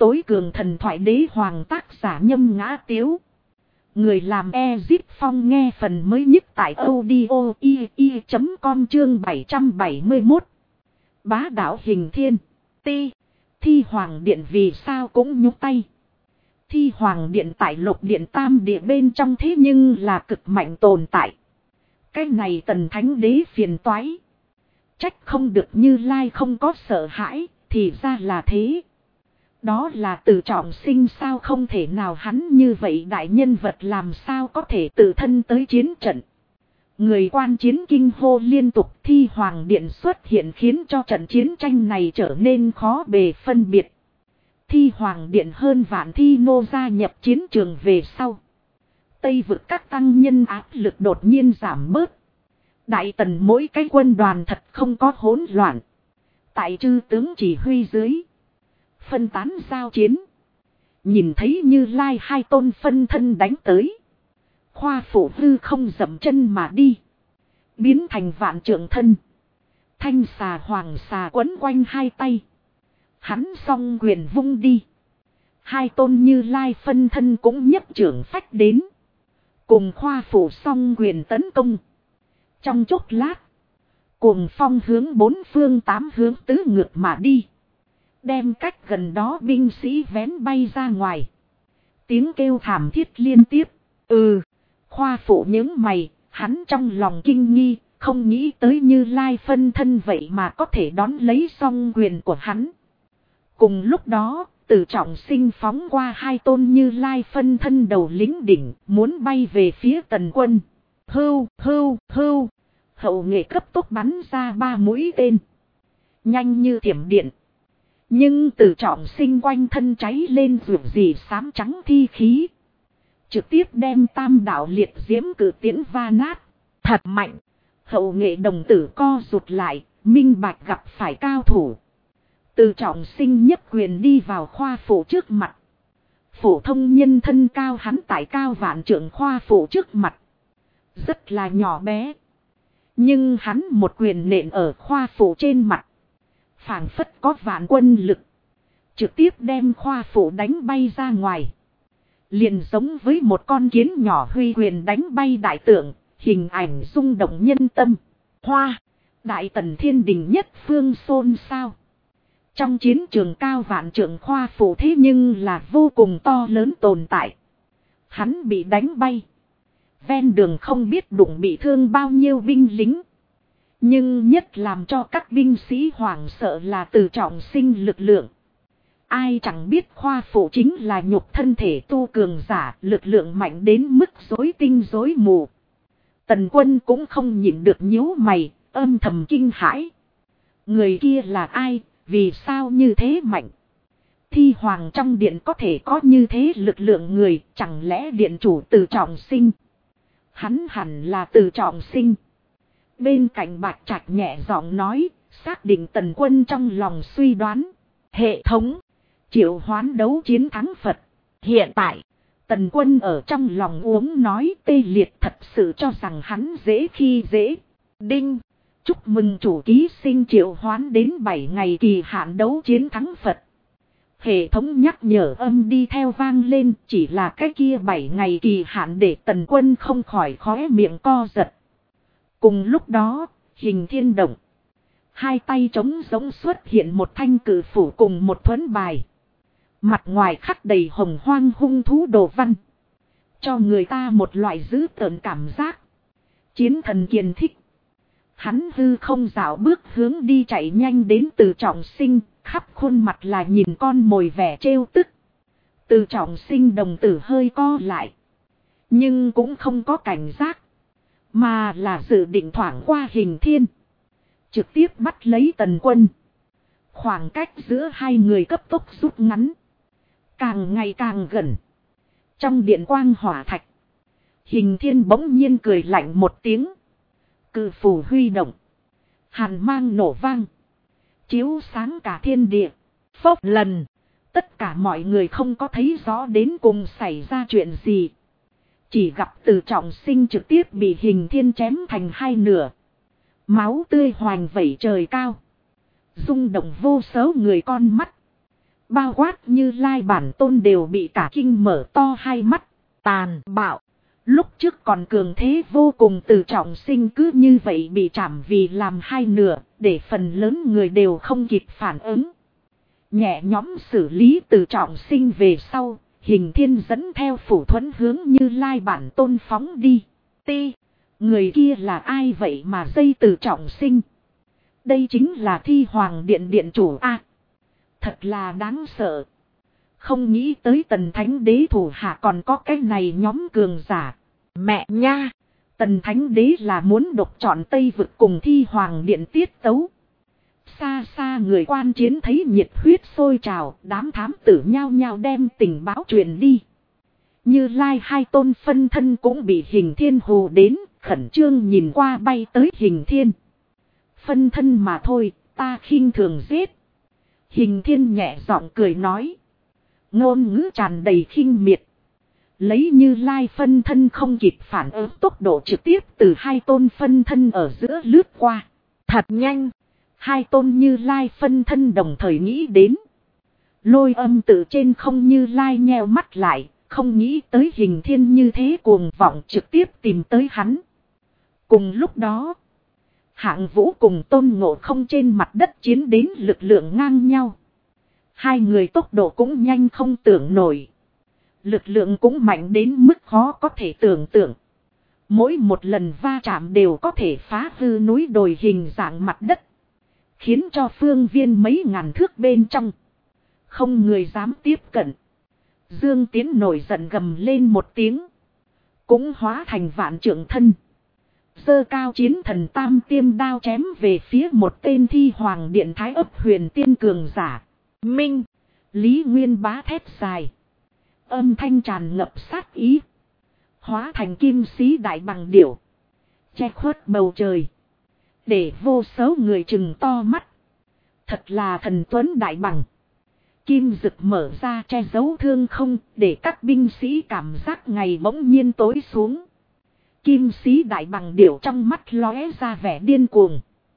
tối cường thần thoại đế hoàng tác giả Nhâm Ngã Tiếu. Người làm Ezip Phong nghe phần mới nhất tại audio i.com chương 771. Bá đạo hình thiên. Thi Hoàng Điện vì sao cũng nhúc tay. Thi Hoàng Điện tại Lục Điện Tam Địa bên trong thế nhưng là cực mạnh tồn tại. Cái này Tần Thánh Đế phiền toái. Trách không được Như Lai không có sợ hãi, thì ra là thế. Đó là Từ Trọng Sinh sao, không thể nào, hắn như vậy đại nhân vật làm sao có thể tự thân tới chiến trận. Người quan chiến kinh hô liên tục. Thi Hoàng Điện xuất hiện khiến cho trận chiến tranh này trở nên khó bề phân biệt. Thi Hoàng Điện hơn vạn thi nô gia nhập chiến trường về sau. Tây vực các tăng nhân áp lực đột nhiên giảm bớt. Đại Tần mỗi cái quân đoàn thật không có hỗn loạn. Tại chư tướng chỉ huy dưới. Phân tán giao chiến. Nhìn thấy Như Lai hai tôn phân thân đánh tới. Khoa Phụ hư không dậm chân mà đi. Biến thành vạn trượng thân. Thanh xà hoàng xà quấn quanh hai tay. Hắn song quyền vung đi. Hai tôn Như Lai phân thân cũng nhấc trưởng phách đến. Cùng Khoa Phụ song quyền tấn công. Trong chốc lát. Cuồng phong hướng bốn phương tám hướng tứ ngược mà đi. Đem cách gần đó binh sĩ vén bay ra ngoài. Tiếng kêu thảm thiết liên tiếp. Khoa Phụ những mày. Hắn trong lòng kinh nghi. Không nghĩ tới Như Lai phân thân vậy mà có thể đón lấy song quyền của hắn. Cùng lúc đó, Từ Trọng Sinh phóng qua hai tôn Như Lai phân thân đầu lính đỉnh, muốn bay về phía Tần quân. Hưu. Hậu nghệ cấp tốc bắn ra 3 mũi tên. Nhanh như thiểm điện. Nhưng Từ Trọng Sinh quanh thân cháy lên rượu gì xám trắng thi khí. Trực tiếp đem tam đạo liệt diễm cử tiễn va nát. Thật mạnh. Hậu nghệ đồng tử co rụt lại, minh bạch gặp phải cao thủ. Từ Trọng Sinh nhất quyền đi vào Khoa Phụ trước mặt. Phổ thông nhân thân cao hắn tại cao vạn trượng Khoa Phụ trước mặt. Rất là nhỏ bé. Nhưng hắn một quyền nện ở Khoa Phụ trên mặt. Phảng phất có vạn quân lực. Trực tiếp đem Khoa Phụ đánh bay ra ngoài. Liền giống với một con kiến nhỏ huy quyền đánh bay đại tượng. Hình ảnh rung động nhân tâm. Đại Tần thiên đình nhất phương xôn xao. Trong chiến trường cao vạn trượng Khoa Phụ thế nhưng là vô cùng to lớn tồn tại. Hắn bị đánh bay. Ven đường không biết đụng bị thương bao nhiêu binh lính. Nhưng nhất làm cho các binh sĩ hoảng sợ là Từ Trọng Sinh lực lượng. Ai chẳng biết Khoa Phụ chính là nhục thân thể tu cường giả, lực lượng mạnh đến mức rối tinh rối mù. Tần quân cũng không nhịn được nhíu mày, âm thầm kinh hãi. Người kia là ai, vì sao như thế mạnh? Thi Hoàng trong điện có thể có như thế lực lượng người, chẳng lẽ điện chủ Từ Trọng Sinh? Hắn hẳn là Từ Trọng Sinh. Bên cạnh Bạch Trạch nhẹ giọng nói, xác định Tần quân trong lòng suy đoán. Hệ thống, triệu hoán đấu chiến thắng Phật. Hiện tại, Tần quân ở trong lòng uống nói tê liệt, thật sự cho rằng hắn dễ khi dễ. Đinh, chúc mừng chủ ký sinh triệu hoán đến 7 ngày kỳ hạn đấu chiến thắng Phật. Hệ thống nhắc nhở âm đi theo vang lên, chỉ là cái kia 7 ngày kỳ hạn để Tần quân không khỏi khóe miệng co giật. Cùng lúc đó, hình thiên động. Hai tay trống giống xuất hiện một thanh cử phủ cùng một thuẫn bài. Mặt ngoài khắc đầy hồng hoang hung thú đồ văn. Cho người ta một loại dữ tợn cảm giác. Chiến thần kiền thích. Hắn hư không dạo bước hướng đi chạy nhanh đến Từ Trọng Sinh. Khắp khuôn mặt là nhìn con mồi vẻ trêu tức. Từ Trọng Sinh đồng tử hơi co lại. Nhưng cũng không có cảnh giác. Mà là dự định thoảng qua hình thiên. Trực tiếp bắt lấy Tần quân. Khoảng cách giữa hai người cấp tốc rút ngắn. Càng ngày càng gần. Trong điện quang hỏa thạch. Hình thiên bỗng nhiên cười lạnh một tiếng. Cự phù huy động. Hàn mang nổ vang. Chiếu sáng cả thiên địa. Phốc lần. Tất cả mọi người không có thấy rõ đến cùng xảy ra chuyện gì. Chỉ gặp Từ Trọng Sinh trực tiếp bị hình thiên chém thành hai nửa. Máu tươi hoành vẩy trời cao. Rung động vô số người con mắt. Bao quát Như Lai bản tôn đều bị cả kinh mở to hai mắt. Tàn bạo. Lúc trước còn cường thế vô cùng từ trọng sinh cứ như vậy bị chạm vì làm hai nửa, để phần lớn người đều không kịp phản ứng. Nhẹ nhõm xử lý từ trọng sinh về sau, Hình Thiên dẫn theo Phủ Thuẫn hướng Như Lai bản tôn phóng đi. Ti, người kia là ai vậy mà dây từ trọng sinh? Đây chính là Thi Hoàng Điện điện chủ a. Thật là đáng sợ. Không nghĩ tới Tần Thánh Đế thủ hạ còn có cái này nhóm cường giả. Mẹ nha, Tần Thánh Đế là muốn độc chọn Tây Vực cùng Thi Hoàng Điện tiết tấu. Xa xa người quan chiến thấy nhiệt huyết sôi trào, đám thám tử nhao nhao đem tình báo truyền đi. Như Lai hai tôn phân thân cũng bị Hình Thiên hù đến, khẩn trương nhìn qua bay tới Hình Thiên. Phân thân mà thôi, ta khinh thường giết. Hình Thiên nhẹ giọng cười nói. Ngôn ngữ tràn đầy khinh miệt. Lấy Như Lai phân thân không kịp phản ứng tốc độ trực tiếp từ hai tôn phân thân ở giữa lướt qua. Thật nhanh. Hai tôn Như Lai phân thân đồng thời nghĩ đến. Lôi Âm tự trên không Như Lai nheo mắt lại, không nghĩ tới Hình Thiên như thế cuồng vọng trực tiếp tìm tới hắn. Cùng lúc đó, Hạng Vũ cùng Tôn Ngộ Không trên mặt đất chiến đến lực lượng ngang nhau. Hai người tốc độ cũng nhanh không tưởng nổi. Lực lượng cũng mạnh đến mức khó có thể tưởng tượng. Mỗi một lần va chạm đều có thể phá hư núi đồi hình dạng mặt đất. Khiến cho phương viên mấy ngàn thước bên trong. Không người dám tiếp cận. Dương Tiến nổi giận gầm lên một tiếng. Cũng hóa thành vạn trượng thân. Giơ cao chiến thần tam tiêm đao chém về phía một tên Thi Hoàng Điện Thái ấp huyền tiên cường giả. Minh. Lý Nguyên Bá thét dài. Âm thanh tràn ngập sát ý. Hóa thành kim sĩ đại bằng điểu. Che khuất bầu trời. Để vô số người chừng to mắt. Thật là thần tuấn đại bằng. Kim rực mở ra che giấu thương không. Để các binh sĩ cảm giác ngày bỗng nhiên tối xuống. Kim sĩ đại bằng điểu trong mắt lóe ra vẻ điên cuồng.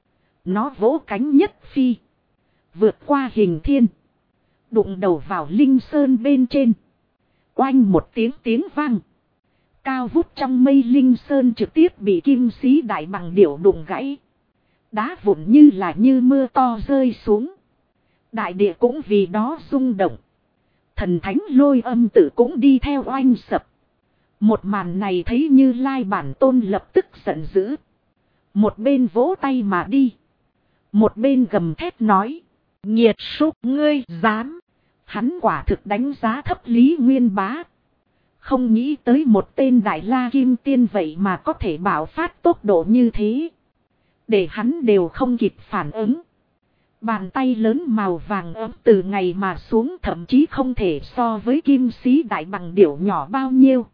Nó vỗ cánh nhất phi. Vượt qua Hình Thiên. Đụng đầu vào linh sơn bên trên. Oanh một tiếng vang. Cao vút trong mây linh sơn trực tiếp bị kim sĩ đại bằng điểu đụng gãy. Đá vụn như là như mưa to rơi xuống. Đại địa cũng vì đó rung động. Thần thánh Lôi Âm tự cũng đi theo oanh sập. Một màn này thấy Như Lai bản tôn lập tức giận dữ. Một bên vỗ tay mà đi. Một bên gầm thét nói. Nghiệt súc ngươi dám. Hắn quả thực đánh giá thấp Lý Nguyên Bá. Không nghĩ tới một tên Đại La Kim Tiên vậy mà có thể bạo phát tốc độ như thế. Để hắn đều không kịp phản ứng. Bàn tay lớn màu vàng ấm từ ngày mà xuống thậm chí không thể so với kim sĩ đại bằng điểu nhỏ bao nhiêu.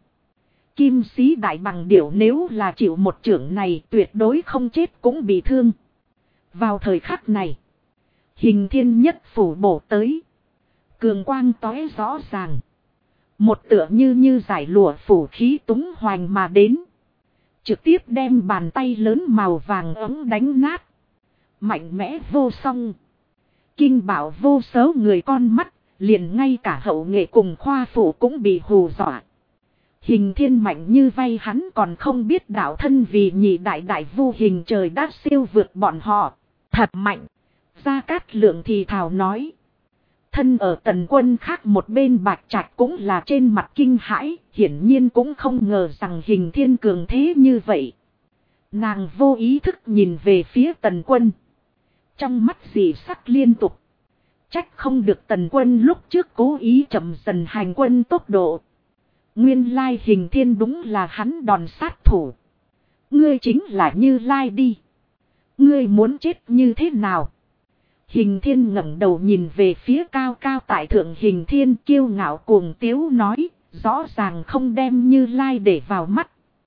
Kim sĩ đại bằng điểu nếu là chịu một chưởng này tuyệt đối không chết cũng bị thương. Vào thời khắc này, Hình Thiên nhất phủ bổ tới. Cường quang tóe rõ ràng. Một tựa như giải lụa phủ khí túng hoành mà đến. Trực tiếp đem bàn tay lớn màu vàng ấm đánh nát. Mạnh mẽ vô song. Kinh bảo vô số người con mắt, liền ngay cả hậu nghệ cùng khoa phủ cũng bị hù dọa. Hình Thiên mạnh như vay hắn còn không biết đạo thân vì nhị đại vu hình trời đã siêu vượt bọn họ. Thật mạnh. Gia Cát Lượng thì thào nói. Thân ở Tần Quân khác một bên Bạch Trạch cũng là trên mặt kinh hãi, hiển nhiên cũng không ngờ rằng Hình Thiên cường thế như vậy. Nàng vô ý thức nhìn về phía Tần Quân. Trong mắt dị sắc liên tục. Trách không được Tần Quân lúc trước cố ý chậm dần hành quân tốc độ. Nguyên lai Hình Thiên đúng là hắn đòn sát thủ. Ngươi chính là Như Lai đi. Ngươi muốn chết như thế nào? Hình Thiên ngẩng đầu nhìn về phía cao cao tại thượng Hình Thiên kiêu ngạo cuồng tiếu nói, rõ ràng không đem Như Lai để vào mắt.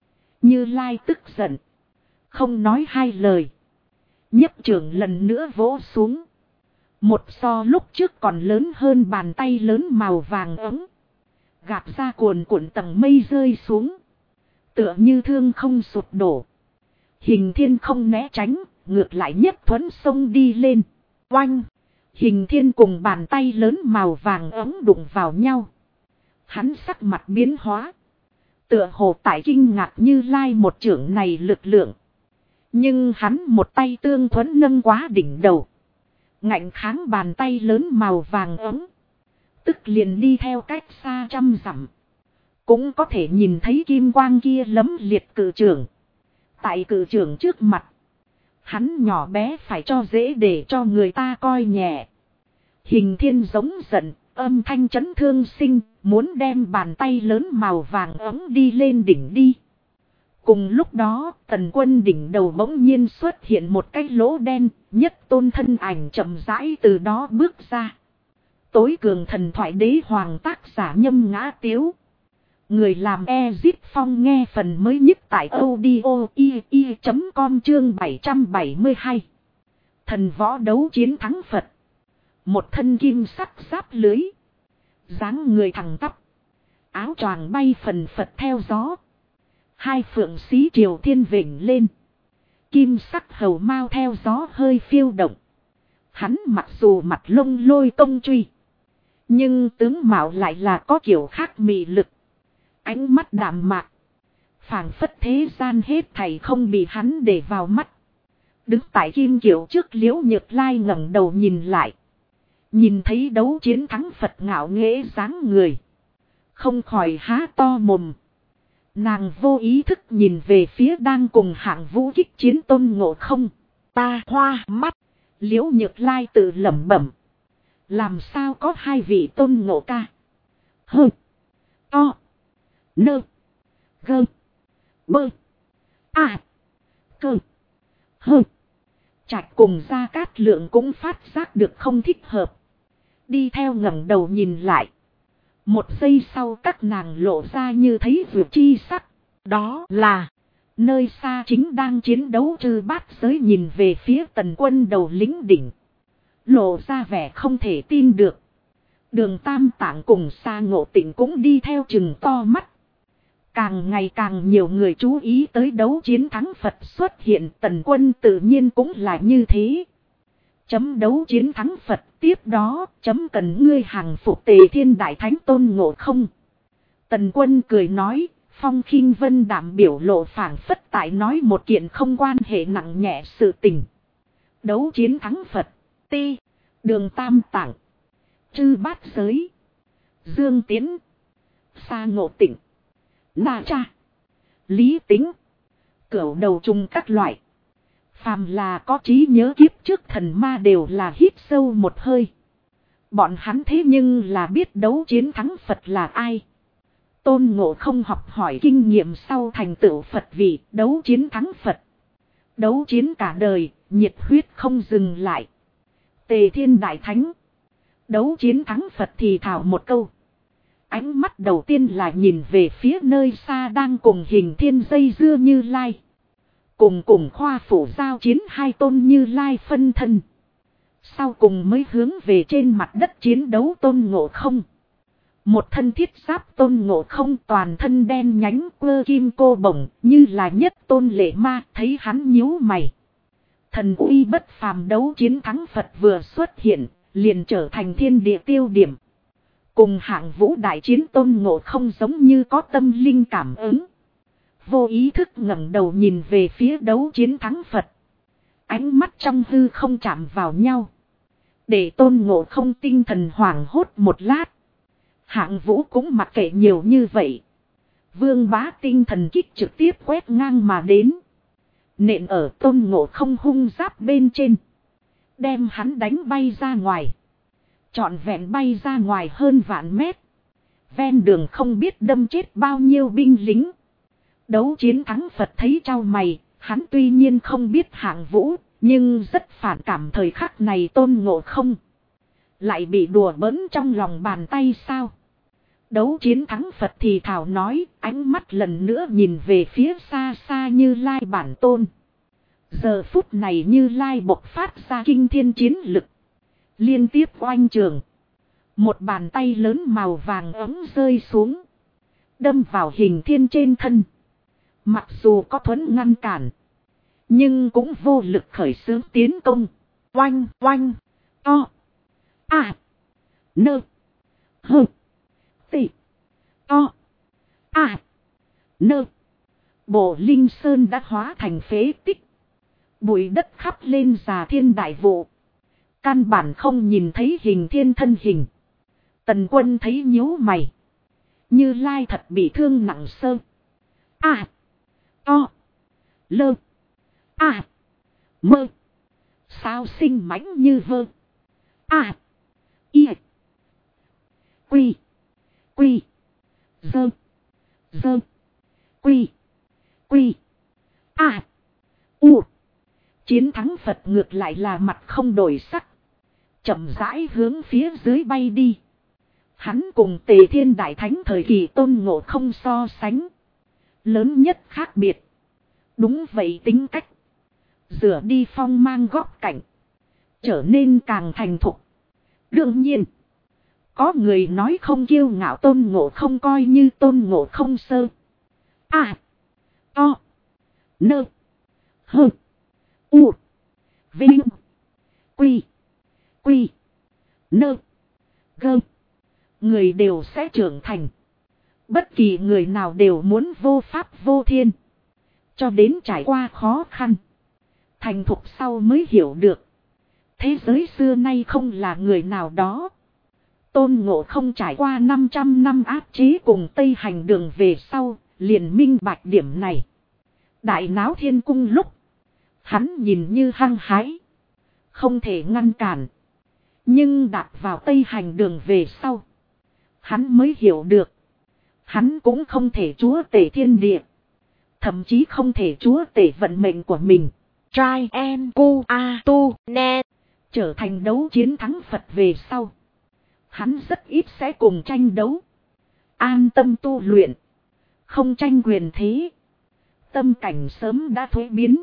Như Lai tức giận. Không nói hai lời. Nhấp trưởng lần nữa vỗ xuống. Một so lúc trước còn lớn hơn bàn tay lớn màu vàng ấm. Gạt ra cuồn cuộn tầng mây rơi xuống. Tựa như thương không sụp đổ. Hình Thiên không né tránh, ngược lại nhất thuẫn sông đi lên. Oanh! Hình thiên cùng bàn tay lớn màu vàng ấm đụng vào nhau. Hắn sắc mặt biến hóa. Tựa hồ tại kinh ngạc Như Lai một chưởng này lực lượng. Nhưng hắn một tay tương thuẫn nâng quá đỉnh đầu. Ngạnh kháng bàn tay lớn màu vàng ấm. Tức liền đi theo cách xa trăm dặm. Cũng có thể nhìn thấy kim quang kia lấm liệt cự trưởng. Tại cự trưởng trước mặt. Hắn nhỏ bé phải cho dễ để cho người ta coi nhẹ. Hình thiên giống giận, âm thanh chấn thương sinh, muốn đem bàn tay lớn màu vàng ấm đi lên đỉnh đi. Cùng lúc đó, Tần Quân đỉnh đầu bỗng nhiên xuất hiện một cái lỗ đen, nhất tôn thân ảnh chậm rãi từ đó bước ra. Tối cường thần thoại đế hoàng tác giả Nhâm Ngã Tiếu. Người làm Ezip Phong nghe phần mới nhất tại audio.com chương 772. Thần võ đấu chiến thắng Phật. Một thân kim sắc giáp lưới. Dáng người thẳng tắp. Áo choàng bay phần phật theo gió. Hai phượng xí triều thiên vểnh lên. Kim sắc hầu mao theo gió hơi phiêu động. Hắn mặc dù mặt lông lôi công truy. Nhưng tướng mạo lại là có kiểu khác mị lực. Ánh mắt đạm mạc. Phảng phất thế gian hết thảy không bị hắn để vào mắt. Đứng tại kim kiệu trước Liễu Nhược Lai ngẩng đầu nhìn lại. Nhìn thấy đấu chiến thắng Phật ngạo nghễ dáng người. Không khỏi há to mồm. Nàng vô ý thức nhìn về phía đang cùng Hạng Vũ kích chiến Tôn Ngộ Không. Ta hoa mắt. Liễu Nhược Lai tự lẩm bẩm. Làm sao có hai vị Tôn Ngộ ca. Hơ. To. Nơ. Gơ. Bơ. À. Cơ. Hơ. Trạch cùng Gia Cát Lượng cũng phát giác được không thích hợp. Đi theo ngẩng đầu nhìn lại. Một giây sau các nàng lộ ra như thấy vượt chi sắc. Đó là nơi xa chính đang chiến đấu trừ bát giới nhìn về phía Tần Quân đầu lính đỉnh. Lộ ra vẻ không thể tin được. Đường Tam Tạng cùng Sa Ngộ Tịnh cũng đi theo chừng to mắt. Càng ngày càng nhiều người chú ý tới đấu chiến thắng Phật xuất hiện, Tần Quân tự nhiên cũng là như thế. Chấm đấu chiến thắng Phật, tiếp đó chấm cần ngươi hàng phục Tề Thiên Đại Thánh Tôn Ngộ Không. Tần Quân cười nói, phong khinh vân đạm biểu lộ phảng phất tại nói một kiện không quan hệ nặng nhẹ sự tình. Đấu chiến thắng Phật, ti, Đường Tam Tạng, Trư Bát Giới, Dương Tiến, Sa Ngộ Tịnh, Na Cha, Lý Tính, Cửu Đầu Trùng các loại. Phàm là có trí nhớ kiếp trước thần ma đều là hít sâu một hơi. Bọn hắn thế nhưng là biết đấu chiến thắng Phật là ai. Tôn Ngộ Không học hỏi kinh nghiệm sau thành tựu Phật vị, đấu chiến thắng Phật. Đấu chiến cả đời, nhiệt huyết không dừng lại. Tề Thiên Đại Thánh. Đấu chiến thắng Phật thì thảo một câu. Ánh mắt đầu tiên là nhìn về phía nơi xa đang cùng Hình Thiên dây dưa Như Lai. Cùng khoa phủ giao chiến hai tôn Như Lai phân thân. Sau cùng mới hướng về trên mặt đất chiến đấu Tôn Ngộ Không. Một thân thiết giáp Tôn Ngộ Không toàn thân đen nhánh quơ kim cô bổng như là nhất tôn lệ ma, thấy hắn nhíu mày. Thần uy bất phàm đấu chiến thắng Phật vừa xuất hiện, liền trở thành thiên địa tiêu điểm. Cùng Hạng Vũ đại chiến Tôn Ngộ Không giống như có tâm linh cảm ứng. Vô ý thức ngẩng đầu nhìn về phía đấu chiến thắng Phật. Ánh mắt trong hư không chạm vào nhau. Để Tôn Ngộ Không tinh thần hoảng hốt một lát. Hạng Vũ cũng mặc kệ nhiều như vậy. Vương Bá tinh thần kích trực tiếp quét ngang mà đến. Nện ở Tôn Ngộ Không hung giáp bên trên. Đem hắn đánh bay ra ngoài. Trọn vẹn bay ra ngoài hơn vạn mét. Ven đường không biết đâm chết bao nhiêu binh lính. Đấu chiến thắng Phật thấy trao mày, hắn tuy nhiên không biết Hạng Vũ, nhưng rất phản cảm thời khắc này Tôn Ngộ Không. Lại bị đùa bỡn trong lòng bàn tay sao? Đấu chiến thắng Phật thì thảo nói, ánh mắt lần nữa nhìn về phía xa xa Như Lai bản tôn. Giờ phút này Như Lai bộc phát ra kinh thiên chiến lực. Liên tiếp oanh trường. Một bàn tay lớn màu vàng ấm rơi xuống. Đâm vào Hình Thiên trên thân. Mặc dù có thuẫn ngăn cản. Nhưng cũng vô lực khởi xướng tiến công. Oanh oanh. To. A. Nơ. Hơ. Tị. To. A. Nơ. Bộ Linh Sơn đã hóa thành phế tích. Bụi đất khắp lên già thiên đại vụ. Căn bản không nhìn thấy hình thiên thân hình. Tần Quân thấy nhíu mày. Như Lai thật bị thương nặng sơ. A. To. Lơ. A. Mơ. Sao sinh mãnh như vơ. A. Y. Quy. Quy. Dơ. Dơ. Quy. Quy. A. U. Chiến thắng Phật ngược lại là mặt không đổi sắc. Chậm rãi hướng phía dưới bay đi. Hắn cùng Tề Thiên Đại Thánh thời kỳ Tôn Ngộ không so sánh. Lớn nhất khác biệt. Đúng vậy, tính cách. Rửa đi phong mang góp cảnh. Trở nên càng thành thục. Đương nhiên. Có người nói không kiêu ngạo Tôn Ngộ không coi như Tôn Ngộ không sơ. A. To. Nơ. Hơ. U. Vinh. Quy. Quy. Nơ. Gơ. Người đều sẽ trưởng thành. Bất kỳ người nào đều muốn vô pháp vô thiên. Cho đến trải qua khó khăn. Thành thục sau mới hiểu được. Thế giới xưa nay không là người nào đó. Tôn Ngộ không trải qua 500 năm áp chế cùng Tây Hành đường về sau, liền minh bạch điểm này. Đại náo thiên cung lúc. Hắn nhìn như hăng hái. Không thể ngăn cản. Nhưng đạp vào Tây Hành đường về sau. Hắn mới hiểu được. Hắn cũng không thể chúa tể thiên địa. Thậm chí không thể chúa tể vận mệnh của mình. Trai en cu a tu ne. Trở thành đấu chiến thắng Phật về sau. Hắn rất ít sẽ cùng tranh đấu. An tâm tu luyện. Không tranh quyền thế. Tâm cảnh sớm đã thuế biến.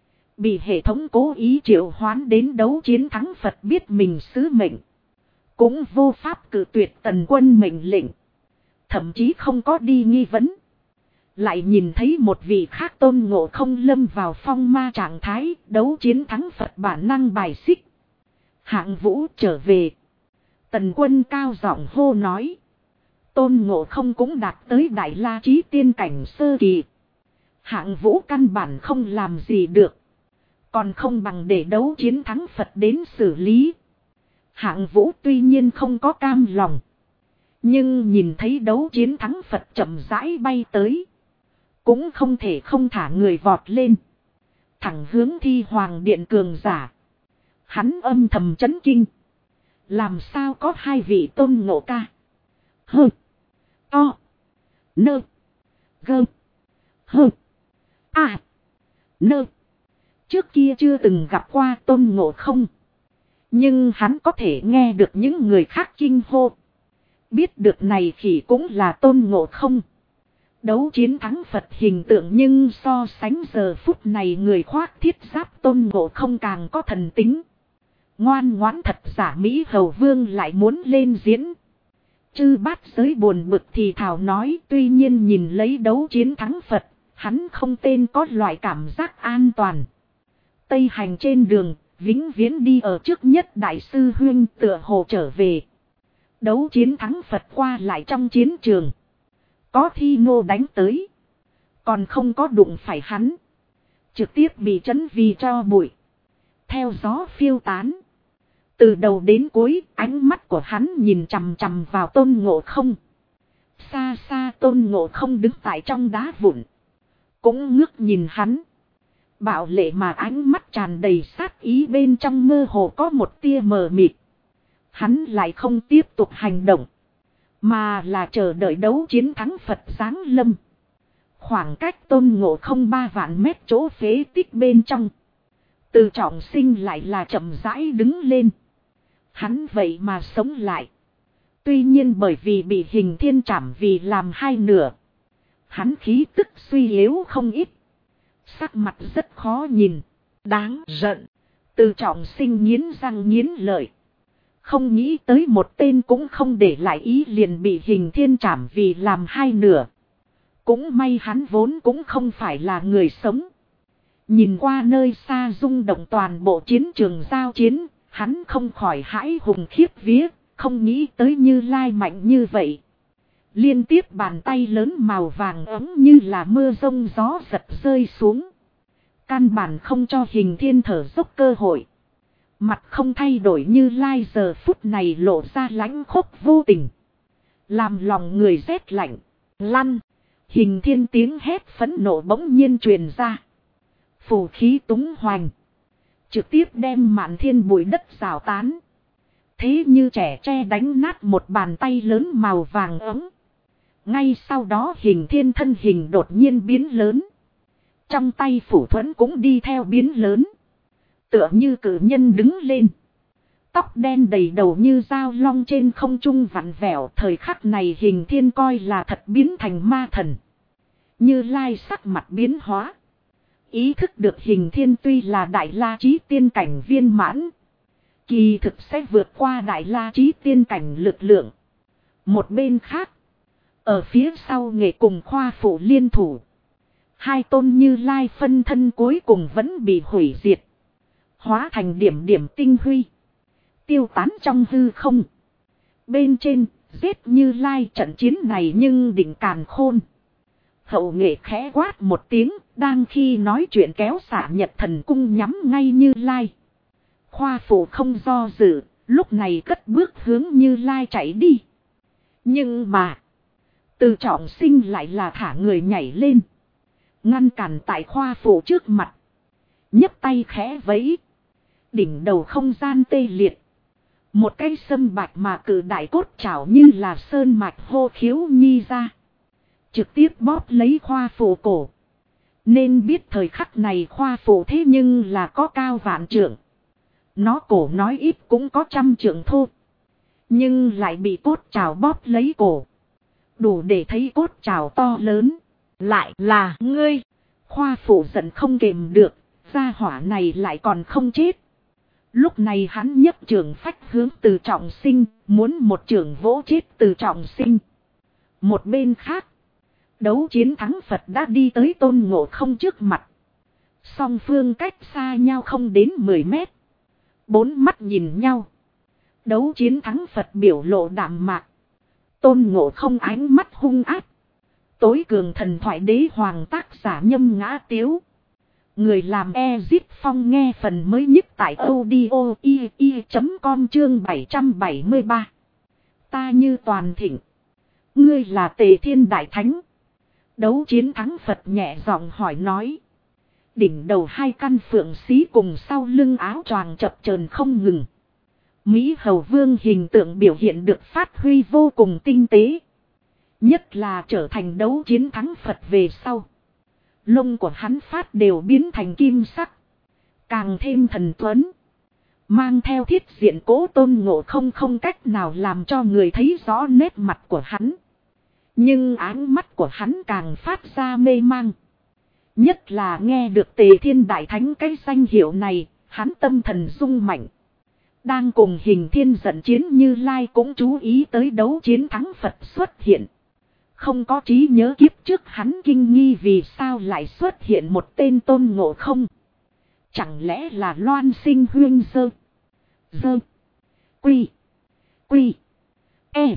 Bị hệ thống cố ý triệu hoán đến đấu chiến thắng Phật biết mình sứ mệnh. Cũng vô pháp cự tuyệt Tần Quân mệnh lệnh. Thậm chí không có đi nghi vấn. Lại nhìn thấy một vị khác Tôn Ngộ không lâm vào phong ma trạng thái. Đấu chiến thắng Phật bản năng bài xích. Hạng Vũ trở về. Tần Quân cao giọng hô nói. Tôn Ngộ không cũng đạt tới Đại La Chí tiên cảnh sơ kỳ. Hạng Vũ căn bản không làm gì được. Còn không bằng để đấu chiến thắng Phật đến xử lý. Hạng Vũ tuy nhiên không có cam lòng. Nhưng nhìn thấy đấu chiến thắng Phật chậm rãi bay tới. Cũng không thể không thả người vọt lên. Thẳng hướng Thi Hoàng Điện cường giả. Hắn âm thầm chấn kinh. Làm sao có hai vị Tôn Ngộ ca. Hơ. To. Nơ. Gơ. Hơ. À. Nơ. Trước kia chưa từng gặp qua Tôn Ngộ không. Nhưng hắn có thể nghe được những người khác kinh hô. Biết được này khỉ cũng là Tôn Ngộ không. Đấu chiến thắng Phật hình tượng nhưng so sánh giờ phút này người khoác thiết giáp Tôn Ngộ không càng có thần tính. Ngoan ngoãn thật giả Mỹ Hầu Vương lại muốn lên diễn. Chư bát giới buồn bực thì thảo nói tuy nhiên nhìn lấy đấu chiến thắng Phật, hắn không tên có loại cảm giác an toàn. Tây hành trên đường, vĩnh viễn đi ở trước nhất đại sư huynh tựa hồ trở về. Đấu chiến thắng Phật qua lại trong chiến trường. Có Thi Nô đánh tới. Còn không có đụng phải hắn. Trực tiếp bị chấn vì cho bụi. Theo gió phiêu tán. Từ đầu đến cuối ánh mắt của hắn nhìn chằm chằm vào Tôn Ngộ không. Xa xa Tôn Ngộ không đứng tại trong đá vụn. Cũng ngước nhìn hắn. Bạo lệ mà ánh mắt tràn đầy sát ý bên trong mơ hồ có một tia mờ mịt. Hắn lại không tiếp tục hành động. Mà là chờ đợi đấu chiến thắng Phật giáng lâm. Khoảng cách Tôn Ngộ không 3 vạn mét chỗ phế tích bên trong. Từ Trọng Sinh lại là chậm rãi đứng lên. Hắn vậy mà sống lại. Tuy nhiên bởi vì bị Hình Thiên trảm vì làm hai nửa. Hắn khí tức suy yếu không ít. Sắc mặt rất khó nhìn. Đáng giận. Từ Trọng Sinh nghiến răng nghiến lợi. Không nghĩ tới một tên cũng không để lại ý liền bị Hình Thiên trảm vì làm hai nửa. Cũng may hắn vốn cũng không phải là người sống. Nhìn qua nơi xa rung động toàn bộ chiến trường giao chiến, Hắn không khỏi hãi hùng khiếp vía, không nghĩ tới Như Lai mạnh như vậy. Liên tiếp bàn tay lớn màu vàng ấm như là mưa rông gió giật rơi xuống. Căn bản không cho Hình Thiên thở dốc cơ hội. Mặt không thay đổi Như Lai giờ phút này lộ ra lãnh khốc vô tình. Làm lòng người rét lạnh. Lăn. Hình Thiên tiếng hét phẫn nộ bỗng nhiên truyền ra. Phù khí túng hoành. Trực tiếp đem mạn thiên bụi đất rào tán. Thế như trẻ tre đánh nát một bàn tay lớn màu vàng ấm. Ngay sau đó Hình Thiên thân hình đột nhiên biến lớn. Trong tay phủ thuẫn cũng đi theo biến lớn. Tựa như cử nhân đứng lên. Tóc đen đầy đầu như dao long trên không trung vặn vẹo. Thời khắc này Hình Thiên coi là thật biến thành ma thần. Như Lai sắc mặt biến hóa. Ý thức được Hình Thiên tuy là Đại La Chí tiên cảnh viên mãn. Kỳ thực sẽ vượt qua Đại La Chí tiên cảnh lực lượng. Một bên khác. Ở phía sau nghệ cùng khoa phụ liên thủ. Hai tôn Như Lai phân thân cuối cùng vẫn bị hủy diệt. Hóa thành điểm điểm tinh huy. Tiêu tán trong hư không. Bên trên, giết Như Lai trận chiến này nhưng đỉnh càn khôn. Hậu nghệ khẽ quát một tiếng, đang khi nói chuyện kéo xả Nhật Thần cung nhắm ngay Như Lai. Khoa phụ không do dự, lúc này cất bước hướng Như Lai chạy đi. Nhưng mà, Từ Trọng Sinh lại là thả người nhảy lên. Ngăn cản tại khoa phụ trước mặt. nhấc tay khẽ vẫy. Đỉnh đầu không gian tê liệt. Một cây sâm bạch mà cử đại cốt chảo như là sơn mạch hô khiếu nhi ra. Trực tiếp bóp lấy khoa phụ cổ. Nên biết thời khắc này khoa phụ thế nhưng là có cao vạn trượng. Nó cổ nói ít cũng có 100 trượng thô. Nhưng lại bị cốt chảo bóp lấy cổ. Đủ để thấy cốt chảo to lớn. Lại là ngươi. Khoa phụ giận không kềm được. Gia hỏa này lại còn không chết. Lúc này hắn nhấc trường phách hướng Từ Trọng Sinh. Muốn một trường vỗ chết Từ Trọng Sinh. Một bên khác. Đấu chiến thắng Phật đã đi tới Tôn Ngộ Không trước mặt. Song phương cách xa nhau không đến 10 mét. Bốn mắt nhìn nhau. Đấu chiến thắng Phật biểu lộ đạm mạc. Tôn Ngộ Không ánh mắt hung ác. Tối cường thần thoại đế hoàng tác giả Nhâm Ngã Tiếu. Người làm Ezip Phong nghe phần mới nhất tại audio.com chương 773. Ta như toàn thịnh. Ngươi là Tề Thiên Đại Thánh. Đấu chiến thắng Phật nhẹ giọng hỏi nói. Đỉnh đầu hai căn phượng xí cùng sau lưng áo choàng chập chờn không ngừng. Mỹ Hầu Vương hình tượng biểu hiện được phát huy vô cùng tinh tế. Nhất là trở thành đấu chiến thắng Phật về sau. Lông của hắn phát đều biến thành kim sắc. Càng thêm thần tuấn. Mang theo thiết diện Cố Tôn Ngộ Không không cách nào làm cho người thấy rõ nét mặt của hắn. Nhưng ánh mắt của hắn càng phát ra mê mang. Nhất là nghe được Tề Thiên Đại Thánh cái danh hiệu này, hắn tâm thần rung mạnh. Đang cùng Hình Thiên giận chiến Như Lai cũng chú ý tới đấu chiến thắng Phật xuất hiện. Không có trí nhớ kiếp trước hắn kinh nghi vì sao lại xuất hiện một tên Tôn Ngộ Không. Chẳng lẽ là Loan Sinh huyên dơ. Dơ. Quy. Quy. E.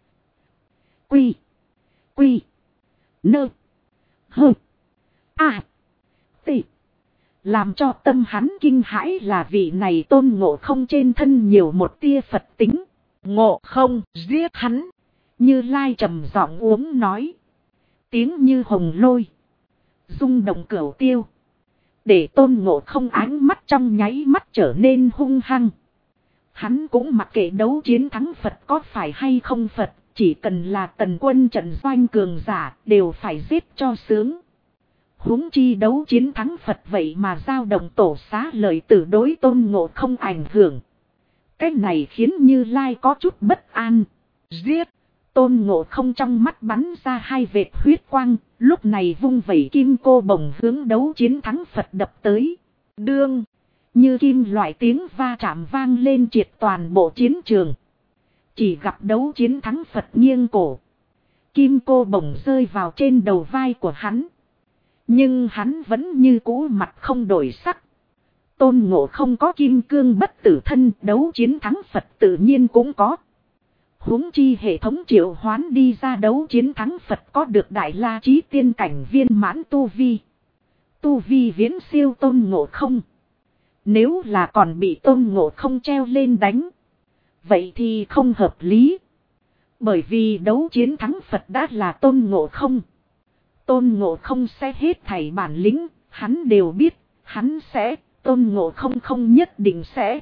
Quy. Quy. Nơ. Hơ. À. Tị. Làm cho tâm hắn kinh hãi là vị này Tôn Ngộ Không trên thân nhiều một tia Phật tính. Ngộ Không giết hắn. Như Lai trầm giọng uống nói. Tiếng như hồng lôi. Rung động cửu tiêu. Để Tôn Ngộ Không ánh mắt trong nháy mắt trở nên hung hăng. Hắn cũng mặc kệ đấu chiến thắng Phật có phải hay không Phật. Chỉ cần là tần quân trận doanh cường giả đều phải giết cho sướng. Huống chi đấu chiến thắng Phật vậy mà dao động tổ xá lời tử đối Tôn Ngộ Không ảnh hưởng. Cái này khiến Như Lai có chút bất an. Giết. Tôn Ngộ Không trong mắt bắn ra hai vệt huyết quang. Lúc này vung vẩy kim cô bồng hướng đấu chiến thắng Phật đập tới. Đương. Như kim loại tiếng va chạm vang lên triệt toàn bộ chiến trường. Chỉ gặp đấu chiến thắng Phật nghiêng cổ. Kim cô bồng rơi vào trên đầu vai của hắn. Nhưng hắn vẫn như cũ mặt không đổi sắc. Tôn Ngộ Không có kim cương bất tử thân, đấu chiến thắng Phật tự nhiên cũng có. Huống chi hệ thống triệu hoán đi ra đấu chiến thắng Phật có được Đại La Chí tiên cảnh viên mãn tu vi. Tu vi viễn siêu Tôn Ngộ Không. Nếu là còn bị Tôn Ngộ Không treo lên đánh, vậy thì không hợp lý. Bởi vì đấu chiến thắng Phật đã là Tôn Ngộ Không. Tôn Ngộ Không sẽ hết thảy bản lĩnh, hắn đều biết, hắn sẽ, Tôn Ngộ Không không nhất định sẽ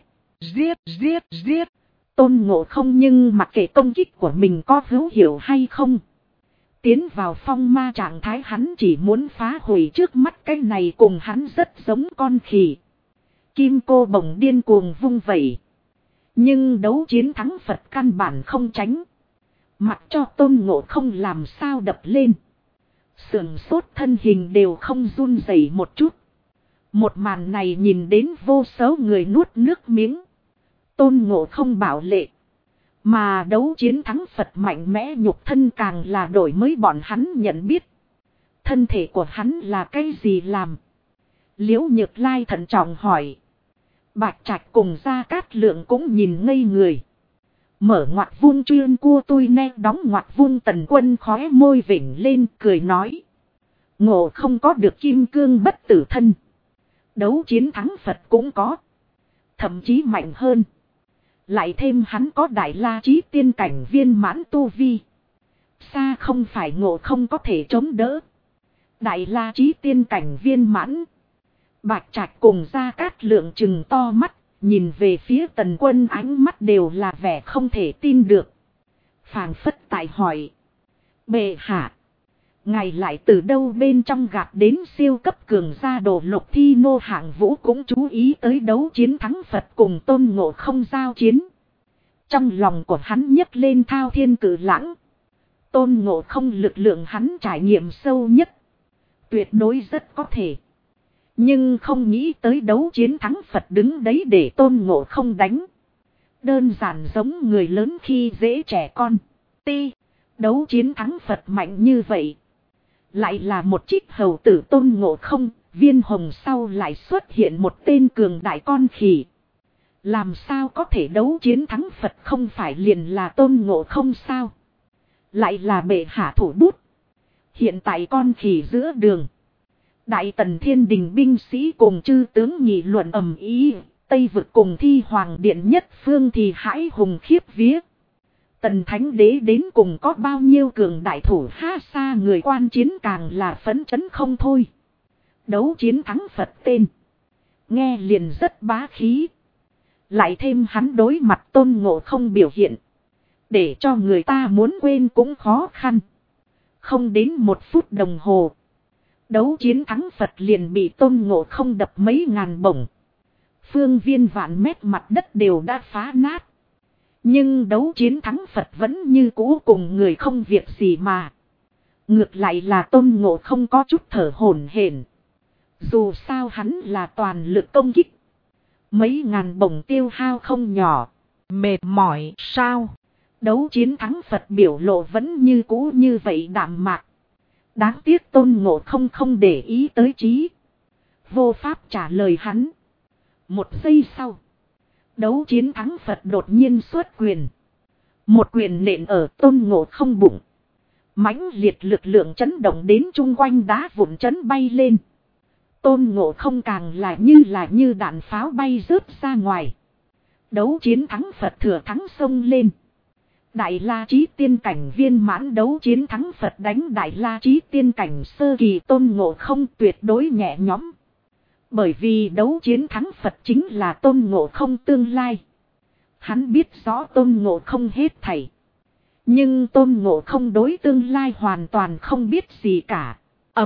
giết. Tôn Ngộ Không nhưng mặc kệ công kích của mình có hữu hiệu hay không. Tiến vào phong ma trạng thái hắn chỉ muốn phá hủy trước mắt cái này cùng hắn rất giống con khỉ. Kim cô bồng điên cuồng vung vẩy. Nhưng đấu chiến thắng Phật căn bản không tránh. Mặc cho Tôn Ngộ Không làm sao đập lên. Sườn sốt thân hình đều không run rẩy một chút. Một màn này nhìn đến vô số người nuốt nước miếng. Tôn Ngộ Không bảo lệ. Mà đấu chiến thắng Phật mạnh mẽ nhục thân càng là đổi mới bọn hắn nhận biết. Thân thể của hắn là cái gì làm? Liễu Nhược Lai thận trọng hỏi. Bạch Trạch cùng Gia Cát Lượng cũng nhìn ngây người. Mở ngoặc vuông chuyên cua tôi ne đóng ngoặc vuông Tần Quân khóe môi vểnh lên cười nói. Ngộ không có được kim cương bất tử thân. Đấu chiến thắng Phật cũng có. Thậm chí mạnh hơn. Lại thêm hắn có Đại La Chí tiên cảnh viên mãn tu vi. Xa không phải Ngộ không có thể chống đỡ. Đại La Chí tiên cảnh viên mãn. Bạch Trạch cùng Gia Cát Lượng trừng to mắt. Nhìn về phía Tần Quân ánh mắt đều là vẻ không thể tin được. Phảng phất tại hỏi. Bệ hạ. Ngài lại từ đâu bên trong gạt đến siêu cấp cường gia đồ Lục Thi Nô hạng vũ cũng chú ý tới đấu chiến thắng Phật cùng Tôn Ngộ Không giao chiến. Trong lòng của hắn nhấc lên thao thiên cử lãng. Tôn Ngộ Không lực lượng hắn trải nghiệm sâu nhất. Tuyệt đối rất có thể. Nhưng không nghĩ tới đấu chiến thắng Phật đứng đấy để Tôn Ngộ Không đánh. Đơn giản giống người lớn khi dễ trẻ con. Đấu chiến thắng Phật mạnh như vậy. Lại là một trích hầu tử Tôn Ngộ Không. Viên hồng sau lại xuất hiện một tên cường đại con khỉ. Làm sao có thể đấu chiến thắng Phật không phải liền là Tôn Ngộ Không sao? Lại là bệ hạ thủ bút. Hiện tại con khỉ giữa đường. Đại Tần Thiên Đình binh sĩ cùng chư tướng nghị luận ầm ĩ, Tây vực cùng Thi Hoàng Điện nhất phương thì hãi hùng khiếp vía. Tần Thánh Đế đến cùng có bao nhiêu cường đại thủ ha xa người quan chiến càng là phấn chấn không thôi. Đấu chiến thắng Phật tên. Nghe liền rất bá khí. Lại thêm hắn đối mặt Tôn Ngộ Không biểu hiện. Để cho người ta muốn quên cũng khó khăn. Không đến 1 phút đồng hồ. Đấu chiến thắng Phật liền bị Tôn Ngộ Không đập mấy ngàn bổng. Phương viên vạn mét mặt đất đều đã phá nát. Nhưng đấu chiến thắng Phật vẫn như cũ cùng người không việc gì mà. Ngược lại là Tôn Ngộ Không có chút thở hổn hển. Dù sao hắn là toàn lực công kích. Mấy ngàn bổng tiêu hao không nhỏ. Mệt mỏi sao? Đấu chiến thắng Phật biểu lộ vẫn như cũ như vậy đạm mạc. Đáng tiếc Tôn Ngộ Không không để ý tới trí. Vô pháp trả lời hắn. 1 giây sau. Đấu chiến thắng Phật đột nhiên xuất quyền. Một quyền nện ở Tôn Ngộ Không bụng. Mãnh liệt lực lượng chấn động đến chung quanh đá vụn chấn bay lên. Tôn Ngộ Không càng là như đạn pháo bay rớt ra ngoài. Đấu chiến thắng Phật thừa thắng xông lên. Đại La Chí tiên cảnh viên mãn đấu chiến thắng Phật đánh Đại La Chí tiên cảnh sơ kỳ Tôn Ngộ Không tuyệt đối nhẹ nhõm. Bởi vì đấu chiến thắng Phật chính là Tôn Ngộ Không tương lai. Hắn biết rõ Tôn Ngộ Không hết thảy. Nhưng Tôn Ngộ Không đối tương lai hoàn toàn không biết gì cả.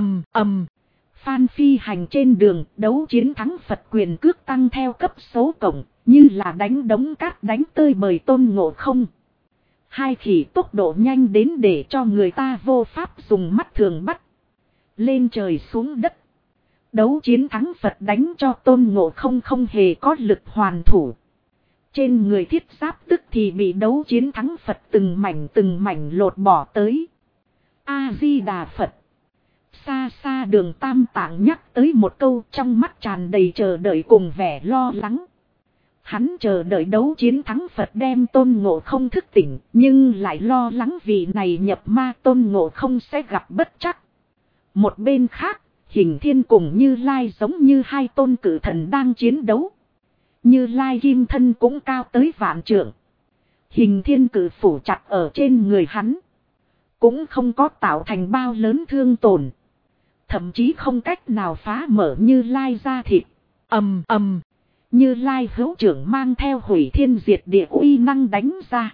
Phan Phi Hành trên đường đấu chiến thắng Phật quyền cước tăng theo cấp số cộng. Như là đánh đống cát đánh tơi bời Tôn Ngộ Không. Hai khỉ tốc độ nhanh đến để cho người ta vô pháp dùng mắt thường bắt. Lên trời xuống đất. Đấu chiến thắng Phật đánh cho Tôn Ngộ Không không hề có lực hoàn thủ. Trên người thiết giáp tức thì bị đấu chiến thắng Phật từng mảnh lột bỏ tới. A-di-đà Phật. Xa xa Đường Tam Tạng nhắc tới một câu, trong mắt tràn đầy chờ đợi cùng vẻ lo lắng. Hắn chờ đợi đấu chiến thắng Phật đem Tôn Ngộ Không thức tỉnh, nhưng lại lo lắng vị này nhập ma Tôn Ngộ Không sẽ gặp bất trắc. Một bên khác, Hình Thiên cùng Như Lai giống như hai tôn cử thần đang chiến đấu. Như Lai kim thân cũng cao tới vạn trượng. Hình Thiên cử phủ chặt ở trên người hắn, cũng không có tạo thành bao lớn thương tổn. Thậm chí không cách nào phá mở Như Lai da thịt. ầm ầm. Như Lai hữu trưởng mang theo hủy thiên diệt địa uy năng đánh ra.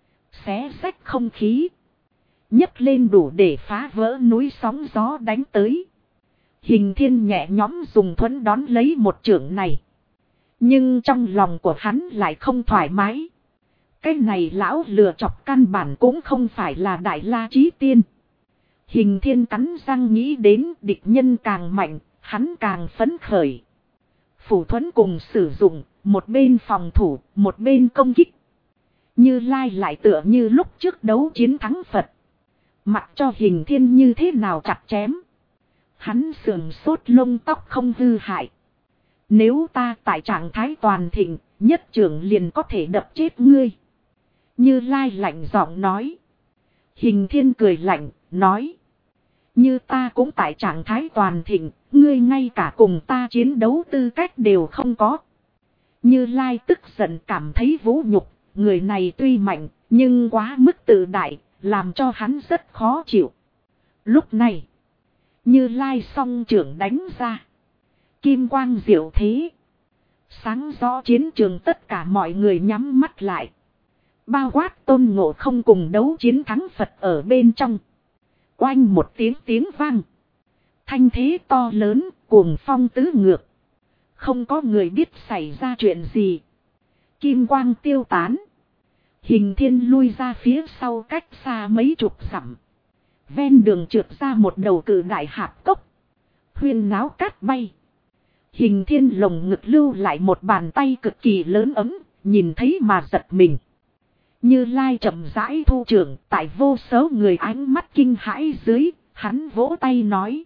Xé rách không khí. Nhấc lên đủ để phá vỡ núi sóng gió đánh tới. Hình Thiên nhẹ nhõm dùng thuẫn đón lấy một chưởng này. Nhưng trong lòng của hắn lại không thoải mái. Cái này lão lừa chọc căn bản cũng không phải là Đại La Chí Tiên. Hình Thiên cắn răng nghĩ đến địch nhân càng mạnh, hắn càng phấn khởi. Phủ thuẫn cùng sử dụng, một bên phòng thủ, một bên công kích. Như Lai lại tựa như lúc trước đấu chiến thắng Phật. Mặc cho Hình Thiên như thế nào chặt chém. Hắn sườn sốt lông tóc không hư hại. Nếu ta tại trạng thái toàn thịnh, nhất trưởng liền có thể đập chết ngươi. Như Lai lạnh giọng nói. Hình Thiên cười lạnh, nói. Như ta cũng tại trạng thái toàn thịnh, ngươi ngay cả cùng ta chiến đấu tư cách đều không có. Như Lai tức giận cảm thấy vũ nhục, người này tuy mạnh, nhưng quá mức tự đại, làm cho hắn rất khó chịu. Lúc này, Như Lai song trưởng đánh ra. Kim quang diệu thế. Sáng rõ chiến trường, tất cả mọi người nhắm mắt lại. Bao quát Tôn Ngộ Không cùng đấu chiến thắng Phật ở bên trong. Oanh một tiếng vang. Thanh thế to lớn, cuồng phong tứ ngược. Không có người biết xảy ra chuyện gì. Kim quang tiêu tán. Hình Thiên lui ra phía sau cách xa mấy chục dặm. Ven đường trượt ra một đầu cự đại hạp cốc. Huyên náo cát bay. Hình Thiên lồng ngực lưu lại một bàn tay cực kỳ lớn ấm, nhìn thấy mà giật mình. Như Lai chậm rãi thu trưởng, tại vô số người ánh mắt kinh hãi dưới, hắn vỗ tay nói.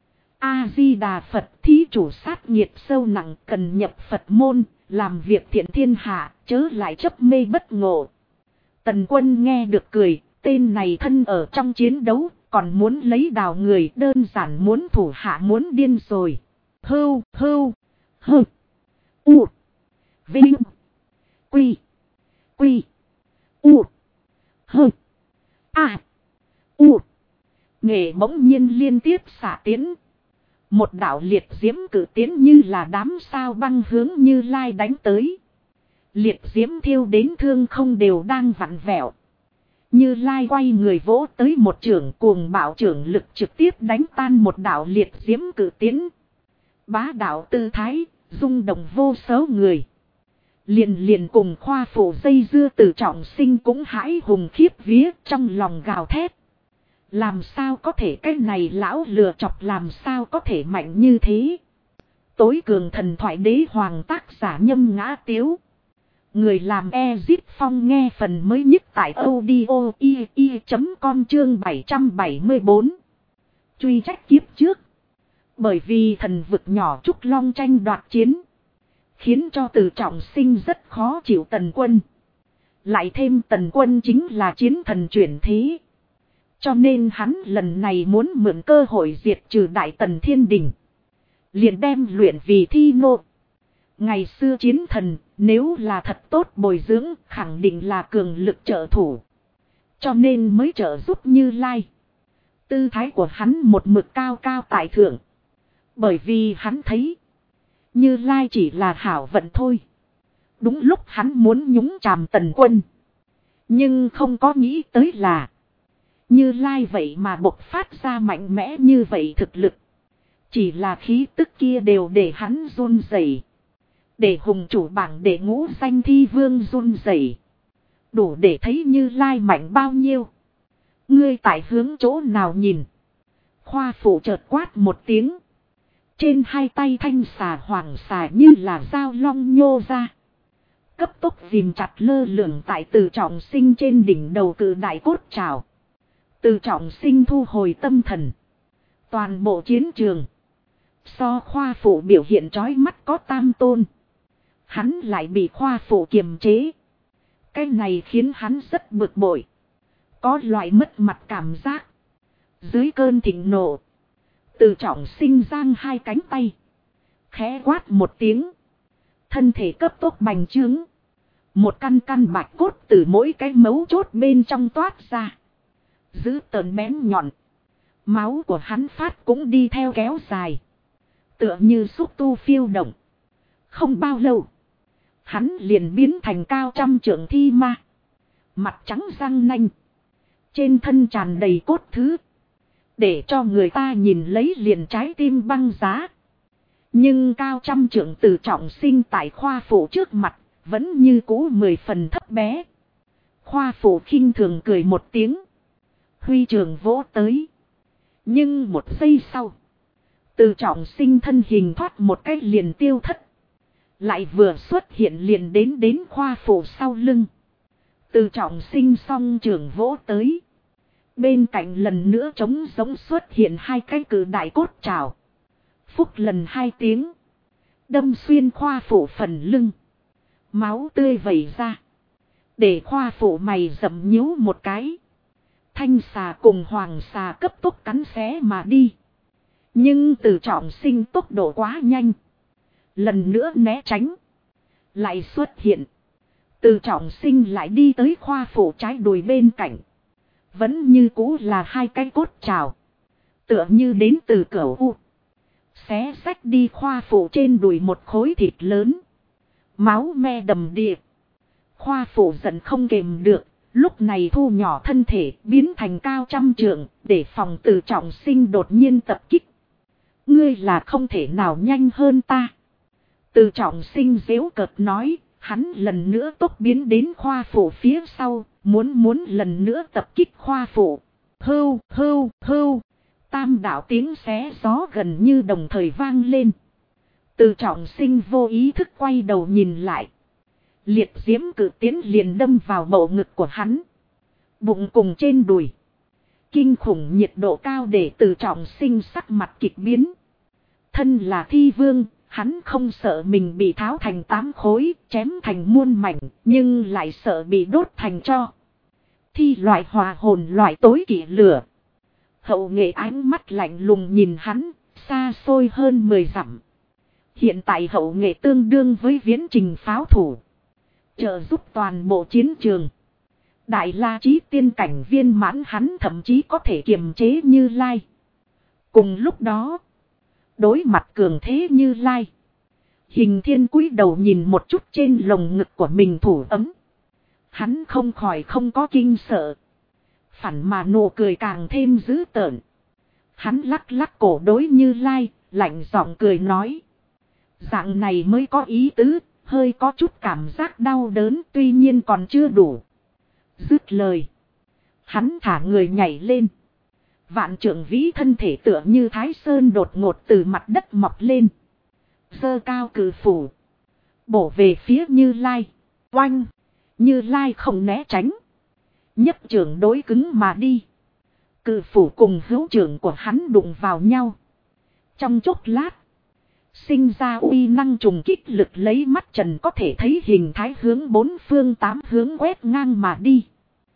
A-di-đà Phật, thí chủ sát nghiệt sâu nặng, cần nhập Phật môn, làm việc thiện thiên hạ, chớ lại chấp mê bất ngộ. Tần Quân nghe được cười, tên này thân ở trong chiến đấu, còn muốn lấy đào người, đơn giản muốn thủ hạ muốn điên rồi. Hưu, hưu, hưu, u, vinh, quy, quy, u, hưu, a, u. Nghệ bỗng nhiên liên tiếp xả tiến. Một đạo liệt diễm cử tiến như là đám sao băng hướng Như Lai đánh tới. Liệt diễm thiêu đến thương không đều đang vặn vẹo. Như Lai quay người vỗ tới một chưởng, cuồng bạo chưởng lực trực tiếp đánh tan một đạo liệt diễm cử tiến. Bá đạo tư thái, rung động vô số người. Liền cùng khoa phủ dây dưa Từ Trọng Sinh cũng hãi hùng khiếp vía, trong lòng gào thét. Làm sao có thể, cái này lão lừa chọc làm sao có thể mạnh như thế. Tối cường thần thoại đế hoàng tác giả Nhâm Ngã Tiếu. Người làm Ezip Phong nghe phần mới nhất tại audio i.com chương 774. Truy trách kiếp trước. Bởi vì thần vực nhỏ Trúc Long tranh đoạt chiến, khiến cho Từ Trọng Sinh rất khó chịu Tần Quân. Lại thêm Tần Quân chính là chiến thần chuyển thế. Cho nên hắn lần này muốn mượn cơ hội diệt trừ Đại Tần Thiên Đình. Liền đem luyện vì thi nô. Ngày xưa chiến thần, nếu là thật tốt bồi dưỡng, khẳng định là cường lực trợ thủ. Cho nên mới trợ giúp Như Lai. Tư thái của hắn một mực cao cao tại thượng. Bởi vì hắn thấy, Như Lai chỉ là hảo vận thôi. Đúng lúc hắn muốn nhúng chàm Tần Quân. Nhưng không có nghĩ tới là, Như Lai vậy mà bộc phát ra mạnh mẽ như vậy thực lực. Chỉ là khí tức kia đều để hắn run rẩy. Để hùng chủ bảng để ngũ danh thi vương run rẩy. Đủ để thấy Như Lai mạnh bao nhiêu. Ngươi tại hướng chỗ nào nhìn? Khoa phủ chợt quát một tiếng. Trên hai tay thanh xà hoàng xà như là dao long nhô ra. Cấp tốc ghim chặt lơ lửng tại Từ Trọng Sinh trên đỉnh đầu cự đại cốt trào. Từ Trọng Sinh thu hồi tâm thần. Toàn bộ chiến trường. So khoa phụ biểu hiện chói mắt có tam tôn. Hắn lại bị khoa phụ kiềm chế. Cái này khiến hắn rất bực bội. Có loại mất mặt cảm giác. Dưới cơn thịnh nộ. Từ Trọng Sinh giang hai cánh tay. Khẽ quát một tiếng. Thân thể cấp tốc bành trướng. Một căn căn bạch cốt từ mỗi cái mấu chốt bên trong toát ra. Giữ tợn bén nhọn. Máu của hắn phát cũng đi theo kéo dài. Tựa như xúc tu phiêu động. Không bao lâu. Hắn liền biến thành cao trăm trượng thi ma. Mặt trắng răng nanh. Trên thân tràn đầy cốt thứ. Để cho người ta nhìn lấy liền trái tim băng giá. Nhưng cao trăm trượng Từ Trọng Sinh tại khoa phụ trước mặt. Vẫn như cũ 10 phần thấp bé. Khoa phụ khinh thường cười một tiếng. Huy trường vỗ tới. Nhưng một giây sau. Từ Trọng Sinh thân hình thoát một cách liền tiêu thất. Lại vừa xuất hiện liền đến khoa phụ sau lưng. Từ Trọng Sinh song trường vỗ tới. Bên cạnh lần nữa trống giống xuất hiện hai cái cử đại cốt trảo. Phúc lần hai tiếng. Đâm xuyên khoa phụ phần lưng. Máu tươi vẩy ra. Để khoa phụ mày rậm nhíu một cái. Thanh xà cùng hoàng xà cấp tốc cắn xé mà đi. Nhưng Từ Trọng Sinh tốc độ quá nhanh. Lần nữa né tránh. Lại xuất hiện. Từ Trọng Sinh lại đi tới khoa phụ trái đùi bên cạnh. Vẫn như cũ là hai cái cốt trào. Tựa như đến từ cửu u. Xé xách đi khoa phụ trên đùi một khối thịt lớn. Máu me đầm đìa. Khoa phụ giận không kềm được. Lúc này thu nhỏ thân thể biến thành cao trăm trượng. Để phòng Từ Trọng Sinh đột nhiên tập kích. Ngươi là không thể nào nhanh hơn ta. Từ Trọng Sinh giễu cợt nói. Hắn lần nữa tốc biến đến khoa phụ phía sau. Muốn lần nữa tập kích khoa phụ. Hưu hưu hưu. Tam đạo tiếng xé gió gần như đồng thời vang lên. Từ Trọng Sinh vô ý thức quay đầu nhìn lại. Liệt diễm cử tiến liền đâm vào bầu ngực của hắn. Bụng cùng trên đùi. Kinh khủng nhiệt độ cao để Từ Trọng Sinh sắc mặt kịch biến. Thân là thi vương, hắn không sợ mình bị tháo thành 8 khối, chém thành muôn mảnh, nhưng lại sợ bị đốt thành tro. Thi loại hòa hồn loại tối kỵ lửa. Hậu nghệ ánh mắt lạnh lùng nhìn hắn, xa xôi hơn 10 dặm. Hiện tại hậu nghệ tương đương với viễn trình pháo thủ. Trợ giúp toàn bộ chiến trường. Đại La Chí tiên cảnh viên mãn hắn thậm chí có thể kiềm chế Như Lai. Cùng lúc đó, đối mặt cường thế Như Lai. Hình Thiên cúi đầu nhìn một chút trên lồng ngực của mình thủ ấm. Hắn không khỏi không có kinh sợ. Phản mà nụ cười càng thêm dữ tợn. Hắn lắc lắc cổ đối Như Lai, lạnh giọng cười nói. Dạng này mới có ý tứ, hơi có chút cảm giác đau đớn tuy nhiên còn chưa đủ. Dứt lời. Hắn thả người nhảy lên. Vạn trượng vĩ thân thể tựa như Thái Sơn đột ngột từ mặt đất mọc lên. Giơ cao cử phủ. Bổ về phía Như Lai. Oanh. Như Lai không né tránh. Nhấp trưởng đối cứng mà đi. Cử phủ cùng hữu trưởng của hắn đụng vào nhau. Trong chốc lát. Sinh ra uy năng trùng kích lực lấy mắt trần có thể thấy hình thái hướng 4 phương 8 hướng quét ngang mà đi.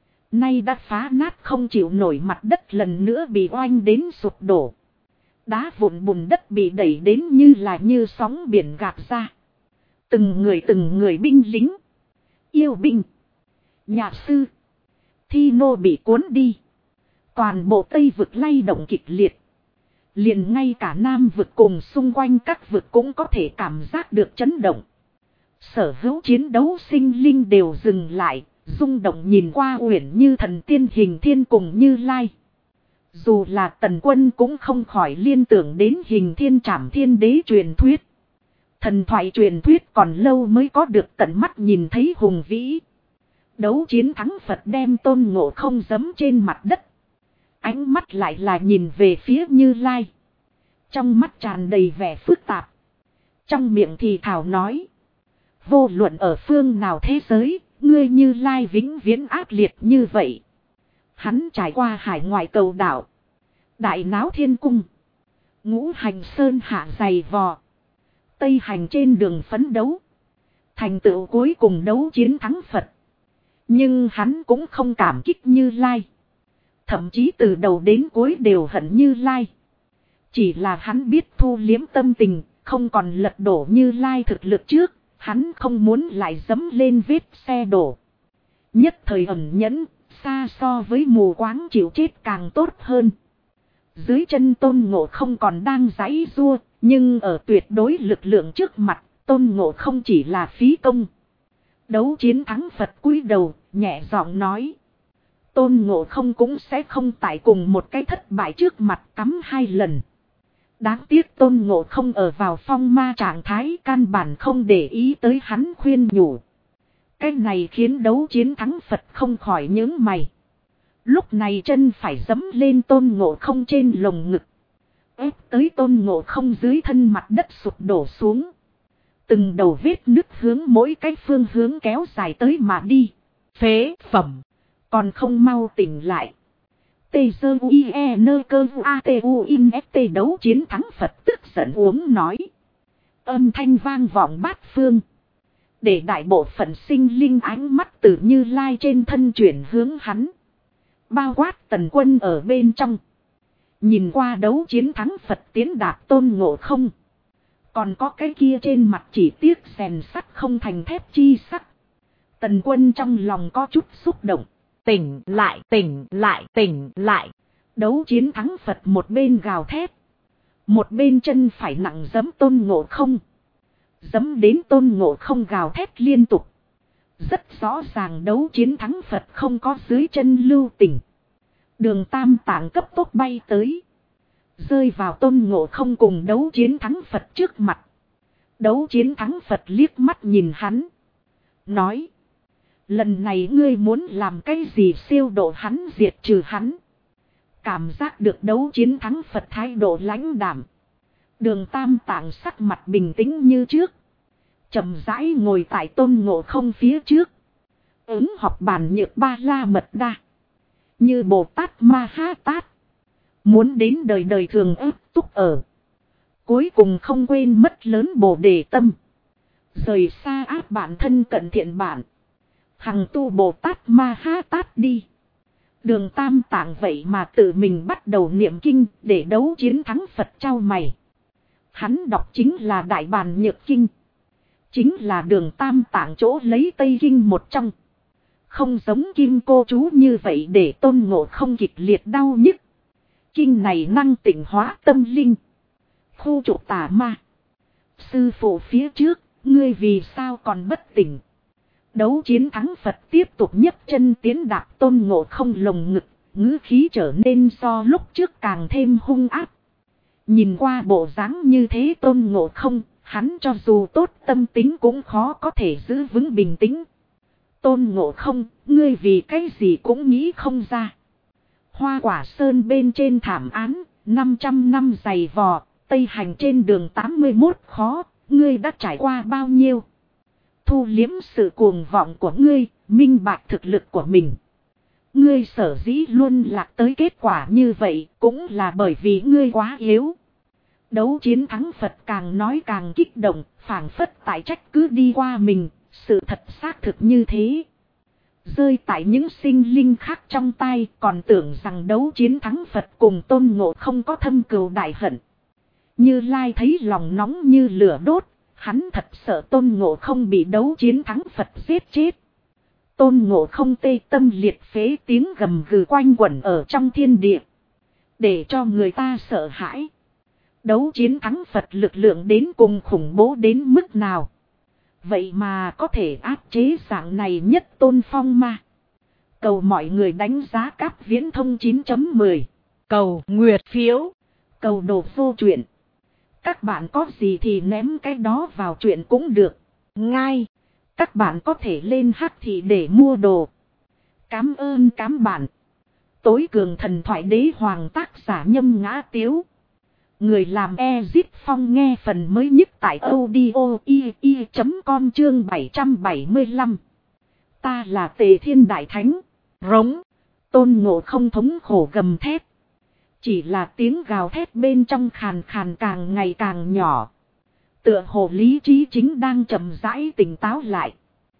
Nay đã phá nát không chịu nổi mặt đất lần nữa bị oanh đến sụp đổ. Đá vụn bùn đất bị đẩy đến như sóng biển gạt ra. Từng người binh lính. Yêu binh. Nhà sư. Thi nô bị cuốn đi. Toàn bộ Tây vực lay động kịch liệt. Liền ngay cả Nam vực cùng xung quanh các vực cũng có thể cảm giác được chấn động. Sở hữu chiến đấu sinh linh đều dừng lại, rung động nhìn qua uyển như thần tiên Hình Thiên cùng Như Lai. Dù là Tần Quân cũng không khỏi liên tưởng đến Hình Thiên Trảm Thiên Đế truyền thuyết. Thần thoại truyền thuyết còn lâu mới có được tận mắt nhìn thấy hùng vĩ. Đấu chiến thắng Phật đem Tôn Ngộ Không giẫm trên mặt đất. Ánh mắt lại là nhìn về phía Như Lai. Trong mắt tràn đầy vẻ phức tạp. Trong miệng thì thảo nói. Vô luận ở phương nào thế giới, ngươi Như Lai vĩnh viễn ác liệt như vậy. Hắn trải qua hải ngoại cầu đảo. Đại náo thiên cung. Ngũ Hành Sơn hạ dày vò. Tây Hành trên đường phấn đấu. Thành tựu cuối cùng đấu chiến thắng Phật. Nhưng hắn cũng không cảm kích Như Lai. Thậm chí từ đầu đến cuối đều hận Như Lai. Chỉ là hắn biết thu liếm tâm tình, không còn lật đổ Như Lai thực lực trước. Hắn không muốn lại dẫm lên vết xe đổ. Nhất thời ẩn nhẫn, xa so với mù quáng chịu chết càng tốt hơn. Dưới chân Tôn Ngộ Không còn đang giãy giụa, nhưng ở tuyệt đối lực lượng trước mặt, Tôn Ngộ Không chỉ là phí công. Đấu chiến thắng Phật cúi đầu, nhẹ giọng nói. Tôn Ngộ Không cũng sẽ không tại cùng một cái thất bại trước mặt cắm 2 lần. Đáng tiếc Tôn Ngộ Không ở vào phong ma trạng thái, căn bản không để ý tới hắn khuyên nhủ. Cái này khiến đấu chiến thắng Phật không khỏi nhướng mày. Lúc này chân phải giẫm lên Tôn Ngộ Không trên lồng ngực. Ép tới Tôn Ngộ Không dưới thân mặt đất sụp đổ xuống. Từng đầu vết nứt hướng mỗi cái phương hướng kéo dài tới mà đi. Phế phẩm. Còn không mau tỉnh lại. Tê sơ uie nơ cơ a t u in s t đấu chiến thắng Phật tức giận uống nói. Âm thanh vang vọng bát phương. Để đại bộ phận sinh linh ánh mắt từ Như Lai trên thân chuyển hướng hắn. Bao quát Tần Quân ở bên trong. Nhìn qua đấu chiến thắng Phật tiến đạp Tôn Ngộ Không. Còn có cái kia trên mặt chỉ tiếc rèn sắt không thành thép chi sắc. Tần Quân trong lòng có chút xúc động. Tỉnh lại, tỉnh lại, tỉnh lại. Đấu chiến thắng Phật một bên gào thét. Một bên chân phải nặng giẫm Tôn Ngộ Không. Giẫm đến Tôn Ngộ Không gào thét liên tục. Rất rõ ràng đấu chiến thắng Phật không có dưới chân lưu tình. Đường Tam Tạng cấp tốc bay tới. Rơi vào Tôn Ngộ Không cùng đấu chiến thắng Phật trước mặt. Đấu chiến thắng Phật liếc mắt nhìn hắn. Nói. Lần này ngươi muốn làm cái gì siêu độ hắn diệt trừ hắn. Cảm giác được đấu chiến thắng Phật thái độ lãnh đạm. Đường Tam Tạng sắc mặt bình tĩnh như trước. Chậm rãi ngồi tại Tôn Ngộ Không phía trước. Ứng học bản nhược ba la mật đa. Như Bồ Tát Ma Ha Tát. Muốn đến đời đời thường ức túc ở. Cuối cùng không quên mất lớn Bồ Đề tâm. Rời xa áp bản thân cận thiện bản. Hằng tu Bồ Tát Ma Ha Tát đi. Đường Tam Tạng vậy mà tự mình bắt đầu niệm kinh để đấu chiến thắng Phật trao mày. Hắn đọc chính là Đại Bàn Nhược Kinh. Chính là đường Tam Tạng chỗ lấy Tây Kinh một trong. Không giống Kim Cô Chú như vậy để Tôn Ngộ Không kịch liệt đau nhức. Kinh này năng tỉnh hóa tâm linh. Khu trục tà ma. Sư phụ phía trước, ngươi vì sao còn bất tỉnh? Đấu chiến thắng Phật tiếp tục nhấc chân tiến đạp Tôn Ngộ Không lồng ngực, ngữ khí trở nên so lúc trước càng thêm hung ác. Nhìn qua bộ dáng như thế Tôn Ngộ Không, hắn cho dù tốt tâm tính cũng khó có thể giữ vững bình tĩnh. Tôn Ngộ Không, ngươi vì cái gì cũng nghĩ không ra. Hoa Quả Sơn bên trên thảm án, 500 năm dày vò, Tây Hành trên đường 81 khó, ngươi đã trải qua bao nhiêu? Thu liếm sự cuồng vọng của ngươi, minh bạch thực lực của mình. Ngươi sở dĩ luôn lạc tới kết quả như vậy, cũng là bởi vì ngươi quá yếu. Đấu chiến thắng Phật càng nói càng kích động, phảng phất tại trách cứ đi qua mình, sự thật xác thực như thế. Rơi tại những sinh linh khác trong tay còn tưởng rằng đấu chiến thắng Phật cùng Tôn Ngộ Không có thâm cừu đại hận. Như Lai thấy lòng nóng như lửa đốt, hắn thật sợ Tôn Ngộ Không bị đấu chiến thắng Phật giết chết. Tôn Ngộ Không tê tâm liệt phế tiếng gầm gừ quanh quẩn ở trong thiên địa. Để cho người ta sợ hãi. Đấu chiến thắng Phật lực lượng đến cùng khủng bố đến mức nào. Vậy mà có thể áp chế dạng này nhất tôn phong ma. Cầu mọi người đánh giá Cáp Viễn Thông 9.10. Cầu nguyệt phiếu. Cầu đồ vô chuyện. Các bạn có gì thì ném cái đó vào chuyện cũng được. Ngay. Các bạn có thể lên Hắc Thị để mua đồ. Cám ơn cám bạn. Tối cường thần thoại đế hoàng tác giả Nhâm Ngã Tiếu. Người làm Ezip Phong nghe phần mới nhất tại audio.com chương 775. Ta là Tề Thiên Đại Thánh. Rống. Tôn Ngộ Không thống khổ gầm thét. Chỉ là tiếng gào thét bên trong khàn khàn càng ngày càng nhỏ. Tựa hồ lý trí chính đang chậm rãi tỉnh táo lại.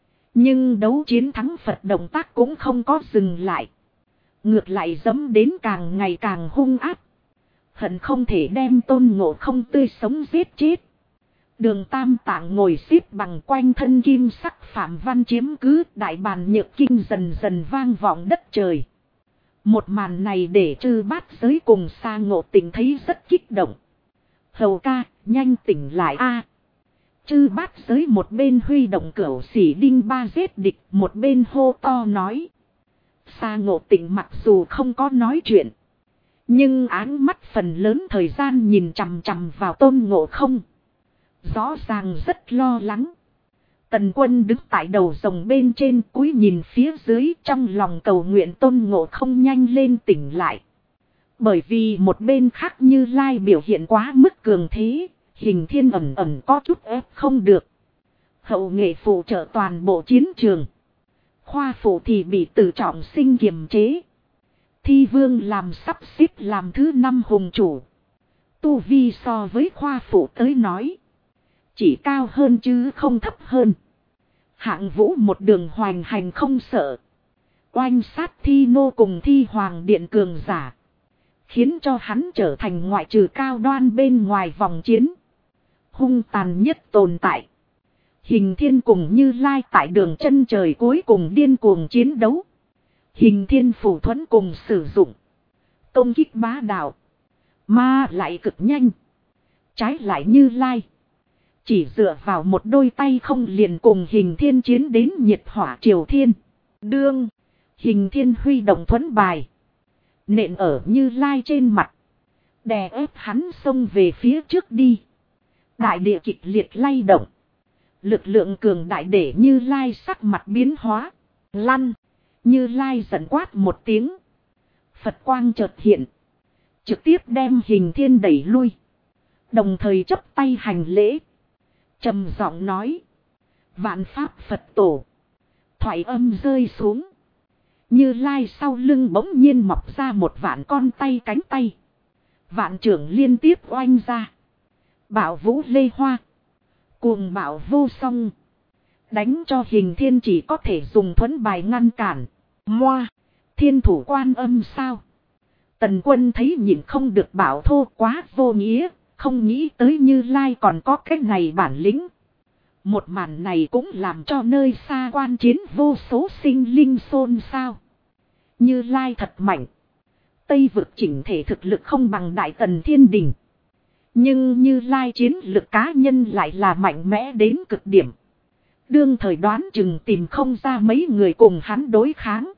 Nhưng đấu chiến thắng Phật động tác cũng không có dừng lại. Ngược lại dẫm đến càng ngày càng hung ác. Hận không thể đem Tôn Ngộ Không tươi sống giết chết. Đường Tam Tạng ngồi xếp bằng quanh thân kim sắc phạm văn chiếm cứ, đại bàn nhược kinh dần dần vang vọng đất trời. Một màn này để Chư Bát Giới cùng Sa Ngộ Tịnh thấy rất kích động. Hầu ca, nhanh tỉnh lại a! Chư Bát Giới một bên huy động cửu xỉ đinh ba giết địch, một bên hô to nói. Sa Ngộ Tịnh mặc dù không có nói chuyện, nhưng áng mắt phần lớn thời gian nhìn chằm chằm vào Tôn Ngộ Không. Rõ ràng rất lo lắng. Tần Quân đứng tại đầu rồng bên trên, cúi nhìn phía dưới, trong lòng cầu nguyện Tôn Ngộ Không nhanh lên tỉnh lại. Bởi vì một bên khác Như Lai biểu hiện quá mức cường thế, Hình Thiên ẩn ẩn có chút ép không được. Hậu nghệ phụ trợ toàn bộ chiến trường. Khoa phụ thì bị Tử Trọng Sinh kiềm chế. Thi Vương làm sắp xếp làm thứ 5 hùng chủ. Tu vi so với khoa phụ tới nói, chỉ cao hơn chứ không thấp hơn. Hạng Vũ một đường hoành hành không sợ. Oanh sát Thi Nô cùng Thi Hoàng Điện cường giả. Khiến cho hắn trở thành ngoại trừ Cao Đoan bên ngoài vòng chiến. Hung tàn nhất tồn tại. Hình Thiên cùng Như Lai tại đường chân trời cuối cùng điên cuồng chiến đấu. Hình Thiên phủ thuẫn cùng sử dụng. Công kích bá đạo. Mà lại cực nhanh. Trái lại Như Lai. Chỉ dựa vào một đôi tay không liền cùng Hình Thiên chiến đến nhiệt hỏa triều thiên. Đương. Hình Thiên huy động thuẫn bài. Nện ở Như Lai trên mặt. Đè ép hắn xông về phía trước đi. Đại địa kịch liệt lay động. Lực lượng cường đại để Như Lai sắc mặt biến hóa. Lăn. Như Lai giận quát một tiếng. Phật quang chợt hiện. Trực tiếp đem Hình Thiên đẩy lui. Đồng thời chắp tay hành lễ. Trầm giọng nói. Vạn pháp Phật tổ. Thoại âm rơi xuống. Như Lai sau lưng bỗng nhiên mọc ra một vạn con tay cánh tay. Vạn trưởng liên tiếp oanh ra. Bảo vũ lê hoa. Cuồng bạo vô song. Đánh cho Hình Thiên chỉ có thể dùng thuẫn bài ngăn cản. Moa. Thiên thủ Quan Âm sao? Tần Quân thấy nhìn không được bảo thô quá vô nghĩa. Không nghĩ tới Như Lai còn có cái này bản lĩnh. Một màn này cũng làm cho nơi xa quan chiến vô số sinh linh xôn xao. Như Lai thật mạnh. Tây vực chỉnh thể thực lực không bằng Đại Tần Thiên Đình. Nhưng Như Lai chiến lực cá nhân lại là mạnh mẽ đến cực điểm. Đương thời đoán chừng tìm không ra mấy người cùng hắn đối kháng.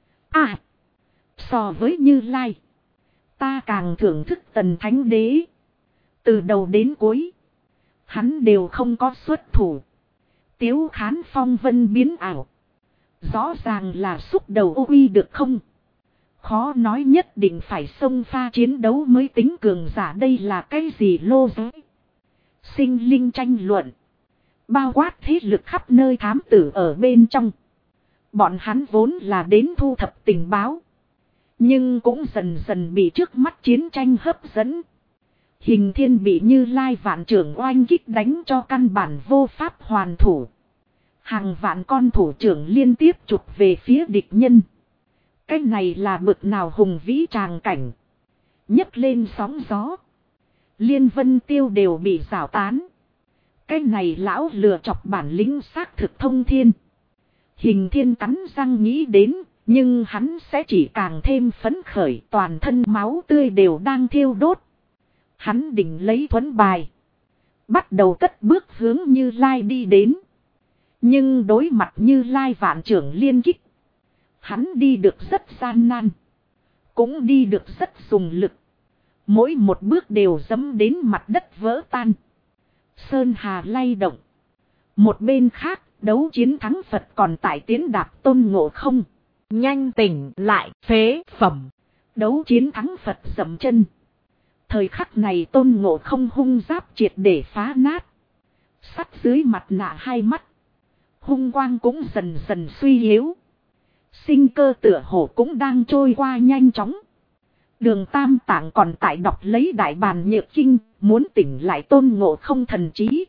So với Như Lai, ta càng thưởng thức Tần Thánh Đế. Từ đầu đến cuối, hắn đều không có xuất thủ. Tiếu Khán phong vân biến ảo. Rõ ràng là xúc đầu ô uy được không? Khó nói nhất định phải xông pha chiến đấu mới tính cường giả, đây là cái gì lô giới? Sinh linh tranh luận. Bao quát thế lực khắp nơi thám tử ở bên trong. Bọn hắn vốn là đến thu thập tình báo. Nhưng cũng dần dần bị trước mắt chiến tranh hấp dẫn. Hình Thiên bị Như Lai vạn trưởng oanh kích đánh cho căn bản vô pháp hoàn thủ. Hàng vạn con thủ trưởng liên tiếp chụp về phía địch nhân. Cái này là bực nào hùng vĩ tràng cảnh. Nhấc lên sóng gió. Liên Vân Tiêu đều bị rào tán. Cái này lão lừa chọc bản lĩnh xác thực thông thiên. Hình Thiên cắn răng nghĩ đến, nhưng hắn sẽ chỉ càng thêm phấn khởi, toàn thân máu tươi đều đang thiêu đốt. Hắn định lấy thuẫn bài. Bắt đầu cất bước hướng Như Lai đi đến. Nhưng đối mặt Như Lai vạn trưởng liên kích. Hắn đi được rất gian nan. Cũng đi được rất dùng lực. Mỗi một bước đều dẫm đến mặt đất vỡ tan. Sơn hà lay động. Một bên khác, đấu chiến thắng Phật còn tại tiến đạp Tôn Ngộ Không. Nhanh tỉnh lại phế phẩm. Đấu chiến thắng Phật dậm chân. Thời khắc này Tôn Ngộ Không hung giáp triệt để phá nát. Sắt dưới mặt nạ hai mắt. Hung quang cũng dần dần suy yếu. Sinh cơ tựa hồ cũng đang trôi qua nhanh chóng. Đường Tam Tạng còn tại đọc lấy Đại Bàn Nhược Kinh, muốn tỉnh lại Tôn Ngộ Không thần trí.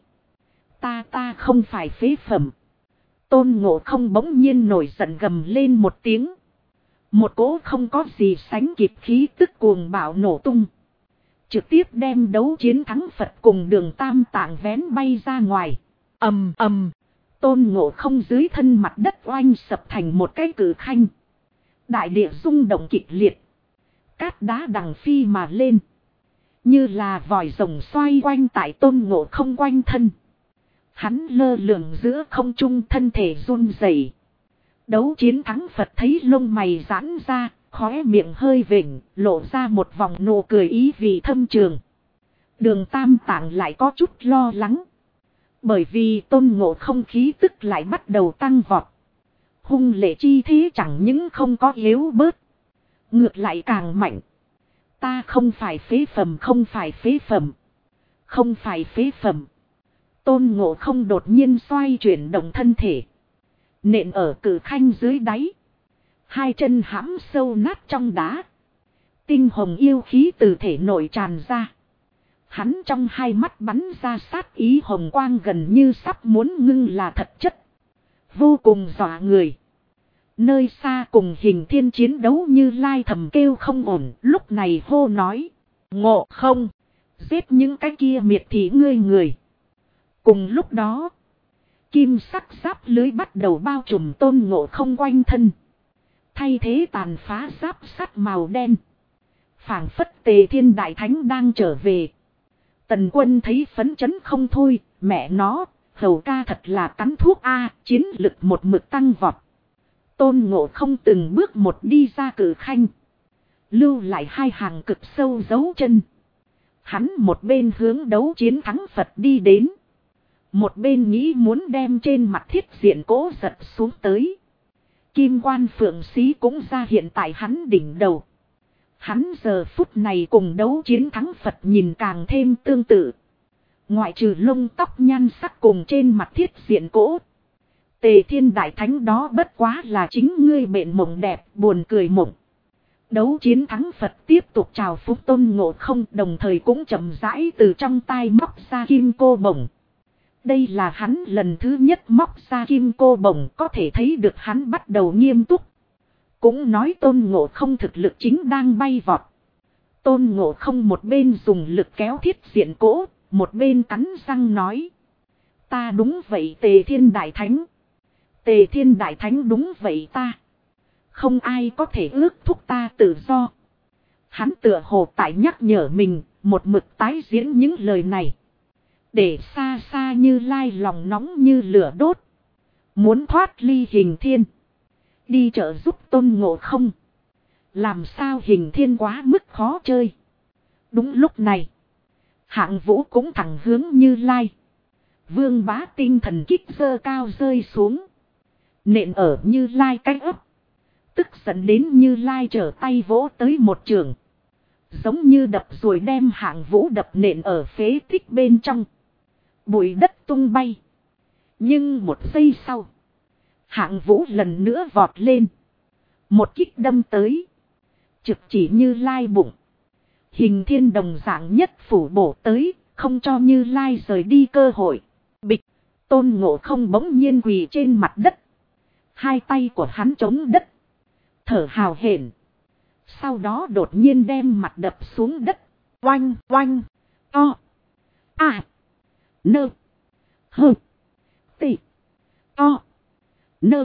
Ta không phải phế phẩm. Tôn Ngộ Không bỗng nhiên nổi giận gầm lên một tiếng. Một cỗ không có gì sánh kịp khí tức cuồng bạo nổ tung. Trực tiếp đem đấu chiến thắng Phật cùng Đường Tam Tạng vén bay ra ngoài. ầm ầm. Tôn Ngộ Không dưới thân mặt đất oanh sập thành một cái cử khanh. Đại địa rung động kịch liệt. Cát đá đằng phi mà lên. Như là vòi rồng xoay quanh tại Tôn Ngộ Không quanh thân. Hắn lơ lửng giữa không trung, thân thể run rẩy. Đấu chiến thắng Phật thấy lông mày giãn ra, khóe miệng hơi vểnh, lộ ra một vòng nụ cười ý vị thâm trường. Đường Tam Tạng lại có chút lo lắng. Bởi vì Tôn Ngộ Không khí tức lại bắt đầu tăng vọt. Hung lệ chi thế chẳng những không có yếu bớt, ngược lại càng mạnh. Ta không phải phế phẩm, không phải phế phẩm, không phải phế phẩm. Tôn Ngộ Không đột nhiên xoay chuyển động thân thể, nện ở cử khanh dưới đáy. Hai chân hãm sâu nát trong đá. Tinh hồng yêu khí từ thể nội tràn ra. Hắn trong hai mắt bắn ra sát ý hồng quang, gần như sắp muốn ngưng là thật chất. Vô cùng dọa người. Nơi xa cùng Hình Thiên chiến đấu, Như Lai thầm kêu không ổn, lúc này hô nói: Ngộ Không, giết những cái kia miệt thị ngươi người. Cùng lúc đó, kim sắc giáp lưới bắt đầu bao trùm Tôn Ngộ Không quanh thân. Thay thế tàn phá giáp sắt màu đen. Phảng phất Tề Thiên Đại Thánh đang trở về. Tần Quân thấy phấn chấn không thôi, mẹ nó, Hầu ca thật là cắn thuốc a, chiến lực một mực tăng vọt. Tôn Ngộ Không từng bước một đi ra cử khanh, lưu lại hai hàng cực sâu dấu chân. Hắn một bên hướng đấu chiến thắng Phật đi đến, một bên nghĩ muốn đem trên mặt Thiết Diện Cố giật xuống tới. Kim Quan Phượng Xí cũng ra hiện tại hắn đỉnh đầu. Hắn giờ phút này cùng đấu chiến thắng Phật nhìn càng thêm tương tự. Ngoại trừ lông tóc nhan sắc cùng trên mặt Thiết Diện Cố, Tề Thiên Đại Thánh đó bất quá là chính ngươi mệnh mộng đẹp, buồn cười mộng. Đấu chiến thắng Phật tiếp tục chào phúc Tôn Ngộ Không, đồng thời cũng chậm rãi từ trong tai móc ra kim cô bổng. Đây là hắn lần thứ nhất móc ra kim cô bổng, có thể thấy được hắn bắt đầu nghiêm túc. Cũng nói Tôn Ngộ Không thực lực chính đang bay vọt. Tôn Ngộ Không một bên dùng lực kéo Thiết Diện Cố, một bên cắn răng nói: Ta đúng vậy Tề Thiên Đại Thánh. Tề Thiên Đại Thánh đúng vậy ta. Không ai có thể ước thúc ta tự do. Hắn tựa hồ tại nhắc nhở mình, một mực tái diễn những lời này. Để xa xa Như Lai lòng nóng như lửa đốt. Muốn thoát ly Hình Thiên, đi trợ giúp Tôn Ngộ Không. Làm sao Hình Thiên quá mức khó chơi. Đúng lúc này, Hạng Vũ cũng thẳng hướng Như Lai. Vương Bá tinh thần kích giơ cao rơi xuống, nện ở Như Lai cái ấp. Tức giận đến Như Lai trở tay vỗ tới một trường, giống như đập rồi đem Hạng Vũ đập nện ở phế tích bên trong. Bụi đất tung bay. Nhưng một giây sau, Hạng Vũ lần nữa vọt lên, một kích đâm tới, trực chỉ Như Lai bụng. Hình Thiên đồng dạng nhất phủ bổ tới, không cho Như Lai rời đi cơ hội. Bịch, Tôn Ngộ Không bỗng nhiên quỳ trên mặt đất. Hai tay của hắn chống đất, thở hào hển. Sau đó đột nhiên đem mặt đập xuống đất. Oanh, oanh, to, a, nơ, hơ, tị, to, nơ.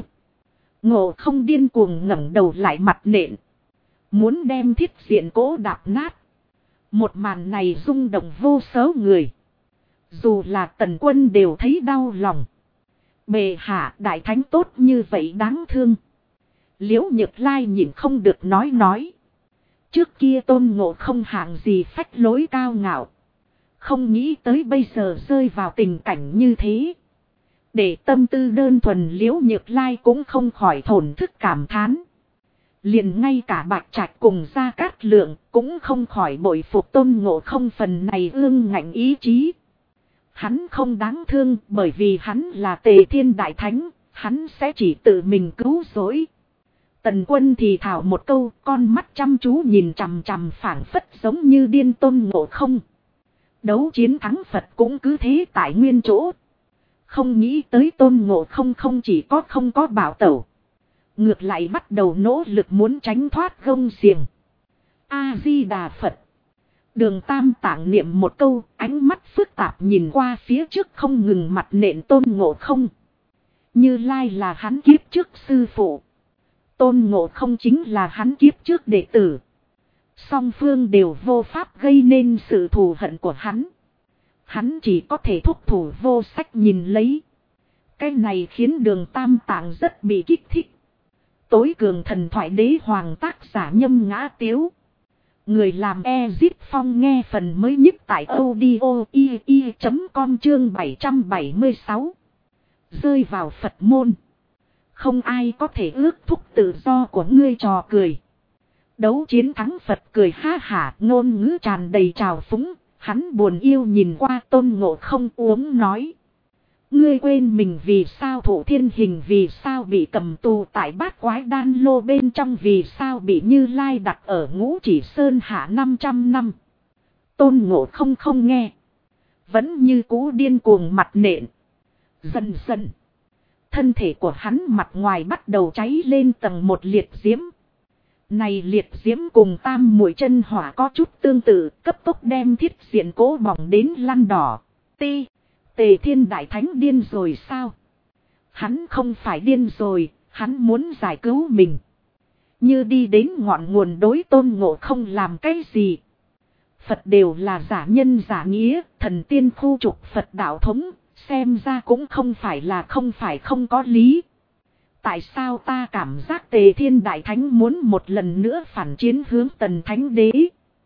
Ngộ Không điên cuồng ngẩng đầu lại mặt nện, muốn đem Thiết Diện Cố đạp nát. Một màn này rung động vô số người. Dù là Tần Quân đều thấy đau lòng. Bệ hạ, Đại Thánh tốt như vậy đáng thương. Liễu Nhược Lai nhìn không được nói. Trước kia Tôn Ngộ Không hạng gì phách lối cao ngạo. Không nghĩ tới bây giờ rơi vào tình cảnh như thế. Để tâm tư đơn thuần Liễu Nhược Lai cũng không khỏi thổn thức cảm thán. Liền ngay cả Bạch Trạch cùng Gia Cát Lượng cũng không khỏi bội phục Tôn Ngộ Không phần này ương ngạnh ý chí. Hắn không đáng thương bởi vì hắn là Tề Thiên Đại Thánh, hắn sẽ chỉ tự mình cứu rỗi. Tần Quân thì thảo một câu, con mắt chăm chú nhìn chằm chằm phảng phất giống như điên Tôn Ngộ Không. Đấu chiến thắng Phật cũng cứ thế tại nguyên chỗ. Không nghĩ tới Tôn Ngộ Không không chỉ không có bảo tẩu. Ngược lại bắt đầu nỗ lực muốn tránh thoát gông xiềng. A-di-đà Phật. Đường Tam Tạng niệm một câu, ánh mắt phức tạp nhìn qua phía trước không ngừng mặt nện Tôn Ngộ Không. Như Lai là hắn kiếp trước sư phụ. Tôn Ngộ Không chính là hắn kiếp trước đệ tử. Song phương đều vô pháp gây nên sự thù hận của hắn. Hắn chỉ có thể thúc thủ vô sách nhìn lấy. Cái này khiến Đường Tam Tạng rất bị kích thích. Tối cường thần thoại đế hoàng tác giả Nhâm Ngã Tiếu. Người làm Ezip Phong nghe phần mới nhất tại audio.com chương 776. Rơi vào Phật môn. Không ai có thể ước thúc tự do của ngươi trò cười. Đấu chiến thắng Phật cười ha hả, ngôn ngữ tràn đầy trào phúng. Hắn buồn yêu nhìn qua Tôn Ngộ Không uống nói. Ngươi quên mình vì sao thụ thiên hình, vì sao bị cầm tù tại Bát Quái Đan Lô bên trong, vì sao bị Như Lai đặt ở Ngũ Chỉ Sơn hạ 500 năm. Tôn Ngộ Không không nghe. Vẫn như cú điên cuồng mặt nện. Dần dần. Thân thể của hắn mặt ngoài bắt đầu cháy lên tầng một liệt diễm. Này liệt diễm cùng tam muội chân hỏa có chút tương tự, cấp tốc đem thiết diện cố bỏng đến lăn đỏ. Tề Thiên Đại Thánh điên rồi sao? Hắn không phải điên rồi, hắn muốn giải cứu mình. Như đi đến ngọn nguồn đối Tôn Ngộ Không làm cái gì? Phật đều là giả nhân giả nghĩa, thần tiên khu trục Phật đạo thống, xem ra cũng không phải không có lý. Tại sao ta cảm giác Tề Thiên Đại Thánh muốn một lần nữa phản chiến hướng Tần Thánh Đế?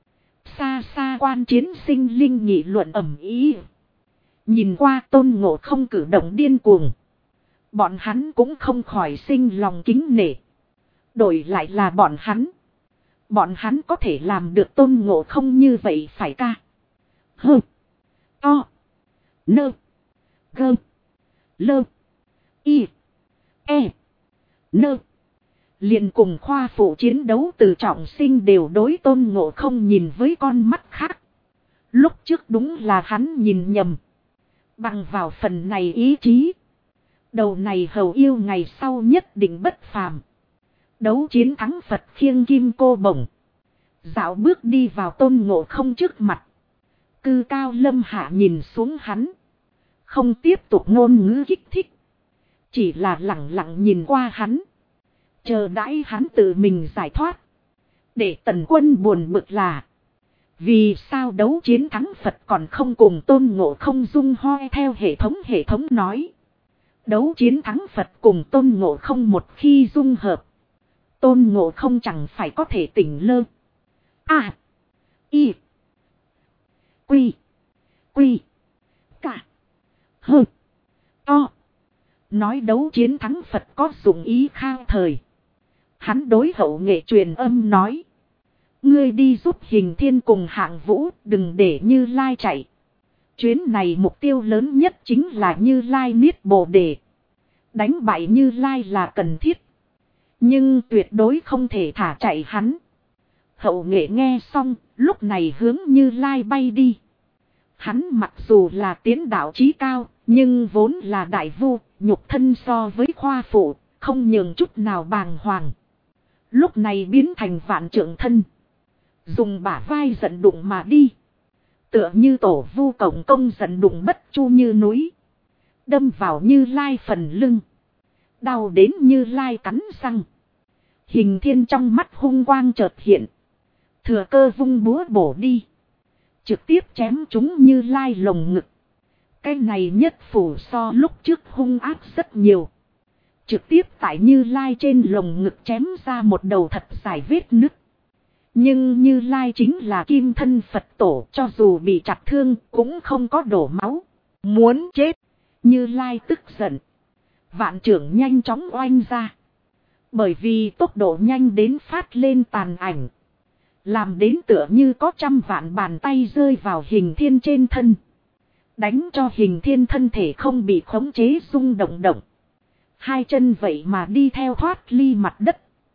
Xa xa quan chiến sinh linh nghị luận ầm ĩ. Nhìn qua Tôn Ngộ Không cử động điên cuồng. Bọn hắn cũng không khỏi sinh lòng kính nể. Đổi lại là bọn hắn. Bọn hắn có thể làm được Tôn Ngộ Không như vậy phải ca. Hơ. To. Nơ. Gơ. Lơ. Y. E. Nơ. Liền cùng khoa phụ chiến đấu từ trọng sinh đều đối Tôn Ngộ Không nhìn với con mắt khác. Lúc trước đúng là hắn nhìn nhầm. Bằng vào phần này ý chí. Đầu này hầu yêu ngày sau nhất định bất phàm. Đấu chiến thắng Phật khiêng kim cô bổng. Dạo bước đi vào Tôn Ngộ Không trước mặt. Cư cao lâm hạ nhìn xuống hắn. Không tiếp tục ngôn ngữ kích thích. Chỉ là lặng lặng nhìn qua hắn. Chờ đãi hắn tự mình giải thoát. Để Tần Quân buồn bực là. Vì sao đấu chiến thắng Phật còn không cùng Tôn Ngộ Không dung hoi theo hệ thống nói. Đấu chiến thắng Phật cùng Tôn Ngộ Không một khi dung hợp. Tôn Ngộ Không chẳng phải có thể tỉnh lơ. A. Y. Quy. Quy. Cả. Hơ. To. Nói đấu chiến thắng Phật có dụng ý khao thời. Hắn đối hậu nghệ truyền âm nói. Ngươi đi giúp Hình Thiên cùng Hạng Vũ, đừng để Như Lai chạy. Chuyến này mục tiêu lớn nhất chính là Như Lai niết Bồ Đề. Đánh bại Như Lai là cần thiết. Nhưng tuyệt đối không thể thả chạy hắn. Hậu nghệ nghe xong, lúc này hướng Như Lai bay đi. Hắn mặc dù là tiến đạo chí cao, nhưng vốn là đại vu, nhục thân so với khoa phụ, không nhường chút nào bàng hoàng. Lúc này biến thành vạn trượng thân. Dùng bả vai giận đụng mà đi. Tựa như tổ vu cổng công giận đụng bất chu như núi. Đâm vào Như Lai phần lưng. Đau đến Như Lai cắn răng. Hình Thiên trong mắt hung quang chợt hiện. Thừa cơ vung búa bổ đi. Trực tiếp chém chúng Như Lai lồng ngực. Cái này nhất phủ so lúc trước hung ác rất nhiều. Trực tiếp tại Như Lai trên lồng ngực chém ra một đầu thật dài vết nứt. Nhưng Như Lai chính là kim thân Phật tổ, cho dù bị chặt thương cũng không có đổ máu. Muốn chết. Như Lai tức giận. Vạn trưởng nhanh chóng oanh ra. Bởi vì tốc độ nhanh đến phát lên tàn ảnh. Làm đến tựa như có trăm vạn bàn tay rơi vào Hình Thiên trên thân. Đánh cho Hình Thiên thân thể không bị khống chế rung động động. Hai chân vậy mà đi theo thoát ly mặt đất.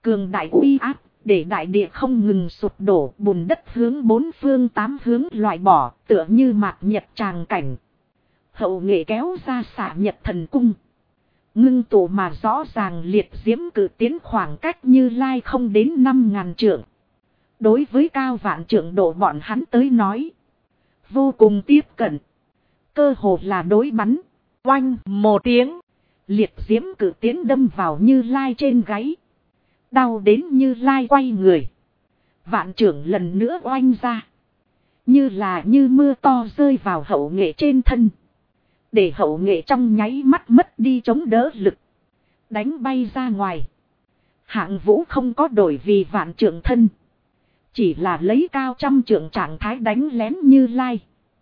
Cường đại uy áp, để đại địa không ngừng sụp đổ, bùn đất hướng bốn phương tám hướng loại bỏ, tựa như mạt nhật tràng cảnh. Hậu nghệ kéo ra xạ nhật thần cung. Ngưng tụ mà rõ ràng liệt diễm cử tiến khoảng cách Như Lai không đến 5.000 trượng. Đối với cao vạn trượng độ bọn hắn tới nói, vô cùng tiếp cận. Cơ hồ là đối bắn. Oanh một tiếng. Liệt diễm cử tiến đâm vào Như Lai trên gáy. Đau đến Như Lai quay người. Vạn trưởng lần nữa oanh ra. Như là như mưa to rơi vào hậu nghệ trên thân. Để hậu nghệ trong nháy mắt mất đi chống đỡ lực. Đánh bay ra ngoài. Hạng Vũ không có đổi vì vạn trưởng thân. Chỉ là lấy cao trăm trượng trạng thái đánh lén Như Lai.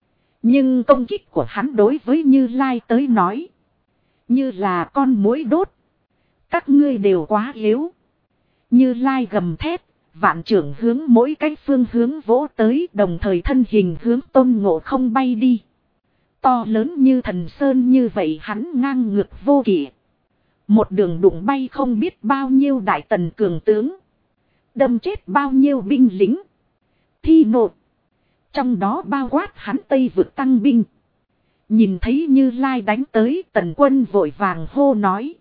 Nhưng công kích của hắn đối với Như Lai tới nói. Như là con muỗi đốt. Các ngươi đều quá yếu. Như Lai gầm thét. Vạn trưởng hướng mỗi cái phương hướng vỗ tới, đồng thời thân hình hướng Tôn Ngộ Không bay đi. To lớn như thần sơn như vậy hắn ngang ngược vô kỷ. Một đường đụng bay không biết bao nhiêu đại tần cường tướng. Đâm chết bao nhiêu binh lính. Thi nộp. Trong đó bao quát hắn Tây vực tăng binh. Nhìn thấy Như Lai đánh tới, tần quân vội vàng hô nói.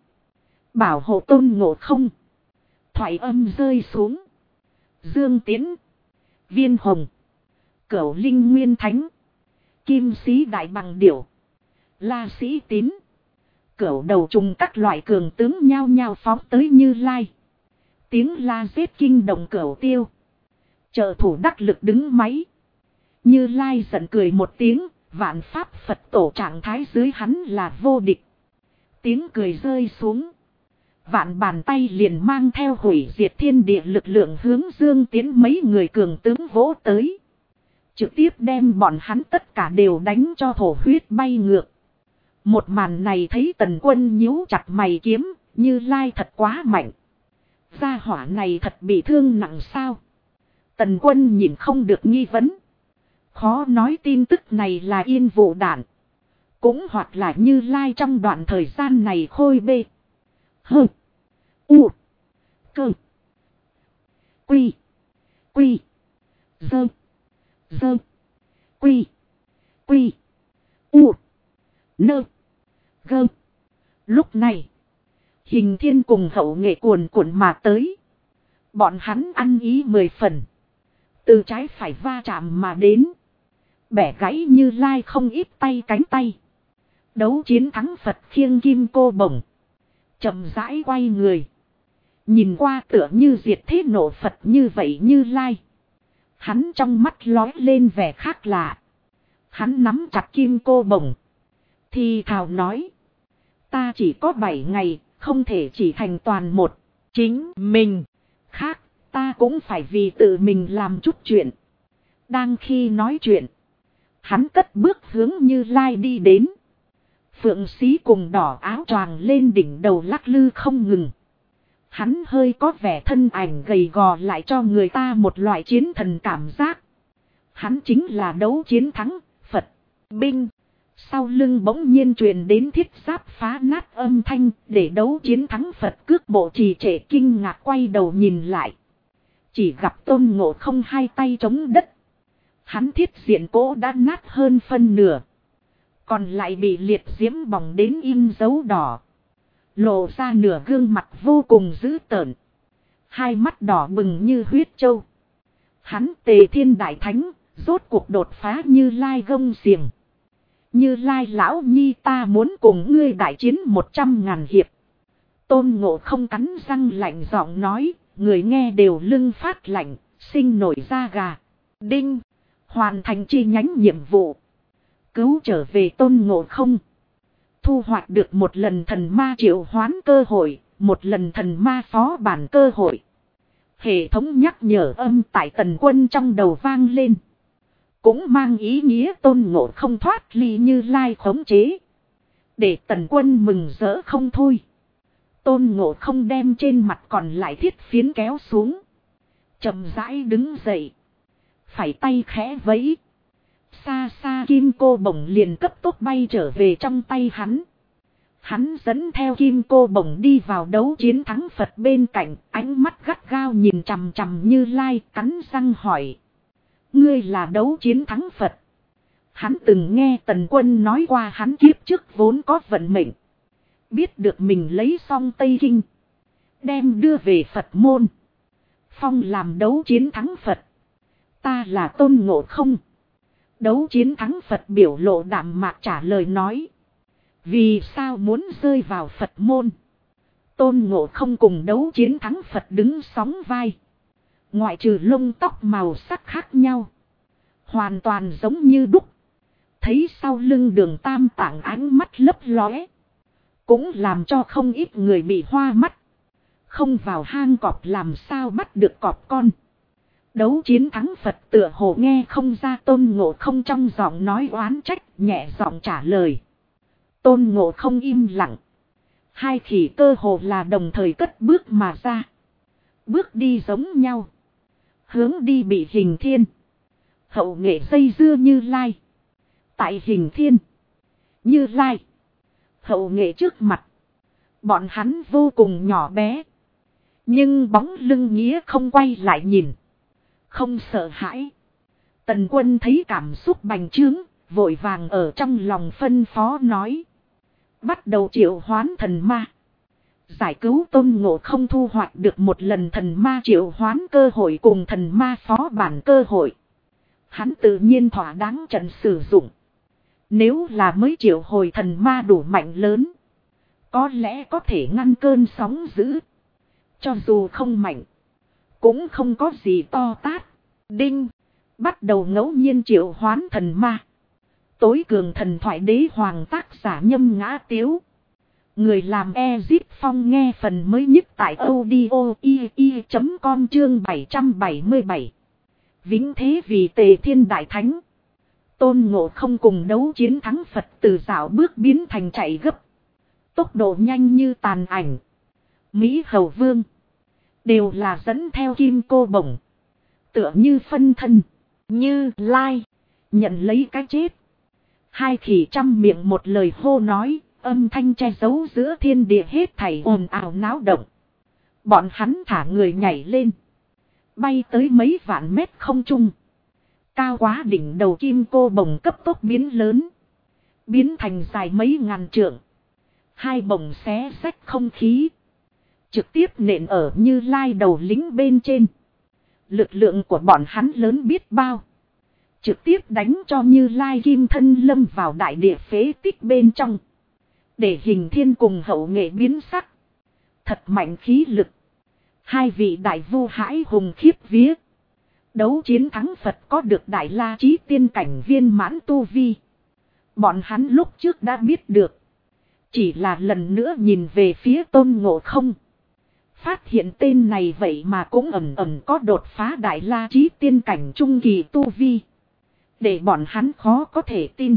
Bảo hộ Tôn Ngộ Không. Thoại âm rơi xuống. Dương Tiến, Viên Hồng, Cửu Linh Nguyên Thánh, Kim Sĩ Đại Bằng Điểu, La Sĩ Tín, Cửu Đầu Trùng các loại cường tướng nhao nhao phóng tới Như Lai. Tiếng la giết kinh động Cửu Tiêu. Trợ thủ đắc lực đứng máy. Như Lai giận cười một tiếng, vạn pháp Phật tổ trạng thái dưới hắn là vô địch. Tiếng cười rơi xuống. Vạn bàn tay liền mang theo hủy diệt thiên địa lực lượng hướng Dương Tiến mấy người cường tướng vỗ tới. Trực tiếp đem bọn hắn tất cả đều đánh cho thổ huyết bay ngược. Một màn này thấy tần quân nhíu chặt mày kiếm, Như Lai thật quá mạnh. Gia hỏa này thật bị thương nặng sao? Tần quân nhìn không được nghi vấn. Khó nói tin tức này là yên vụ đạn. Cũng hoặc là Như Lai trong đoạn thời gian này khôi bê. Hơ. U. Cơ. Quy. Quy. Dơ. Dơ. Quy. Quy. U. Nơ. Gơ. Lúc này. Hình Thiên cùng hậu nghệ cuồn cuộn mà tới. Bọn hắn ăn ý 10 phần. Từ trái phải va chạm mà đến. Bẻ gãy Như Lai không ít tay cánh tay. Đấu chiến thắng Phật khiêng kim cô bổng. Chậm rãi quay người. Nhìn qua tựa như diệt thế nộ Phật như vậy Như Lai. Hắn trong mắt lói lên vẻ khác lạ. Hắn nắm chặt kim cô bổng. Thì thào nói. Ta chỉ có 7 ngày, không thể chỉ thành toàn một. Chính mình. Khác, ta cũng phải vì tự mình làm chút chuyện. Đang khi nói chuyện. Hắn cất bước hướng Như Lai đi đến. Phượng Xí cùng đỏ áo choàng lên đỉnh đầu lắc lư không ngừng. Hắn hơi có vẻ thân ảnh gầy gò lại cho người ta một loại chiến thần cảm giác. Hắn chính là đấu chiến thắng, Phật, binh. Sau lưng bỗng nhiên truyền đến thiết giáp phá nát âm thanh để đấu chiến thắng Phật cước bộ trì trệ kinh ngạc quay đầu nhìn lại. Chỉ gặp Tôn Ngộ Không hai tay chống đất. Hắn thiết diện cỗ đã nát hơn phân nửa. Còn lại bị liệt diễm bỏng đến in dấu đỏ. Lộ ra nửa gương mặt vô cùng dữ tợn. Hai mắt đỏ bừng như huyết trâu. Hắn Tề Thiên Đại Thánh, rốt cuộc đột phá Như Lai gông xiềng. Như Lai lão nhi ta muốn cùng ngươi đại chiến 100.000 hiệp. Tôn Ngộ Không cắn răng lạnh giọng nói, người nghe đều lưng phát lạnh, sinh nổi da gà. Đinh, hoàn thành chi nhánh nhiệm vụ. Cứu trở về Tôn Ngộ Không. Thu hoạch được một lần thần ma triệu hoán cơ hội, một lần thần ma phó bản cơ hội. Hệ thống nhắc nhở âm tại tần quân trong đầu vang lên. Cũng mang ý nghĩa Tôn Ngộ Không thoát ly Như Lai khống chế. Để tần quân mừng rỡ không thôi. Tôn Ngộ Không đem trên mặt còn lại thiết phiến kéo xuống. Chậm rãi đứng dậy. Phải tay khẽ vẫy. Xa xa kim cô bổng liền cấp tốc bay trở về trong tay hắn. Hắn dẫn theo kim cô bổng đi vào đấu chiến thắng Phật bên cạnh, ánh mắt gắt gao nhìn chằm chằm Như Lai, cắn răng hỏi. Ngươi là đấu chiến thắng Phật. Hắn từng nghe Tần Quân nói qua hắn kiếp trước vốn có vận mệnh. Biết được mình lấy xong Tây Kinh, đem đưa về Phật môn, phong làm đấu chiến thắng Phật. Ta là Tôn Ngộ Không. Đấu chiến thắng Phật biểu lộ đạm mạc trả lời nói. Vì sao muốn rơi vào Phật môn? Tôn Ngộ Không cùng đấu chiến thắng Phật đứng sóng vai. Ngoại trừ lông tóc màu sắc khác nhau, hoàn toàn giống như đúc. Thấy sau lưng Đường Tam Tạng ánh mắt lấp lóe, cũng làm cho không ít người bị hoa mắt. Không vào hang cọp làm sao bắt được cọp con. Đấu chiến thắng Phật tựa hồ nghe không ra Tôn Ngộ Không trong giọng nói oán trách, nhẹ giọng trả lời. Tôn Ngộ Không im lặng. Hai khỉ cơ hồ là đồng thời cất bước mà ra. Bước đi giống nhau, hướng đi bị Hình Thiên, Hậu Nghệ dây dưa Như Lai. Tại Hình Thiên, Như Lai, Hậu Nghệ trước mặt, bọn hắn vô cùng nhỏ bé. Nhưng bóng lưng nghĩa không quay lại nhìn, không sợ hãi. Tần Quân thấy cảm xúc bành trướng, vội vàng ở trong lòng phân phó nói. Bắt đầu triệu hoán thần ma. Giải cứu Tôn Ngộ Không thu hoạch được một lần thần ma triệu hoán cơ hội cùng thần ma phó bản cơ hội. Hắn tự nhiên thỏa đáng trận sử dụng. Nếu là mới triệu hồi thần ma đủ mạnh lớn, có lẽ có thể ngăn cơn sóng dữ. Cho dù không mạnh, cũng không có gì to tát. Đinh, bắt đầu ngẫu nhiên triệu hoán thần ma. Tối cường thần thoại đế hoàng tác giả Nhâm Ngã Tiếu. Người làm Ezip Phong nghe phần mới nhất tại audio.com chương 777. Vĩnh thế vì Tề Thiên Đại Thánh. Tôn Ngộ Không cùng đấu chiến thắng Phật từ dạo bước biến thành chạy gấp. Tốc độ nhanh như tàn ảnh. Mỹ Hầu Vương đều là dẫn theo kim cô bổng, tựa như phân thân. Như Lai nhận lấy cái chết. Hai khỉ trăm miệng một lời hô nói, âm thanh che giấu giữa thiên địa hết thảy ồn ào náo động. Bọn hắn thả người nhảy lên, bay tới mấy vạn mét không trung. Cao quá đỉnh đầu kim cô bổng cấp tốc biến lớn, biến thành dài mấy ngàn trượng. Hai bổng xé rách không khí, trực tiếp nện ở Như Lai đầu lính bên trên. Lực lượng của bọn hắn lớn biết bao, trực tiếp đánh cho Như Lai kim thân lâm vào đại địa phế tích bên trong. Để Hình Thiên cùng Hậu Nghệ biến sắc. Thật mạnh khí lực. Hai vị đại vu hãi hùng khiếp vía. Đấu chiến thắng Phật có được đại la chí tiên cảnh viên mãn tu vi. Bọn hắn lúc trước đã biết được. Chỉ là lần nữa nhìn về phía Tôn Ngộ Không, phát hiện tên này vậy mà cũng ẩn ẩn có đột phá đại la chí tiên cảnh trung kỳ tu vi. Để bọn hắn khó có thể tin.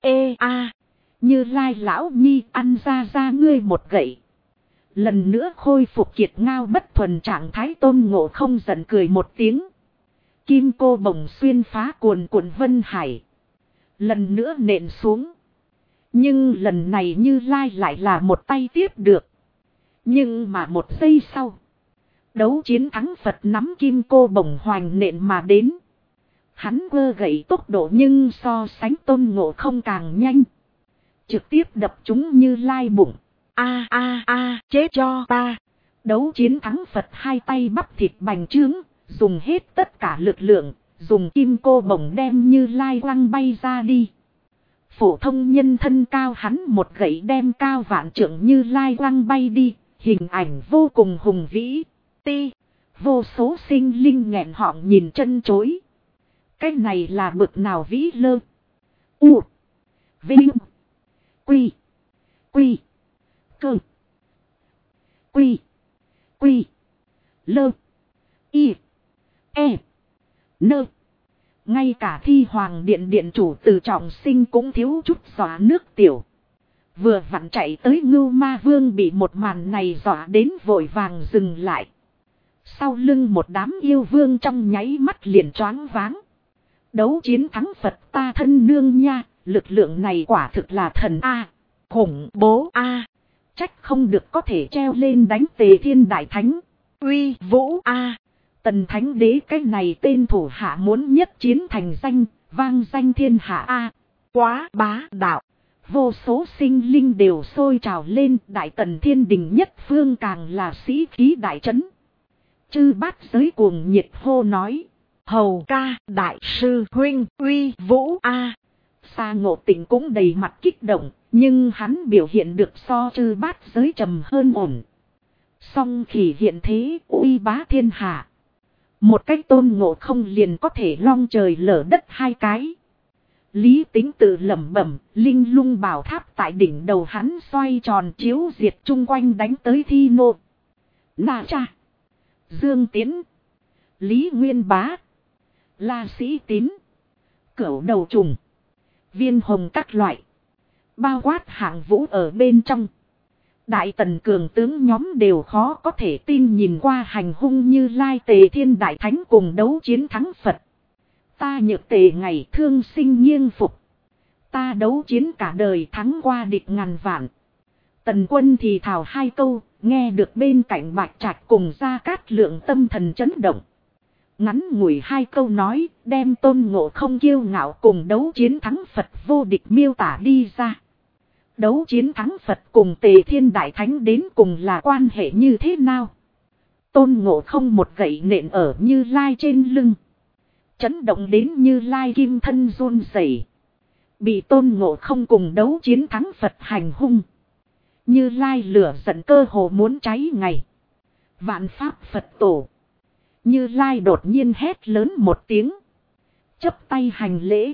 Như Lai lão nhi ăn ra ngươi một gậy. Lần nữa khôi phục kiệt ngao bất thuần trạng thái. Tôn Ngộ Không giận cười một tiếng. Kim cô bổng xuyên phá cuồn cuộn vân hải, lần nữa nện xuống. Nhưng lần này Như Lai lại là một tay tiếp được. Nhưng mà một giây sau, đấu chiến thắng Phật nắm kim cô bổng hoành nện mà đến. Hắn quơ gậy tốc độ nhưng so sánh Tôn Ngộ Không càng nhanh, trực tiếp đập chúng Như Lai bụng. Chết cho ta. Đấu chiến thắng Phật hai tay bắp thịt bành trướng, dùng hết tất cả lực lượng, dùng kim cô bổng đem Như Lai quăng bay ra đi. Phổ thông nhân thân cao hắn một gậy đem cao vạn trượng Như Lai quăng bay đi, hình ảnh vô cùng hùng vĩ. Vô số sinh linh nghẹn họng nhìn chân chối. Cái này là bực nào vĩ lơ. Vinh. Quy. Cơ. Quy. Lơ. Nơ. Ngay cả Thi Hoàng Điện điện chủ Từ Trọng Sinh cũng thiếu chút xóa nước tiểu. Vừa vặn chạy tới Ngưu Ma Vương bị một màn này dọa đến vội vàng dừng lại. Sau lưng một đám yêu vương trong nháy mắt liền choáng váng. Đấu chiến thắng Phật ta thân nương nha, lực lượng này quả thực là thần A. Khủng bố A. Trách không được có thể treo lên đánh Tề Thiên Đại Thánh. Uy vũ a. Tần Thánh Đế cái này tên thủ hạ muốn nhất chiến thành danh, vang danh thiên hạ a. Quá bá đạo. Vô số sinh linh đều sôi trào lên, Đại Tần Thiên Đình nhất phương càng là sĩ khí đại trấn. Chư bát giới cuồng nhiệt hô nói. Hầu ca đại sư huynh uy vũ a. Sa Ngộ Tịnh cũng đầy mặt kích động, nhưng hắn biểu hiện được so chư bát giới trầm hơn ổn. Song khỉ hiện thế uy bá thiên hạ. Một cách Tôn Ngộ Không liền có thể long trời lở đất hai cái. Lý Tính tự lẩm bẩm, linh lung bảo tháp tại đỉnh đầu hắn xoay tròn chiếu diệt chung quanh đánh tới Thi Nô, Na Cha, Dương Tiến, Lý Nguyên Bá, La Sĩ Tín, Cửu Đầu Trùng, Viên Hồng các loại. Bao quát hạng vũ ở bên trong. Đại Tần cường tướng nhóm đều khó có thể tin nhìn qua hành hung Như Lai Tề Thiên Đại Thánh cùng đấu chiến thắng Phật. Ta nhược Tề ngày thương sinh nghiêng phục. Ta đấu chiến cả đời thắng qua địch ngàn vạn. Tần Quân thì thào hai câu, nghe được bên cạnh Bạch Trạch cùng Gia Cát Lượng tâm thần chấn động. Ngắn ngủi hai câu nói, đem Tôn Ngộ Không kiêu ngạo cùng đấu chiến thắng Phật vô địch miêu tả đi ra. Đấu chiến thắng Phật cùng Tề Thiên Đại Thánh đến cùng là quan hệ như thế nào? Tôn Ngộ Không một gậy nện ở Như Lai trên lưng. Chấn động đến Như Lai kim thân run rẩy. Bị Tôn Ngộ Không cùng đấu chiến thắng Phật hành hung. Như Lai lửa giận cơ hồ muốn cháy ngày. Vạn Pháp Phật Tổ. Như Lai đột nhiên hét lớn một tiếng. Chắp tay hành lễ.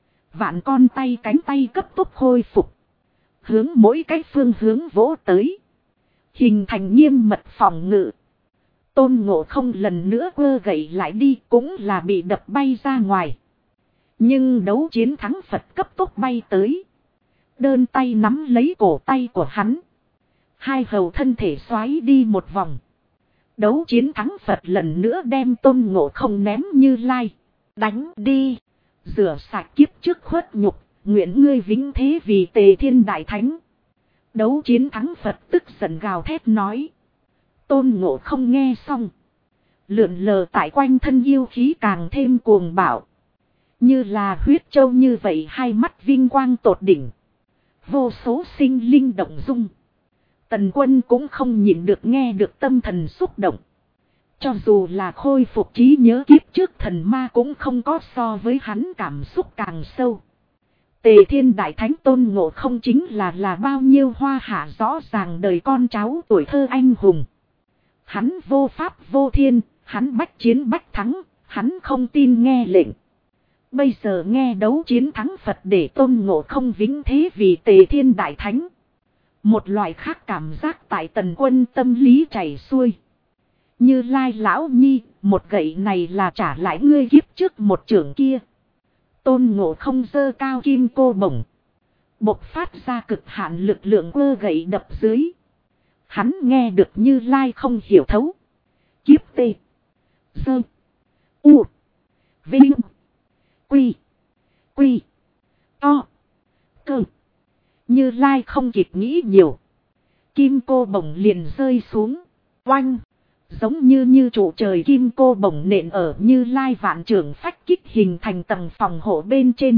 Vạn con tay cánh tay cấp tốc khôi phục. Hướng mỗi cái phương hướng vỗ tới. Hình thành nghiêm mật phòng ngự. Tôn Ngộ Không lần nữa quơ gậy lại đi cũng là bị đập bay ra ngoài. Nhưng đấu chiến thắng Phật cấp tốc bay tới. Đơn tay nắm lấy cổ tay của hắn. Hai hầu thân thể xoáy đi một vòng. Đấu chiến thắng Phật lần nữa đem Tôn Ngộ Không ném Như Lai. Đánh đi. Rửa sạch kiếp trước khuất nhục. Nguyện ngươi vĩnh thế vì Tề Thiên Đại Thánh. Đấu chiến thắng Phật tức giận gào thét nói. Tôn Ngộ Không nghe xong. Lượn lờ tại quanh thân yêu khí càng thêm cuồng bạo. Như là huyết châu như vậy hai mắt vinh quang tột đỉnh. Vô số sinh linh động dung. Tần Quân cũng không nhịn được nghe được tâm thần xúc động. Cho dù là khôi phục trí nhớ kiếp trước thần ma cũng không có so với hắn cảm xúc càng sâu. Tề Thiên Đại Thánh Tôn Ngộ Không chính là bao nhiêu hoa hạ rõ ràng đời con cháu tuổi thơ anh hùng. Hắn vô pháp vô thiên, hắn bách chiến bách thắng, hắn không tin nghe lệnh. Bây giờ nghe đấu chiến thắng Phật để Tôn Ngộ Không vĩnh thế vì Tề Thiên Đại Thánh. Một loại khác cảm giác tại Tần Quân tâm lý chảy xuôi. Như Lai lão nhi, một gậy này là trả lại ngươi kiếp trước một chưởng kia. Tôn Ngộ Không giơ cao kim cô bổng. Bộc phát ra cực hạn lực lượng quơ gậy đập dưới. Hắn nghe được Như Lai không hiểu thấu. Kiếp tê. Sơ. U. Vinh. Quy. Quy. To. Cơ. Như Lai không kịp nghĩ nhiều. Kim cô bổng liền rơi xuống. Oanh. Giống như trụ trời kim cô bổng nện ở Như Lai vạn trưởng phách kích hình thành tầng phòng hộ bên trên.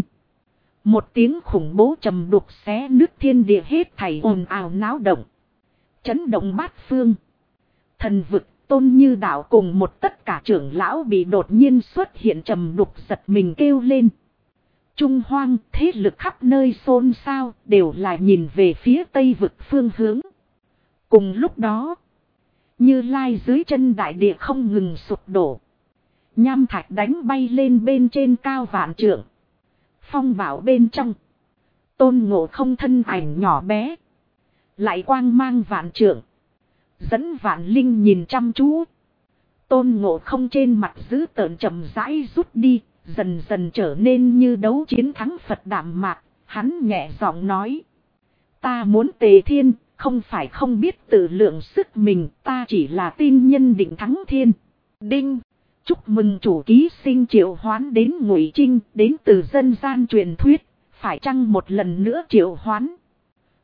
Một tiếng khủng bố trầm đục xé nứt thiên địa hết thảy ồn ào náo động. Chấn động bát phương. Thần vực Tôn Như Đạo cùng một tất cả trưởng lão bị đột nhiên xuất hiện trầm đục giật mình kêu lên. Trung hoang thế lực khắp nơi xôn xao đều là nhìn về phía tây vực phương hướng. Cùng lúc đó. Như Lai dưới chân đại địa không ngừng sụp đổ. Nham thạch đánh bay lên bên trên cao vạn trượng. Phong bảo bên trong. Tôn Ngộ Không thân ảnh nhỏ bé. Lại quang mang vạn trượng. Dẫn vạn linh nhìn chăm chú. Tôn Ngộ Không trên mặt giữ tợn chậm rãi rút đi. Dần dần trở nên như đấu chiến thắng Phật đạm mạc. Hắn nhẹ giọng nói. Ta muốn Tề Thiên. Không phải không biết tự lượng sức mình, ta chỉ là tin nhân định thắng thiên. Đinh, chúc mừng chủ ký sinh triệu hoán đến Ngụy Trinh, đến từ dân gian truyền thuyết, phải chăng một lần nữa triệu hoán.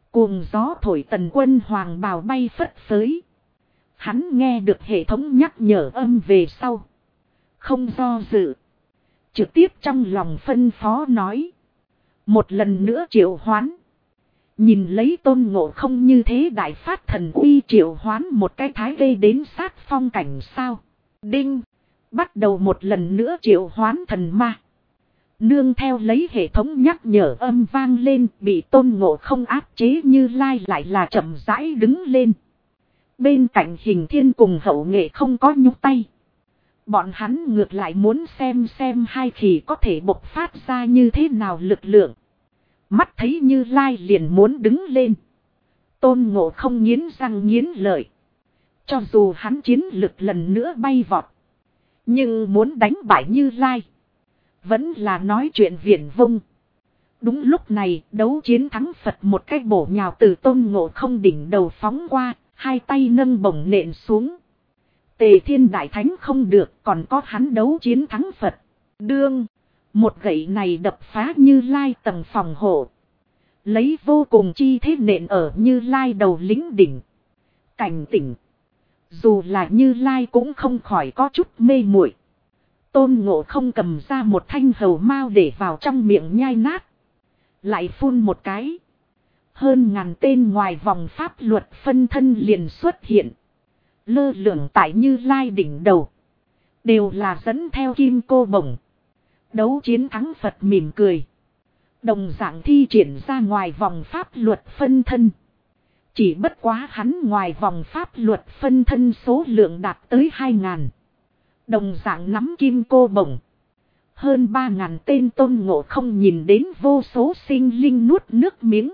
Cuồng gió thổi Tần Quân hoàng bào bay phất phới. Hắn nghe được hệ thống nhắc nhở âm về sau. Không do dự. Trực tiếp trong lòng phân phó nói. Một lần nữa triệu hoán. Nhìn lấy Tôn Ngộ Không như thế đại phát thần uy triệu hoán một cái thái gây đến sát phong cảnh sao. Đinh. Bắt đầu một lần nữa triệu hoán thần ma. Nương theo lấy hệ thống nhắc nhở âm vang lên, bị Tôn Ngộ Không áp chế Như Lai lại là chậm rãi đứng lên. Bên cạnh Hình Thiên cùng Hậu Nghệ không có nhúc tay. Bọn hắn ngược lại muốn xem hai khỉ có thể bộc phát ra như thế nào lực lượng. Mắt thấy Như Lai liền muốn đứng lên. Tôn Ngộ Không nghiến răng nghiến lợi. Cho dù hắn chiến lực lần nữa bay vọt. Nhưng muốn đánh bại Như Lai. Vẫn là nói chuyện viển vông. Đúng lúc này đấu chiến thắng Phật một cái bổ nhào từ Tôn Ngộ Không đỉnh đầu phóng qua. Hai tay nâng bổng nện xuống. Tề Thiên Đại Thánh không được, còn có hắn đấu chiến thắng Phật. Đương, một gậy này đập phá Như Lai tầng phòng hộ. Lấy vô cùng chi thế nện ở Như Lai đầu lính đỉnh. Cảnh tỉnh. Dù là Như Lai cũng không khỏi có chút mê muội. Tôn Ngộ Không cầm ra một thanh hầu mao để vào trong miệng nhai nát. Lại phun một cái. Hơn ngàn tên ngoài vòng pháp luật phân thân liền xuất hiện. Lơ lửng tại Như Lai đỉnh đầu. Đều là dẫn theo kim cô bổng. Đấu chiến thắng Phật mỉm cười. Đồng dạng thi triển ra ngoài vòng pháp luật phân thân. Chỉ bất quá hắn ngoài vòng pháp luật phân thân số lượng đạt tới 2.000. Đồng dạng nắm kim cô bổng. Hơn 3.000 tên Tôn Ngộ Không nhìn đến vô số sinh linh nuốt nước miếng.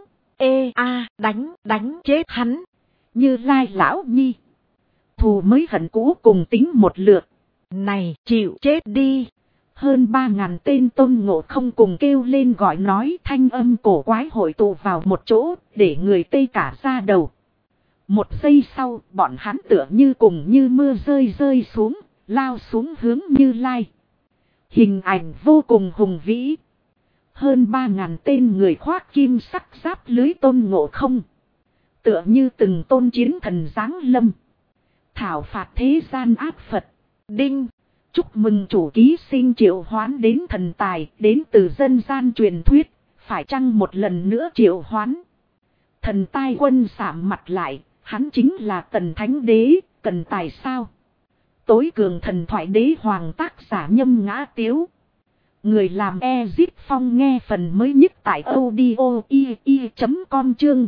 Đánh chết hắn. Như Lai lão nhi. Thù mới hận cũ cùng tính một lượt. Này chịu chết đi. Hơn 3.000 tên Tôn Ngộ Không cùng kêu lên gọi nói, thanh âm cổ quái hội tụ vào một chỗ, để người tê cả da đầu. Một giây sau, bọn hắn tựa như cùng như mưa rơi xuống, lao xuống hướng Như Lai. Hình ảnh vô cùng hùng vĩ. Hơn 3.000 tên người khoác kim sắc giáp lưới Tôn Ngộ Không. Tựa như từng tôn chiến thần giáng lâm. Thảo phạt thế gian ác Phật. Đinh. Chúc mừng chủ ký sinh triệu hoán đến thần tài, đến từ dân gian truyền thuyết. Phải chăng một lần nữa triệu hoán? Thần tai quân sạm mặt lại, hắn chính là Tần Thánh Đế, cần tài sao? Tối cường thần thoại đế hoàng tác giả Nhâm Ngã Tiếu. Người làm Ezip Phong nghe phần mới nhất tại audio.com chương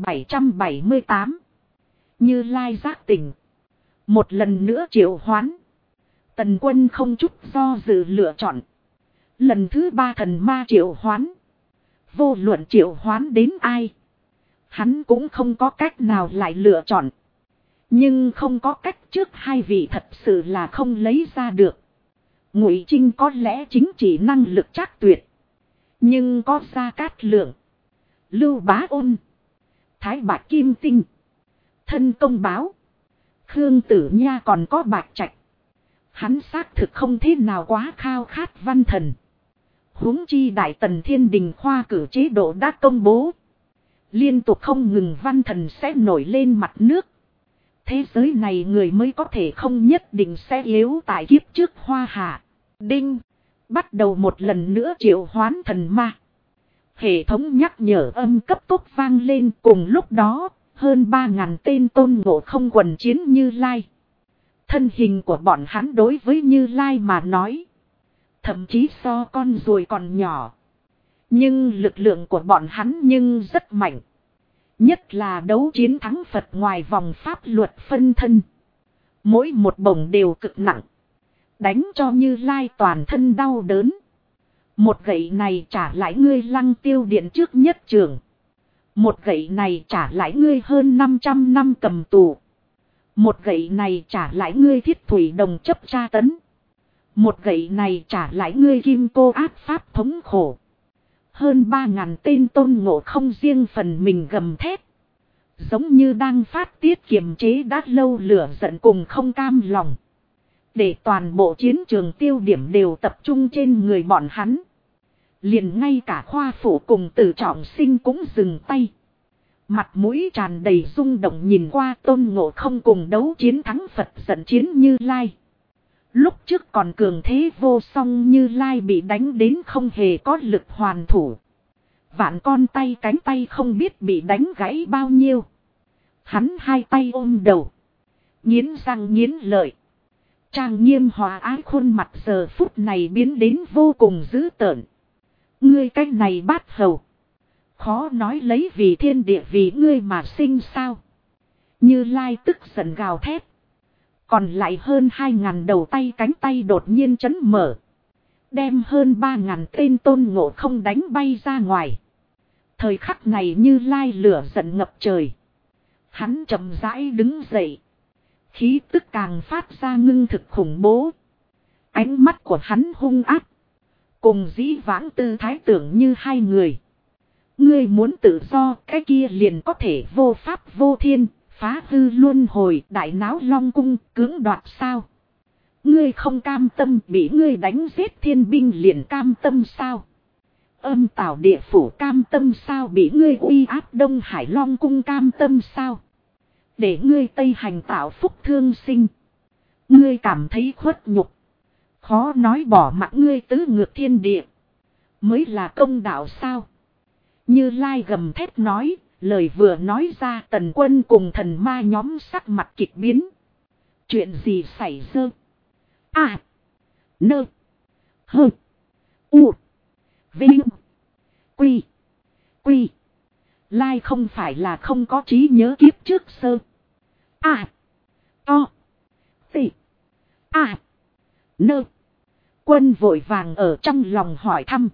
778. Như Lai giác tỉnh. Một lần nữa triệu hoán. Tần Quân không chút do dự lựa chọn. Lần thứ 3 thần ma triệu hoán. Vô luận triệu hoán đến ai. Hắn cũng không có cách nào lại lựa chọn. Nhưng không có cách trước hai vị thật sự là không lấy ra được. Ngụy Trinh có lẽ chính trị năng lực trác tuyệt. Nhưng có Gia Cát Lượng, Lưu Bá Ôn, Thái Bạch Kim Tinh, Thân Công Báo, Khương Tử Nha còn có Bạch Trạch. Hắn xác thực không thế nào quá khao khát văn thần. Huống chi Đại Tần Thiên Đình khoa cử chế độ đã công bố. Liên tục không ngừng văn thần sẽ nổi lên mặt nước. Thế giới này người mới có thể không nhất định sẽ yếu tại kiếp trước hoa hạ. Đinh. Bắt đầu một lần nữa triệu hoán thần ma. Hệ thống nhắc nhở âm cấp tốc vang lên, cùng lúc đó, hơn 3.000 tên Tôn Ngộ Không quần chiến Như Lai. Thân hình của bọn hắn đối với Như Lai mà nói. Thậm chí so con ruồi còn nhỏ. Nhưng lực lượng của bọn hắn nhưng rất mạnh. Nhất là đấu chiến thắng Phật ngoài vòng pháp luật phân thân. Mỗi một bổng đều cực nặng. Đánh cho Như Lai toàn thân đau đớn. Một gậy này trả lại ngươi Lăng Tiêu Điện trước nhất trường. Một gậy này trả lại ngươi hơn 500 năm cầm tù. Một gậy này trả lại ngươi Thiết Thủy Đồng chấp tra tấn. Một gậy này trả lại ngươi Kim Cô ác pháp thống khổ. Hơn 3.000 tên Tôn Ngộ Không riêng phần mình gầm thét. Giống như đang phát tiết kiềm chế đã lâu lửa giận cùng không cam lòng. Để toàn bộ chiến trường tiêu điểm đều tập trung trên người bọn hắn. Liền ngay cả Khoa Phủ cùng Tử Trọng Sinh cũng dừng tay. Mặt mũi tràn đầy rung động nhìn qua Tôn Ngộ Không cùng đấu chiến thắng Phật giận chiến Như Lai. Lúc trước còn cường thế vô song Như Lai bị đánh đến không hề có lực hoàn thủ. Vạn con tay cánh tay không biết bị đánh gãy bao nhiêu. Hắn hai tay ôm đầu. Nghiến răng nghiến lợi. Trang nghiêm hòa ái khuôn mặt giờ phút này biến đến vô cùng dữ tợn. Ngươi cái này bát hầu. Khó nói lấy vì thiên địa vì ngươi mà sinh sao. Như Lai tức giận gào thét. Còn lại hơn 2.000 đầu tay cánh tay đột nhiên chấn mở. Đem hơn 3.000 tên Tôn Ngộ Không đánh bay ra ngoài. Thời khắc này Như Lai lửa giận ngập trời. Hắn chậm rãi đứng dậy. Khí tức càng phát ra ngưng thực khủng bố. Ánh mắt của hắn hung ác. Cùng dĩ vãng tư thái tưởng như hai người. Ngươi muốn tự do cái kia liền có thể vô pháp vô thiên. Phá hư luân hồi đại náo long cung cưỡng đoạt sao. Ngươi không cam tâm bị ngươi đánh giết thiên binh liền cam tâm sao. Âm tào địa phủ cam tâm sao bị ngươi uy áp Đông Hải long cung cam tâm sao. Để ngươi Tây hành tạo phúc thương sinh. Ngươi cảm thấy khuất nhục. Khó nói bỏ mặc ngươi tứ ngược thiên địa. Mới là công đạo sao. Như Lai gầm thét nói. Lời vừa nói ra Tần Quân cùng thần ma nhóm sắc mặt kịch biến. Chuyện gì xảy ra? À. Nơ. Hơ. U. Vinh. Quy. Quy. Lai không phải là không có trí nhớ kiếp trước sơ. À. To. Tị. À. Nơ. Quân vội vàng ở trong lòng hỏi thăm.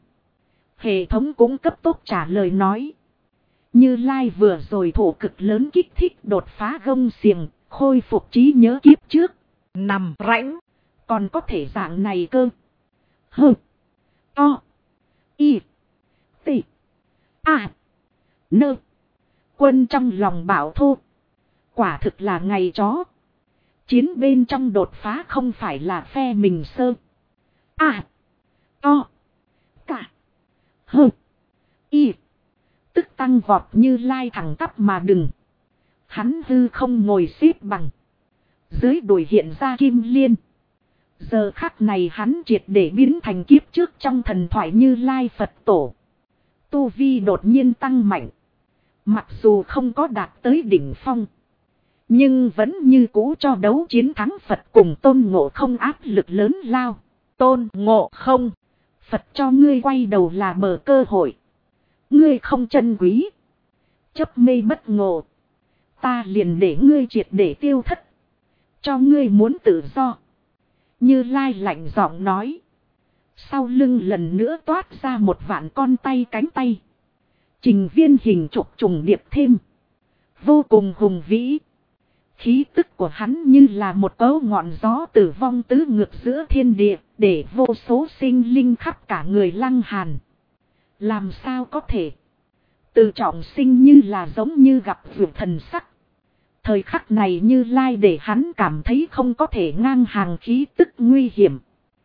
Hệ thống cũng cấp tốc trả lời nói. Như Lai vừa rồi thổ cực lớn kích thích đột phá gông xiềng, khôi phục trí nhớ kiếp trước. Nằm rãnh. Còn có thể dạng này cơ. Hơ. To. Y. Tị. À. Nơ. Quân trong lòng bảo thô. Quả thực là ngày chó. Chiến bên trong đột phá không phải là phe mình sơ. À. To. Cả. Hơ. Y. Tức tăng vọt Như Lai thẳng tắp mà đừng. Hắn hư không ngồi xếp bằng. Dưới đùi hiện ra kim liên. Giờ khắc này hắn triệt để biến thành kiếp trước trong thần thoại Như Lai Phật Tổ. Tu vi đột nhiên tăng mạnh. Mặc dù không có đạt tới đỉnh phong. Nhưng vẫn như cũ cho đấu chiến thắng Phật cùng Tôn Ngộ Không áp lực lớn lao. Tôn Ngộ Không. Phật cho ngươi quay đầu là bờ cơ hội. Ngươi không trân quý. Chấp mê bất ngộ. Ta liền để ngươi triệt để tiêu thất. Cho ngươi muốn tự do. Như Lai lạnh giọng nói. Sau lưng lần nữa toát ra một vạn con tay cánh tay. Trình viên hình trục trùng điệp thêm. Vô cùng hùng vĩ. Khí tức của hắn như là một cấu ngọn gió tử vong tứ ngược giữa thiên địa. Để vô số sinh linh khắp cả người lăng hàn. Làm sao có thể. Từ trọng sinh như là giống như gặp vượt thần sắc. Thời khắc này Như Lai để hắn cảm thấy không có thể ngang hàng khí tức nguy hiểm.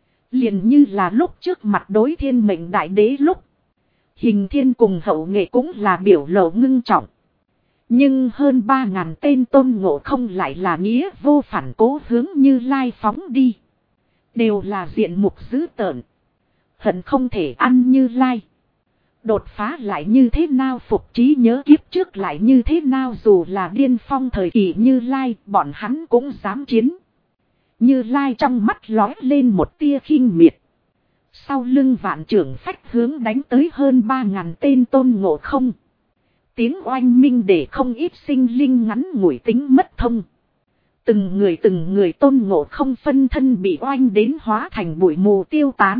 Liền như là lúc trước mặt đối thiên mệnh đại đế lúc. Hình thiên cùng hậu nghệ cũng là biểu lộ ngưng trọng. Nhưng hơn 3.000 tên Tôn Ngộ Không lại là nghĩa vô phản cố hướng Như Lai phóng đi. Đều là diện mục dữ tợn. Hận không thể ăn Như Lai. Đột phá lại như thế nào phục trí nhớ kiếp trước lại như thế nào dù là điên phong thời kỳ Như Lai bọn hắn cũng dám chiến. Như Lai trong mắt lóe lên một tia khinh miệt. Sau lưng vạn trưởng phách hướng đánh tới hơn 3.000 tên Tôn Ngộ Không. Tiếng oanh minh để không ít sinh linh ngắn ngủi tính mất thông. Từng người Tôn Ngộ Không phân thân bị oanh đến hóa thành bụi mù tiêu tán.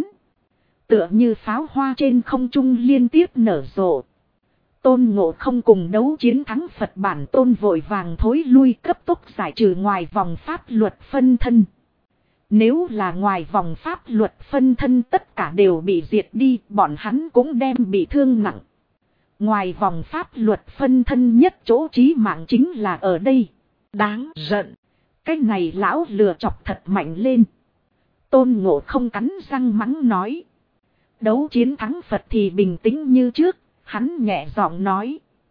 Tựa như pháo hoa trên không trung liên tiếp nở rộ. Tôn Ngộ Không cùng đấu chiến thắng Phật bản tôn vội vàng thối lui cấp tốc giải trừ ngoài vòng pháp luật phân thân. Nếu là ngoài vòng pháp luật phân thân tất cả đều bị diệt đi, bọn hắn cũng đem bị thương nặng. Ngoài vòng pháp luật phân thân nhất chỗ chí mạng chính là ở đây. Đáng giận. Cái này lão lừa chọc thật mạnh lên. Tôn Ngộ Không cắn răng mắng nói. Đấu chiến thắng Phật thì bình tĩnh như trước, hắn nhẹ giọng nói.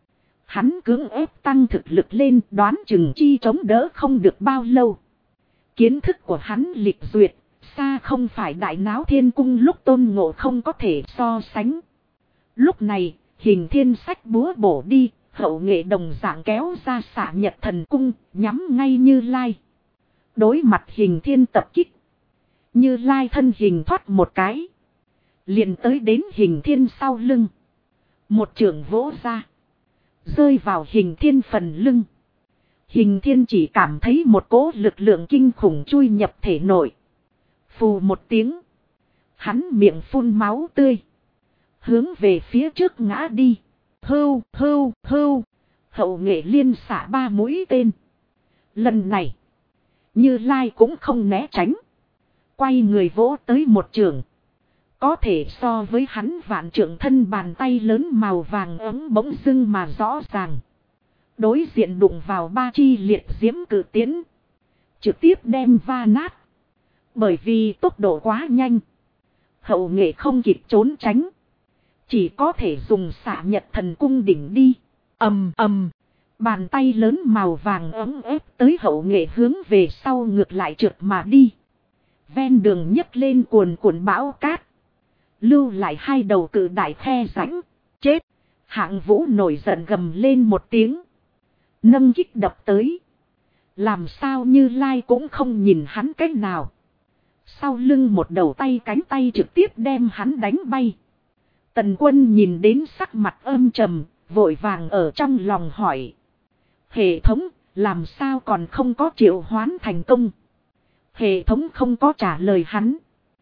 Hắn cưỡng ép tăng thực lực lên, đoán chừng chi chống đỡ không được bao lâu. Kiến thức của hắn lịch duyệt, xa không phải đại náo thiên cung lúc Tôn Ngộ không có thể so sánh. Lúc này, Hình Thiên xách búa bổ đi, Hậu Nghệ đồng dạng kéo ra Xạ Nhật Thần Cung, nhắm ngay Như Lai. Đối mặt Hình Thiên tập kích, Như Lai thân hình thoát một cái, liền tới đến Hình Thiên sau lưng. Một chưởng vỗ ra, rơi vào Hình Thiên phần lưng. Hình Thiên chỉ cảm thấy một cỗ lực lượng kinh khủng chui nhập thể nội. Phù một tiếng, hắn miệng phun máu tươi, hướng về phía trước ngã đi. Hưu, hưu, hưu. Hậu Nghệ liên xạ 3 mũi tên. Lần này, Như Lai cũng không né tránh, quay người vỗ tới một trường. Có thể so với hắn vạn trượng thân bàn tay lớn màu vàng ấm bỗng dưng mà rõ ràng. Đối diện đụng vào 3 chi liệt diễm cử tiến, trực tiếp đem va nát. Bởi vì tốc độ quá nhanh, Hậu Nghệ không kịp trốn tránh, chỉ có thể dùng Xạ Nhật Thần Cung đỉnh đi. Ầm ầm, bàn tay lớn màu vàng ấm ép tới Hậu Nghệ hướng về sau ngược lại trượt mà đi. Ven đường nhấc lên cuồn cuộn bão cát, lưu lại 2 đầu cự đại khe rãnh. Chết! Hạng Vũ nổi giận gầm lên một tiếng, nâng kích đập tới. Làm sao Như Lai cũng không nhìn hắn cách nào. Sau lưng một đầu tay cánh tay trực tiếp đem hắn đánh bay. Tần Quân nhìn đến sắc mặt âm trầm, vội vàng ở trong lòng hỏi: hệ thống, làm sao còn không có triệu hoán thành công? Hệ thống không có trả lời hắn,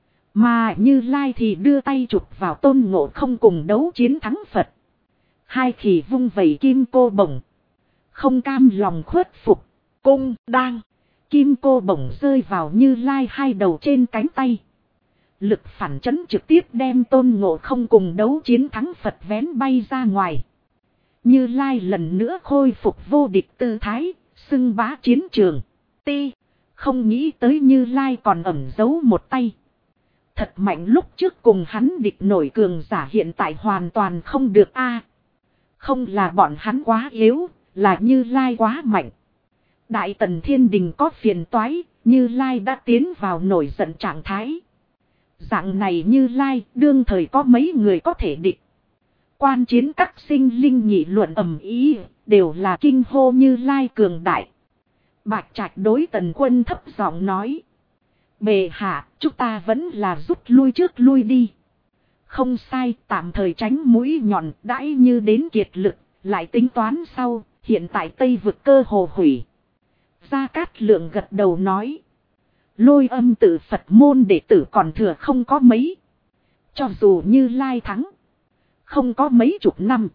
mà Như Lai thì đưa tay chụp vào Tôn Ngộ không cùng đấu chiến thắng Phật. 2 khỉ vung vẩy kim cô bổng, không cam lòng khuất phục. Cung đang, kim cô bổng rơi vào Như Lai 2 đầu trên cánh tay. Lực phản chấn trực tiếp đem Tôn Ngộ không cùng đấu chiến thắng Phật vén bay ra ngoài. Như Lai lần nữa khôi phục vô địch tư thái, xưng bá chiến trường. Ti, không nghĩ tới Như Lai còn ẩn giấu một tay. Thật mạnh, lúc trước cùng hắn địch nổi cường giả hiện tại hoàn toàn không được a. Không là bọn hắn quá yếu, là Như Lai quá mạnh. Đại Tần Thiên Đình có phiền toái, Như Lai đã tiến vào nổi giận trạng thái. Dạng này Như Lai đương thời có mấy người có thể địch. Quan chiến các sinh linh nghị luận ầm ĩ, đều là kinh hô Như Lai cường đại. Bạch Trạch đối Tần Quân thấp giọng nói: bệ hạ, chúng ta vẫn là rút lui trước lui đi. Không sai, tạm thời tránh mũi nhọn, đãi như đến kiệt lực, lại tính toán sau, hiện tại Tây vực cơ hồ hủy. Gia Cát Lượng gật đầu nói: Lôi Âm tự Phật môn đệ tử còn thừa không có mấy. Cho dù Như Lai thắng, không có mấy chục năm,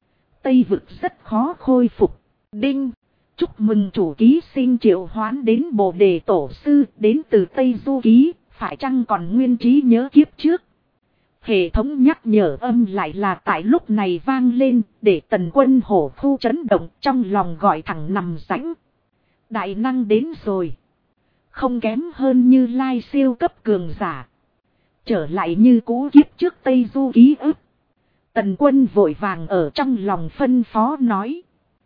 Tây vực rất khó khôi phục. Đinh, chúc mừng chủ ký sinh triệu hoán đến Bồ Đề Tổ Sư đến từ Tây Du Ký, phải chăng còn nguyên trí nhớ kiếp trước? Hệ thống nhắc nhở âm lại là tại lúc này vang lên, để Tần Quân hổ khu chấn động, trong lòng gọi thẳng nằm rãnh. Đại năng đến rồi. Không kém hơn Như Lai siêu cấp cường giả. Trở lại như cũ kiếp trước Tây Du Ký ức. Tần Quân vội vàng ở trong lòng phân phó nói: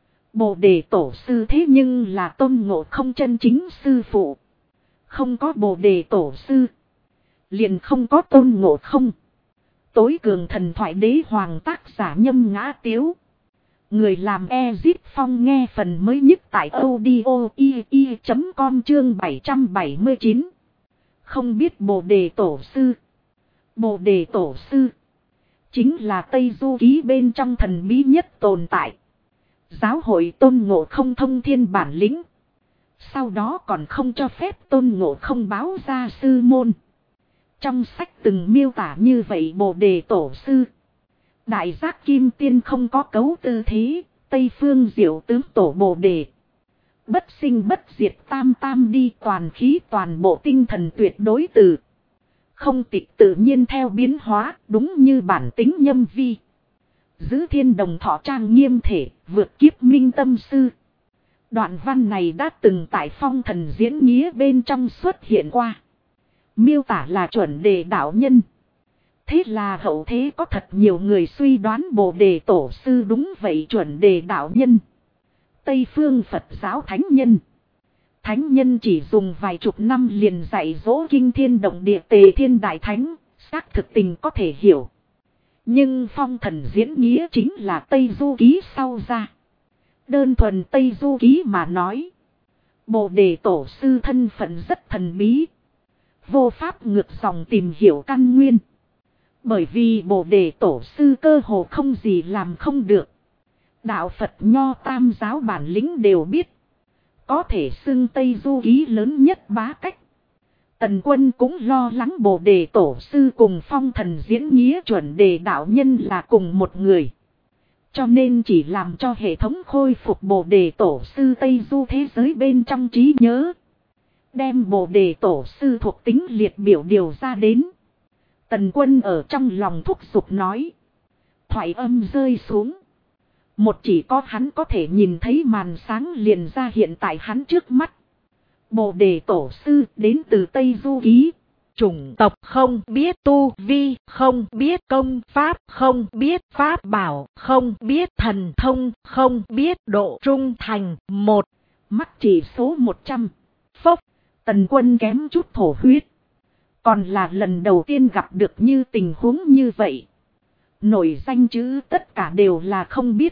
Bồ Đề Tổ Sư thế nhưng là Tôn Ngộ không chân chính sư phụ. Không có Bồ Đề Tổ Sư, liền không có Tôn Ngộ không. Tối cường thần thoại đế hoàng tác giả Nhâm Ngã Tiếu. Người làm Ezip Phong nghe phần mới nhất tại audio.com chương 779. Không biết Bồ Đề Tổ Sư. Bồ Đề Tổ Sư chính là Tây Du Ký bên trong thần bí nhất tồn tại. Giáo hội Tôn Ngộ không thông thiên bản lĩnh. Sau đó còn không cho phép Tôn Ngộ không báo ra sư môn. Trong sách từng miêu tả như vậy Bồ Đề Tổ Sư. Đại giác kim tiên không có cấu tư thế, Tây phương diệu tướng tổ Bồ Đề. Bất sinh bất diệt tam tam đi, toàn khí toàn bộ tinh thần tuyệt đối từ. Không tịch tự nhiên theo biến hóa, đúng như bản tính nhâm vi. Giữ thiên đồng thọ trang nghiêm thể, vượt kiếp minh tâm sư. Đoạn văn này đã từng tại Phong Thần Diễn Nghĩa bên trong xuất hiện qua. Miêu tả là chuẩn đề đạo nhân. Thế là hậu thế có thật nhiều người suy đoán Bồ Đề Tổ Sư đúng vậy chuẩn đề đạo nhân. Tây phương Phật giáo thánh nhân. Thánh nhân chỉ dùng vài chục năm liền dạy dỗ kinh thiên động địa Tề Thiên Đại Thánh, xác thực tình có thể hiểu. Nhưng phong thần diễn nghĩa chính là Tây Du Ký sau ra. Đơn thuần Tây Du Ký mà nói. Bồ Đề Tổ Sư thân phận rất thần bí. Vô pháp ngược dòng tìm hiểu căn nguyên. Bởi vì Bồ Đề Tổ Sư cơ hồ không gì làm không được. Đạo Phật Nho Tam giáo bản lĩnh đều biết. Có thể xưng Tây Du Ký lớn nhất bá cách. Tần Quân cũng lo lắng Bồ Đề Tổ Sư cùng phong thần diễn nghĩa chuẩn đề đạo nhân là cùng một người. Cho nên chỉ làm cho hệ thống khôi phục Bồ Đề Tổ Sư Tây Du thế giới bên trong trí nhớ. Đem Bồ Đề Tổ Sư thuộc tính liệt biểu điều ra đến. Tần Quân ở trong lòng thúc giục nói. Thoại âm rơi xuống. Một chỉ có hắn có thể nhìn thấy màn sáng liền ra hiện tại hắn trước mắt. Bồ Đề Tổ Sư đến từ Tây Du Ký. Chủng tộc không biết tu vi, không biết công pháp, không biết pháp bảo, không biết thần thông, không biết độ trung thành. Một mắt chỉ số 100. Phốc. Tần Quân kém chút thổ huyết. Còn là lần đầu tiên gặp được như tình huống như vậy. Nổi danh chữ tất cả đều là không biết.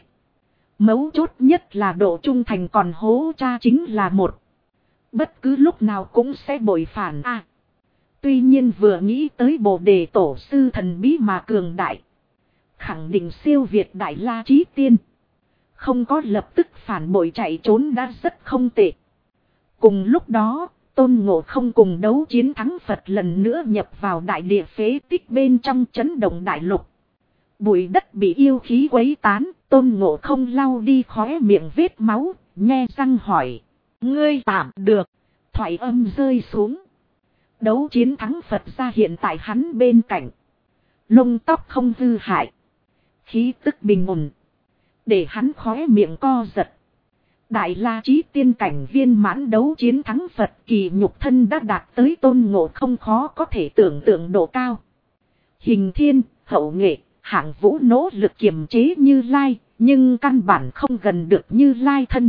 Mấu chốt nhất là độ trung thành còn hố cha chính là một. Bất cứ lúc nào cũng sẽ bội phản a. Tuy nhiên vừa nghĩ tới Bồ Đề Tổ Sư thần bí mà cường đại. Khẳng định siêu việt Đại La Chí Tiên. Không có lập tức phản bội chạy trốn đã rất không tệ. Cùng lúc đó, Tôn Ngộ Không cùng đấu chiến thắng Phật lần nữa nhập vào đại địa phế tích bên trong chấn động đại lục. Bụi đất bị yêu khí quấy tán, Tôn Ngộ Không lau đi khóe miệng vết máu, nhe răng hỏi. Ngươi tạm được. Thoại âm rơi xuống. Đấu chiến thắng Phật ra hiện tại hắn bên cạnh. Lông tóc không hư hại. Khí tức bình ổn. Để hắn khóe miệng co giật. Đại La Chí Tiên cảnh viên mãn đấu chiến thắng Phật kỳ nhục thân đã đạt tới Tôn Ngộ Không khó có thể tưởng tượng độ cao. Hình thiên, hậu nghệ, hạng vũ nỗ lực kiềm chế Như Lai, nhưng căn bản không gần được Như Lai thân.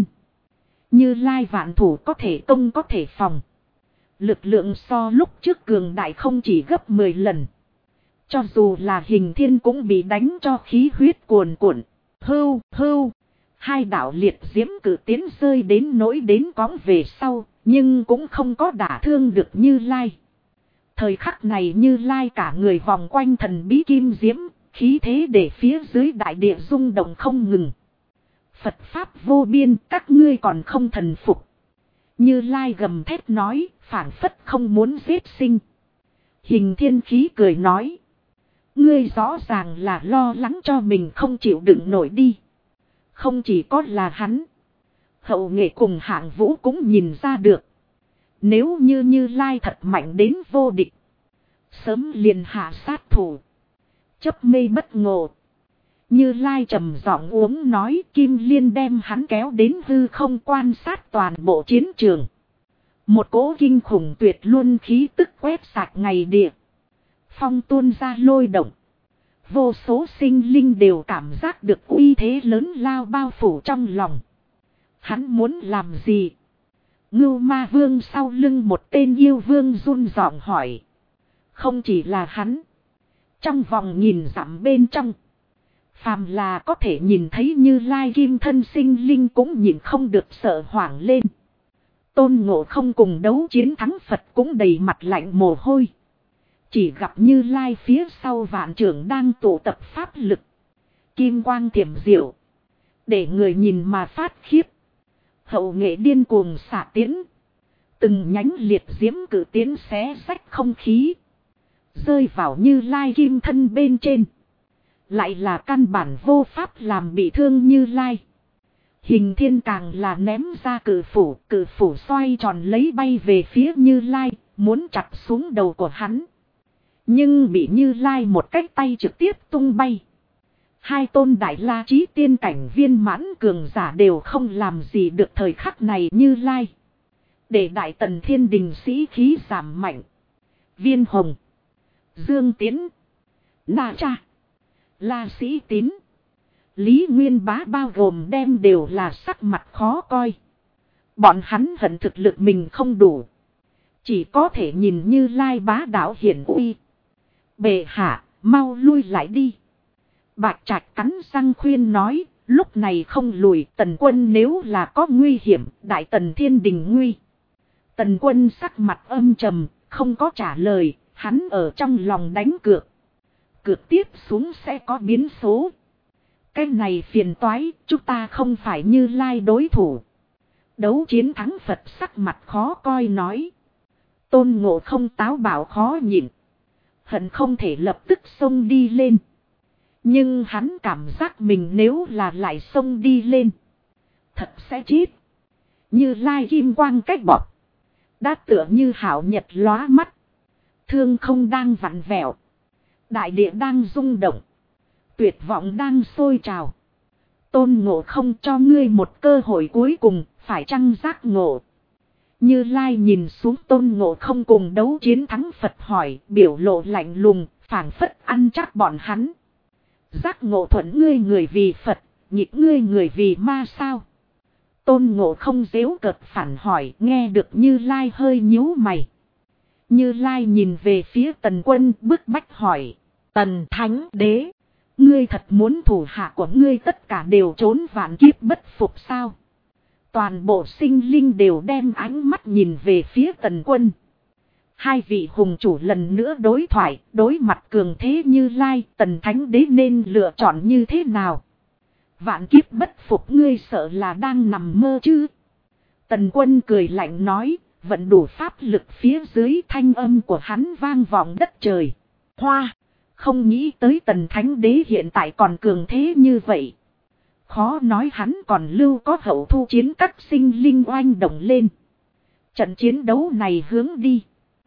Như Lai vạn thủ có thể công có thể phòng. Lực lượng so lúc trước cường đại không chỉ gấp 10 lần. Cho dù là hình thiên cũng bị đánh cho khí huyết cuồn cuộn. Hưu, hưu. Hai đạo liệt diễm cử tiến rơi đến nỗi đến cõng về sau, nhưng cũng không có đả thương được Như Lai. Thời khắc này Như Lai cả người vòng quanh thần bí kim diễm, khí thế để phía dưới đại địa rung động không ngừng. Phật Pháp vô biên, các ngươi còn không thần phục. Như Lai gầm thét nói, phảng phất không muốn giết sinh. Hình thiên khí cười nói. Ngươi rõ ràng là lo lắng cho mình không chịu đựng nổi đi. Không chỉ có là hắn. Hậu nghệ cùng hạng vũ cũng nhìn ra được. Nếu như Như Lai thật mạnh đến vô địch. Sớm liền hạ sát thủ. Chấp mê bất ngộ. Như Lai trầm giọng uống nói Kim Liên đem hắn kéo đến hư không quan sát toàn bộ chiến trường. Một cỗ kinh khủng tuyệt luôn khí tức quét sạch ngày địa. Phong tuôn ra lôi động. Vô số sinh linh đều cảm giác được uy thế lớn lao bao phủ trong lòng. Hắn muốn làm gì? Ngưu Ma Vương sau lưng một tên yêu vương run giọng hỏi. Không chỉ là hắn. Trong vòng nhìn dặm bên trong. Phàm là có thể nhìn thấy Như Lai kim thân sinh linh cũng nhìn không được sợ hoảng lên. Tôn Ngộ Không cùng đấu chiến thắng Phật cũng đầy mặt lạnh mồ hôi. Chỉ gặp Như Lai phía sau vạn trưởng đang tụ tập pháp lực. Kim quang thiểm diệu. Để người nhìn mà phát khiếp. Hậu nghệ điên cuồng xả tiến. Từng nhánh liệt diễm cử tiến xé rách không khí. Rơi vào Như Lai kim thân bên trên. Lại là căn bản vô pháp làm bị thương Như Lai. Hình thiên càng là ném ra cử phủ xoay tròn lấy bay về phía Như Lai, muốn chặt xuống đầu của hắn. Nhưng bị Như Lai một cái tay trực tiếp tung bay. Hai tôn Đại La Chí Tiên cảnh viên mãn cường giả đều không làm gì được thời khắc này Như Lai. Để Đại Tần Thiên Đình sĩ khí giảm mạnh. Viên Hồng, Dương Tiến, Na Cha, La Sĩ Tín, Lý Nguyên Bá bao gồm đem đều là sắc mặt khó coi. Bọn hắn hận thực lực mình không đủ. Chỉ có thể nhìn Như Lai bá đạo hiển uy. Bệ hạ, mau lui lại đi. Bạch Trạch cắn răng khuyên nói, lúc này không lùi, Tần Quân nếu là có nguy hiểm, Đại Tần thiên đình nguy. Tần Quân sắc mặt âm trầm, không có trả lời, hắn ở trong lòng đánh cược. Cược tiếp xuống sẽ có biến số. Cái này phiền toái, chúng ta không phải Như Lai đối thủ. Đấu chiến thắng Phật sắc mặt khó coi nói. Tôn Ngộ Không táo bạo khó nhịn. Hận không thể lập tức xông đi lên. Nhưng hắn cảm giác mình nếu là lại xông đi lên, thật sẽ chết. Như Lai kim quang cách bọt. Đã tựa như hảo nhật lóa mắt. Thương không đang vặn vẹo. Đại địa đang rung động. Tuyệt vọng đang sôi trào. Tôn Ngộ Không cho ngươi một cơ hội cuối cùng, phải chăng giác ngộ. Như Lai nhìn xuống Tôn Ngộ Không cùng đấu chiến thắng Phật hỏi, biểu lộ lạnh lùng, phảng phất ăn chắc bọn hắn. Giác ngộ thuận ngươi người vì Phật, nhịp ngươi người vì ma sao? Tôn Ngộ Không giễu cợt phản hỏi, nghe được Như Lai hơi nhíu mày. Như Lai nhìn về phía Tần Quân bức bách hỏi. Tần Thánh Đế, ngươi thật muốn thủ hạ của ngươi tất cả đều trốn vạn kiếp bất phục sao? Toàn bộ sinh linh đều đem ánh mắt nhìn về phía Tần Quân. Hai vị hùng chủ lần nữa đối thoại, đối mặt cường thế Như Lai, Tần Thánh Đế nên lựa chọn như thế nào? Vạn kiếp bất phục ngươi sợ là đang nằm mơ chứ? Tần Quân cười lạnh nói, vận đủ pháp lực phía dưới, thanh âm của hắn vang vọng đất trời. Hoa, không nghĩ tới Tần Thánh Đế hiện tại còn cường thế như vậy. Khó nói hắn còn lưu có hậu thu chiến các sinh linh oanh động lên. Trận chiến đấu này hướng đi.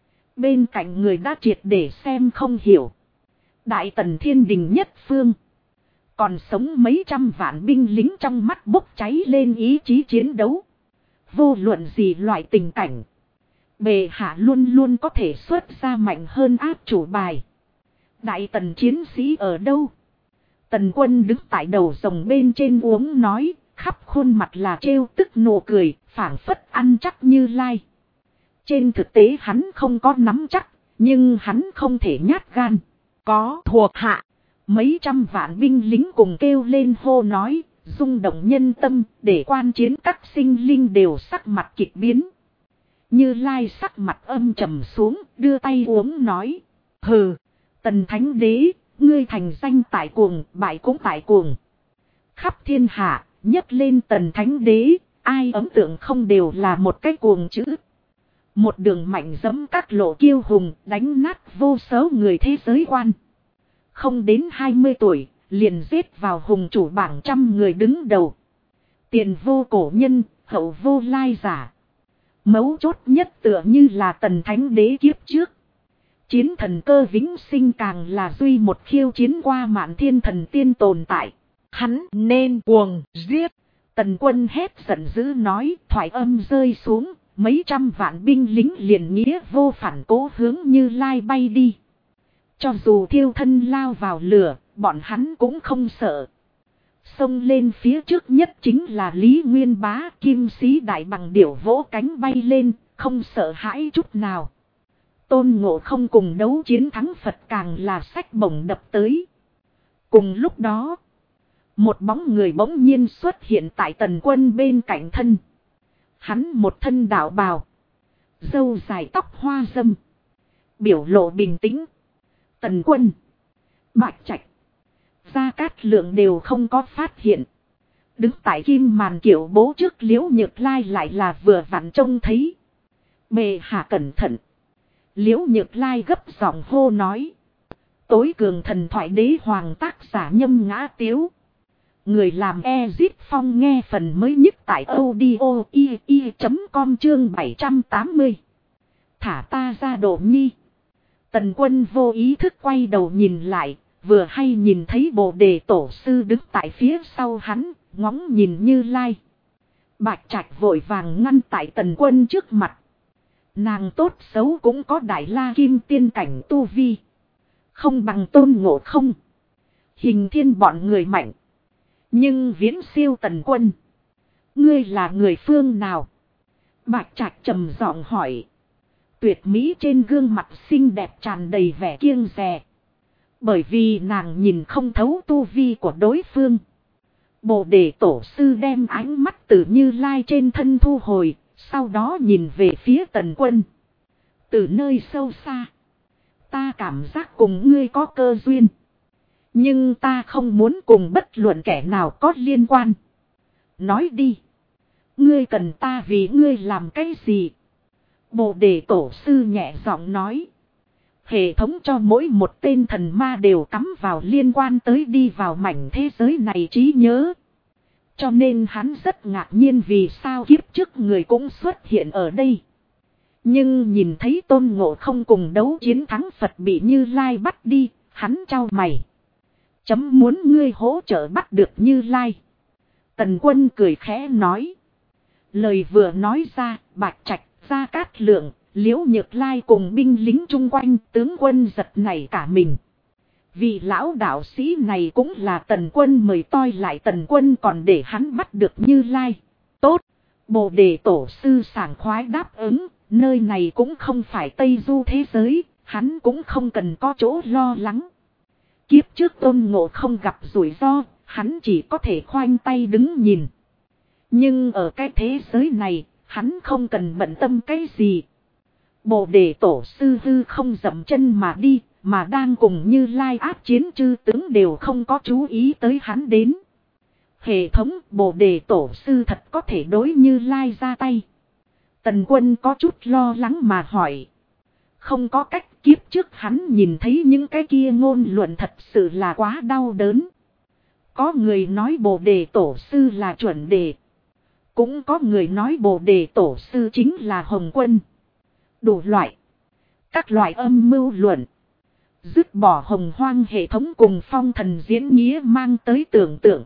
Bên cạnh người đã triệt để xem không hiểu. Đại Tần thiên đình nhất phương. Còn sống mấy trăm vạn binh lính trong mắt bốc cháy lên ý chí chiến đấu. Vô luận gì loại tình cảnh. Bệ hạ luôn luôn có thể xuất ra mạnh hơn áp chủ bài. Đại Tần chiến sĩ ở đâu? Tần Quân đứng tại đầu rồng bên trên uống nói, khắp khuôn mặt là trêu tức nụ cười, phảng phất ăn chắc Như Lai. Trên thực tế hắn không có nắm chắc, nhưng hắn không thể nhát gan. Có thuộc hạ, mấy trăm vạn binh lính cùng kêu lên hô nói, rung động nhân tâm, để quan chiến các sinh linh đều sắc mặt kịch biến. Như Lai sắc mặt âm trầm xuống, đưa tay uống nói. Hừ, Tần Thánh Đế, ngươi thành danh tại cuồng, bại cũng tại cuồng. Khắp thiên hạ, nhấc lên Tần Thánh Đế, ai ấn tượng không đều là một cái cuồng chữ. Một đường mạnh dẫm các lộ kiêu hùng, đánh nát vô số người thế giới quan. Không đến 20 tuổi, liền giết vào hùng chủ bảng 100 người đứng đầu. Tiền vô cổ nhân, hậu vô lai giả. Mấu chốt nhất tựa như là Tần Thánh Đế kiếp trước. Chiến thần cơ vĩnh sinh càng là duy một khiêu chiến qua mạn thiên thần tiên tồn tại. Hắn nên cuồng giết. Tần Quân hét giận dữ nói, thoại âm rơi xuống, mấy trăm vạn binh lính liền nghĩa vô phản cố hướng Như Lai bay đi. Cho dù thiêu thân lao vào lửa, bọn hắn cũng không sợ. Xông lên phía trước nhất chính là Lý Nguyên Bá, kim sĩ đại bằng điểu vỗ cánh bay lên, không sợ hãi chút nào. Tôn Ngộ Không cùng đấu chiến thắng Phật càng là xách bổng đập tới. Cùng lúc đó, một bóng người bỗng nhiên xuất hiện tại Tần Quân bên cạnh thân. Hắn một thân đạo bào, râu dài tóc hoa râm, biểu lộ bình tĩnh. Tần Quân, Bạch Trạch, Gia Cát Lượng đều không có phát hiện. Đứng tại kim màn kiểu bố trước Liễu Nhược Lai lại là vừa vặn trông thấy. Bệ hạ cẩn thận. Liễu Nhược Lai gấp giọng hô nói. Tối cường thần thoại đế hoàng tác giả Nhâm Ngã Tiếu. Người làm Ezip Phong nghe phần mới nhất tại audio.com chương 780. Thả ta ra Độ Nhi. Tần Quân vô ý thức quay đầu nhìn lại, vừa hay nhìn thấy Bồ Đề Tổ sư đứng tại phía sau hắn, ngóng nhìn Như Lai. Bạch Trạch vội vàng ngăn tại Tần Quân trước mặt. Nàng tốt xấu cũng có Đại La Kim tiên cảnh tu vi. Không bằng Tôn Ngộ Không. Hình Thiên bọn người mạnh. Nhưng viễn siêu Tần Quân. Ngươi là người phương nào? Bạch Trạch trầm giọng hỏi. Tuyệt mỹ trên gương mặt xinh đẹp tràn đầy vẻ kiêng dè. Bởi vì nàng nhìn không thấu tu vi của đối phương. Bồ Đề Tổ sư đem ánh mắt từ Như Lai trên thân thu hồi, sau đó nhìn về phía Tần Quân. Từ nơi sâu xa, ta cảm giác cùng ngươi có cơ duyên. Nhưng ta không muốn cùng bất luận kẻ nào có liên quan. Nói đi. Ngươi cần ta vì ngươi làm cái gì? Bồ Đề Tổ sư nhẹ giọng nói. Hệ thống cho mỗi một tên thần ma đều cắm vào liên quan tới đi vào mảnh thế giới này trí nhớ. Cho nên hắn rất ngạc nhiên vì sao kiếp trước người cũng xuất hiện ở đây. Nhưng nhìn thấy Tôn Ngộ Không cùng đấu chiến thắng Phật bị Như Lai bắt đi, hắn chau mày. Chấm muốn ngươi hỗ trợ bắt được Như Lai. Tần Quân cười khẽ nói. Lời vừa nói ra, Bạch Trạch, Gia Cát Lượng, Liễu Nhược Lai cùng binh lính chung quanh, tướng quân giật nảy cả mình. Vì lão đạo sĩ này cũng là Tần Quân mời toi lại, Tần Quân còn để hắn bắt được Như Lai. Tốt, Bồ Đề Tổ sư sảng khoái đáp ứng, nơi này cũng không phải Tây Du thế giới, hắn cũng không cần có chỗ lo lắng. Kiếp trước Tôn Ngộ Không gặp rủi ro, hắn chỉ có thể khoanh tay đứng nhìn. Nhưng ở cái thế giới này, hắn không cần bận tâm cái gì. Bồ Đề Tổ sư hư không dậm chân mà đi, mà đang cùng Như Lai áp chiến chư tướng đều không có chú ý tới hắn đến. Hệ thống Bồ Đề Tổ sư thật có thể đối Như Lai ra tay. Tần Quân có chút lo lắng mà hỏi. Không có cách, kiếp trước hắn nhìn thấy những cái kia ngôn luận thật sự là quá đau đớn. Có người nói Bồ Đề Tổ sư là chuẩn đề. Cũng có người nói Bồ Đề Tổ sư chính là Hồng Quân. Đủ loại. Các loại âm mưu luận. Dứt bỏ Hồng Hoang hệ thống cùng Phong Thần diễn nghĩa mang tới tưởng tượng.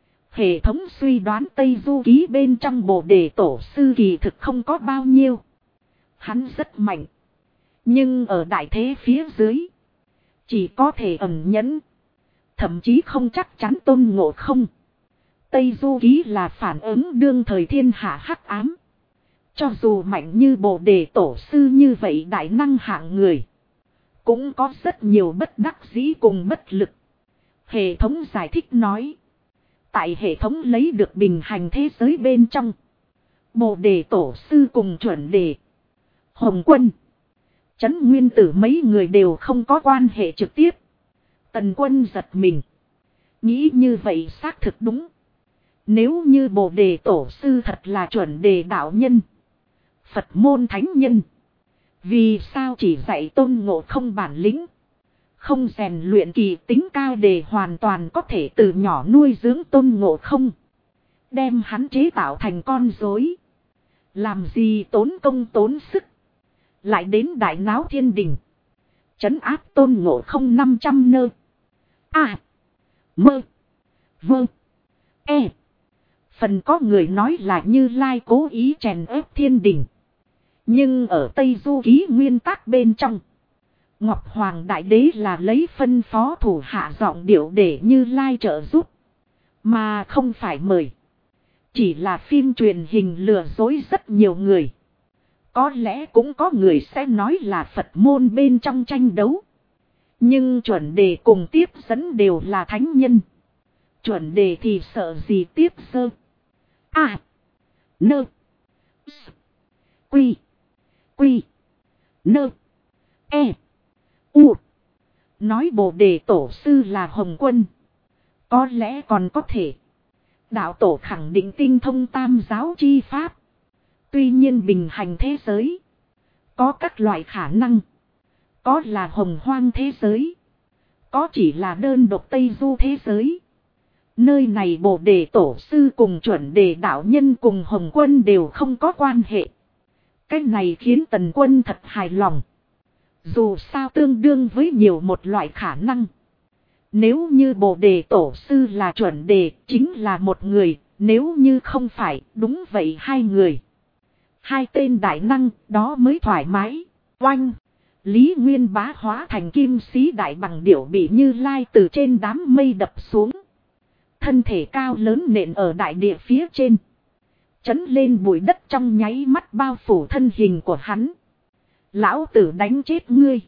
Hệ thống suy đoán Tây Du ký bên trong Bồ Đề Tổ sư kỳ thực không có bao nhiêu. Hắn rất mạnh. Nhưng ở đại thế phía dưới. Chỉ có thể ẩn nhẫn. Thậm chí không chắc chắn Tôn Ngộ Không. Tây Du ký là phản ứng đương thời thiên hạ hắc ám. Cho dù mạnh như Bồ Đề Tổ sư như vậy đại năng hạng người. Cũng có rất nhiều bất đắc dĩ cùng bất lực. Hệ thống giải thích nói. Tại hệ thống lấy được bình hành thế giới bên trong. Bồ Đề Tổ sư cùng chuẩn đề. Hồng Quân. Chấn Nguyên Tử mấy người đều không có quan hệ trực tiếp. Tần Quân giật mình. Nghĩ như vậy xác thực đúng. Nếu như Bồ Đề Tổ sư thật là chuẩn đề đạo nhân. Phật môn thánh nhân. Vì sao chỉ dạy Tôn Ngộ Không bản lĩnh. Không rèn luyện kỳ tính cao để hoàn toàn có thể từ nhỏ nuôi dưỡng Tôn Ngộ Không. Đem hắn chế tạo thành con rối. Làm gì tốn công tốn sức. Lại đến đại náo thiên đình. Trấn áp Tôn Ngộ Không 500 nơ. Mơ. Vơ. Phần có người nói là Như Lai cố ý chèn ép thiên đình. Nhưng ở Tây Du ký nguyên tắc bên trong. Ngọc Hoàng Đại Đế là lấy phân phó thủ hạ giọng điệu để Như Lai trợ giúp. Mà không phải mời. Chỉ là phim truyền hình lừa dối rất nhiều người. Có lẽ cũng có người sẽ nói là Phật môn bên trong tranh đấu. Nhưng chuẩn đề cùng tiếp dẫn đều là thánh nhân. Chuẩn đề thì sợ gì tiếp sơ. Nơ. Quy. Nơ. Nói Bồ Đề Tổ sư là Hồng Quân. Có lẽ còn có thể. Đạo tổ khẳng định tinh thông tam giáo chi pháp. Tuy nhiên bình hành thế giới. Có các loại khả năng. Có là Hồng Hoang thế giới. Có chỉ là đơn độc Tây Du thế giới. Nơi này Bồ Đề Tổ sư cùng chuẩn đề đạo nhân cùng Hồng Quân đều không có quan hệ. Cái này khiến Tần Quân thật hài lòng. Dù sao tương đương với nhiều một loại khả năng. Nếu như Bồ Đề Tổ sư là chuẩn đề, chính là một người, nếu như không phải, đúng vậy hai người. Hai tên đại năng, đó mới thoải mái. Oanh! Lý Nguyên Bá hóa thành kim sĩ đại bằng điểu bị Như Lai từ trên đám mây đập xuống. Thân thể cao lớn nện ở đại địa phía trên. Chấn lên bụi đất trong nháy mắt bao phủ thân hình của hắn. Lão tử đánh chết ngươi.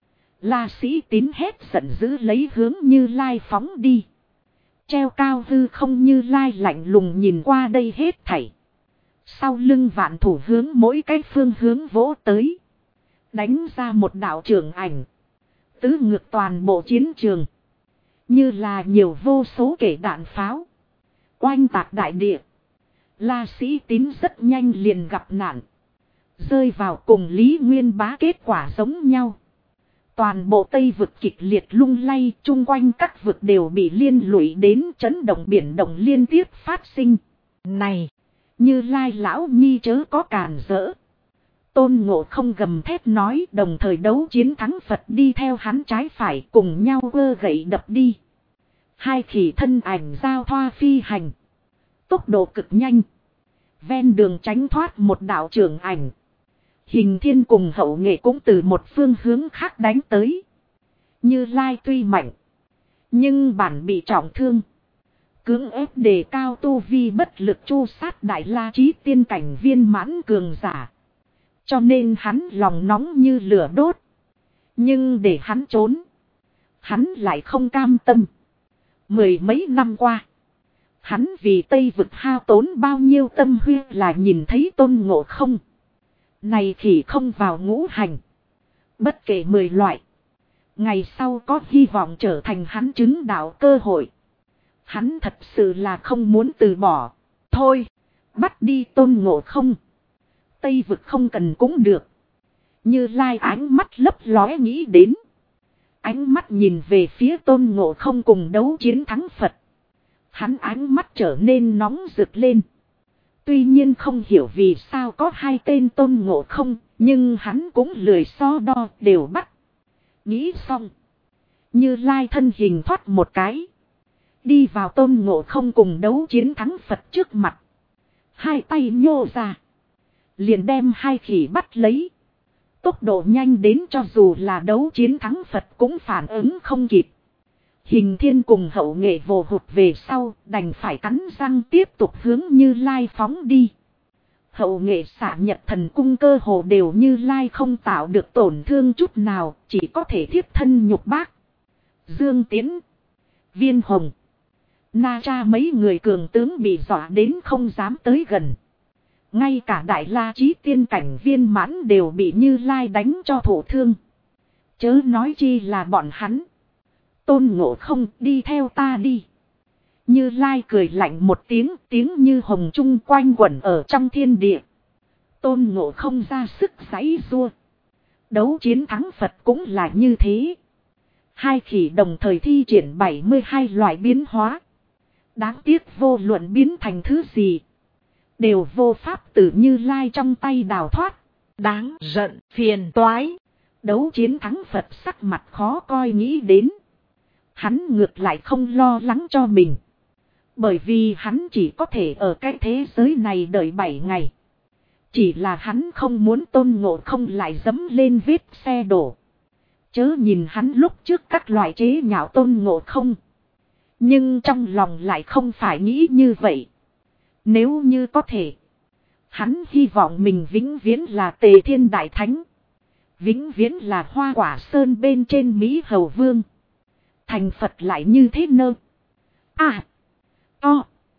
La Sĩ Tín hét giận dữ lấy hướng Như Lai phóng đi. Treo cao hư không Như Lai lạnh lùng nhìn qua đây hết thảy. Sau lưng vạn thủ hướng mỗi cái phương hướng vỗ tới. Đánh ra một đạo trường ảnh. Tứ ngược toàn bộ chiến trường. Như là nhiều vô số kể đạn pháo. Oanh tạc đại địa. La Sĩ Tín rất nhanh liền gặp nạn. Rơi vào cùng Lý Nguyên Bá kết quả giống nhau. Toàn bộ Tây vực kịch liệt lung lay, chung quanh các vực đều bị liên lụy đến chấn động biển động liên tiếp phát sinh. Này, Như Lai lão nhi chớ có càn rỡ. Tôn Ngộ Không gầm thét nói, đồng thời đấu chiến thắng Phật đi theo hắn trái phải cùng nhau vơ gậy đập đi. Hai khỉ thân ảnh giao thoa phi hành. Tốc độ cực nhanh. Ven đường tránh thoát một đạo trưởng ảnh. Hình Thiên cùng Hậu Nghệ cũng từ một phương hướng khác đánh tới. Như Lai tuy mạnh, nhưng bản bị trọng thương. Cưỡng ép đề cao tu vi bất lực chu sát Đại La Chí tiên cảnh viên mãn cường giả. Cho nên hắn lòng nóng như lửa đốt. Nhưng để hắn trốn, hắn lại không cam tâm. Mười mấy năm qua, hắn vì Tây vực hao tốn bao nhiêu tâm huyết là nhìn thấy Tôn Ngộ Không. Này thì không vào ngũ hành. Bất kể 10 loại. Ngày sau có hy vọng trở thành hắn chứng đạo cơ hội. Hắn thật sự là không muốn từ bỏ. Thôi, bắt đi Tôn Ngộ Không. Tây vực không cần cũng được. Như Lai ánh mắt lấp lóe nghĩ đến. Ánh mắt nhìn về phía Tôn Ngộ Không cùng đấu chiến thắng Phật. Hắn ánh mắt trở nên nóng rực lên. Tuy nhiên không hiểu vì sao có hai tên Tôn Ngộ Không, nhưng hắn cũng lười so đo đều bắt. Nghĩ xong. Như Lai thân hình thoát một cái. Đi vào Tôn Ngộ Không cùng đấu chiến thắng Phật trước mặt. Hai tay nhô ra. Liền đem hai khỉ bắt lấy. Tốc độ nhanh đến cho dù là đấu chiến thắng Phật cũng phản ứng không kịp. Hình Thiên cùng Hậu Nghệ vồ hụt về sau, đành phải cắn răng tiếp tục hướng Như Lai phóng đi. Hậu Nghệ xạ nhật thần cung cơ hồ đều Như Lai không tạo được tổn thương chút nào, chỉ có thể thiếp thân nhục bác. Dương Tiến, Viên Hồng, Na Cha mấy người cường tướng bị dọa đến không dám tới gần. Ngay cả Đại La Chí tiên cảnh viên mãn đều bị Như Lai đánh cho thổ thương. Chớ nói chi là bọn hắn. Tôn Ngộ Không đi theo ta đi. Như Lai cười lạnh một tiếng, tiếng như hồng trung quanh quẩn ở trong thiên địa. Tôn Ngộ Không ra sức giãy giụa. Đấu chiến thắng Phật cũng là như thế. Hai khỉ đồng thời thi triển 72 loại biến hóa. Đáng tiếc vô luận biến thành thứ gì. Đều vô pháp từ Như Lai trong tay đào thoát. Đáng giận phiền toái. Đấu chiến thắng Phật sắc mặt khó coi nghĩ đến. Hắn ngược lại không lo lắng cho mình. Bởi vì hắn chỉ có thể ở cái thế giới này đợi 7 ngày. Chỉ là hắn không muốn Tôn Ngộ Không lại dẫm lên vết xe đổ. Chớ nhìn hắn lúc trước các loại chế nhạo Tôn Ngộ Không. Nhưng trong lòng lại không phải nghĩ như vậy. Nếu như có thể. Hắn hy vọng mình vĩnh viễn là Tề Thiên Đại Thánh. Vĩnh viễn là Hoa Quả Sơn bên trên Mỹ Hầu Vương. Thành Phật lại như thế nơ. À. O.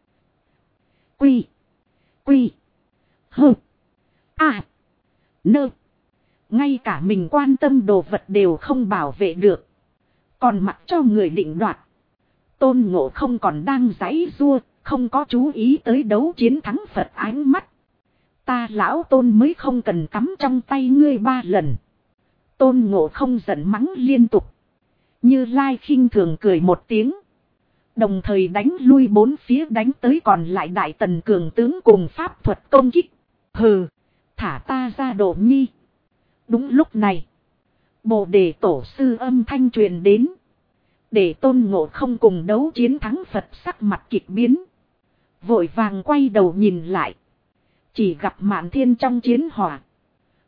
Quy. Quy. Hơ. À. Nơ. Ngay cả mình quan tâm đồ vật đều không bảo vệ được. Còn mặc cho người định đoạt. Tôn Ngộ Không còn đang giãy giụa, không có chú ý tới đấu chiến thắng Phật ánh mắt. Ta lão Tôn mới không cần cắm trong tay ngươi 3 lần. Tôn Ngộ Không giận mắng liên tục. Như Lai khinh thường cười một tiếng. Đồng thời đánh lui 4 phía đánh tới còn lại Đại Tần cường tướng cùng pháp thuật công kích. Hừ, thả ta ra Độ Nhi. Đúng lúc này, Bồ Đề Tổ sư âm thanh truyền đến. Để Tôn Ngộ Không cùng đấu chiến thắng Phật sắc mặt kịch biến. Vội vàng quay đầu nhìn lại. Chỉ gặp Mạn Thiên trong chiến hỏa.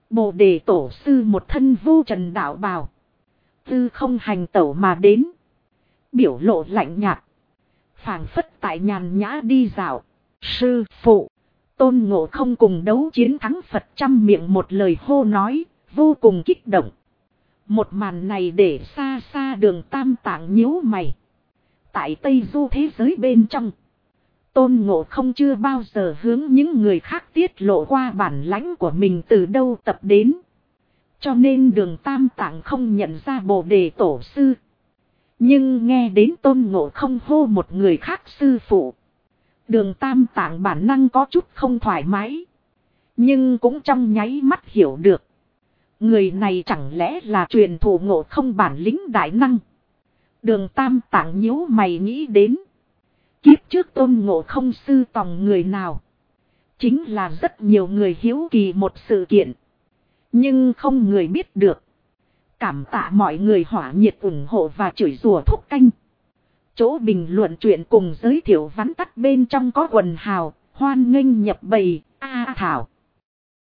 Bồ đề tổ sư một thân vô trần đạo bào. Tư không hành tẩu mà đến. Biểu lộ lạnh nhạt. Phảng phất tại nhàn nhã đi dạo. Sư phụ. Tôn Ngộ Không cùng đấu chiến thắng Phật trăm miệng một lời hô nói. Vô cùng kích động. Một màn này để xa xa Đường Tam Tạng nhíu mày. Tại Tây Du thế giới bên trong. Tôn Ngộ Không chưa bao giờ hướng những người khác tiết lộ qua bản lãnh của mình từ đâu tập đến. Cho nên Đường Tam Tạng không nhận ra Bồ đề tổ sư. Nhưng nghe đến Tôn Ngộ Không hô một người khác sư phụ. Đường Tam Tạng bản năng có chút không thoải mái. Nhưng cũng trong nháy mắt hiểu được. Người này chẳng lẽ là truyền thụ Ngộ Không bản lĩnh đại năng. Đường Tam Tạng nhíu mày nghĩ đến. Kiếp trước Tôn Ngộ Không sư tòng người nào. Chính là rất nhiều người hiếu kỳ một sự kiện. Nhưng không người biết được. Cảm tạ mọi người hỏa nhiệt ủng hộ và chửi rủa thúc canh. Chỗ bình luận chuyện cùng giới thiệu vắn tắt bên trong có quần hào, hoan nghênh nhập bầy, Thảo.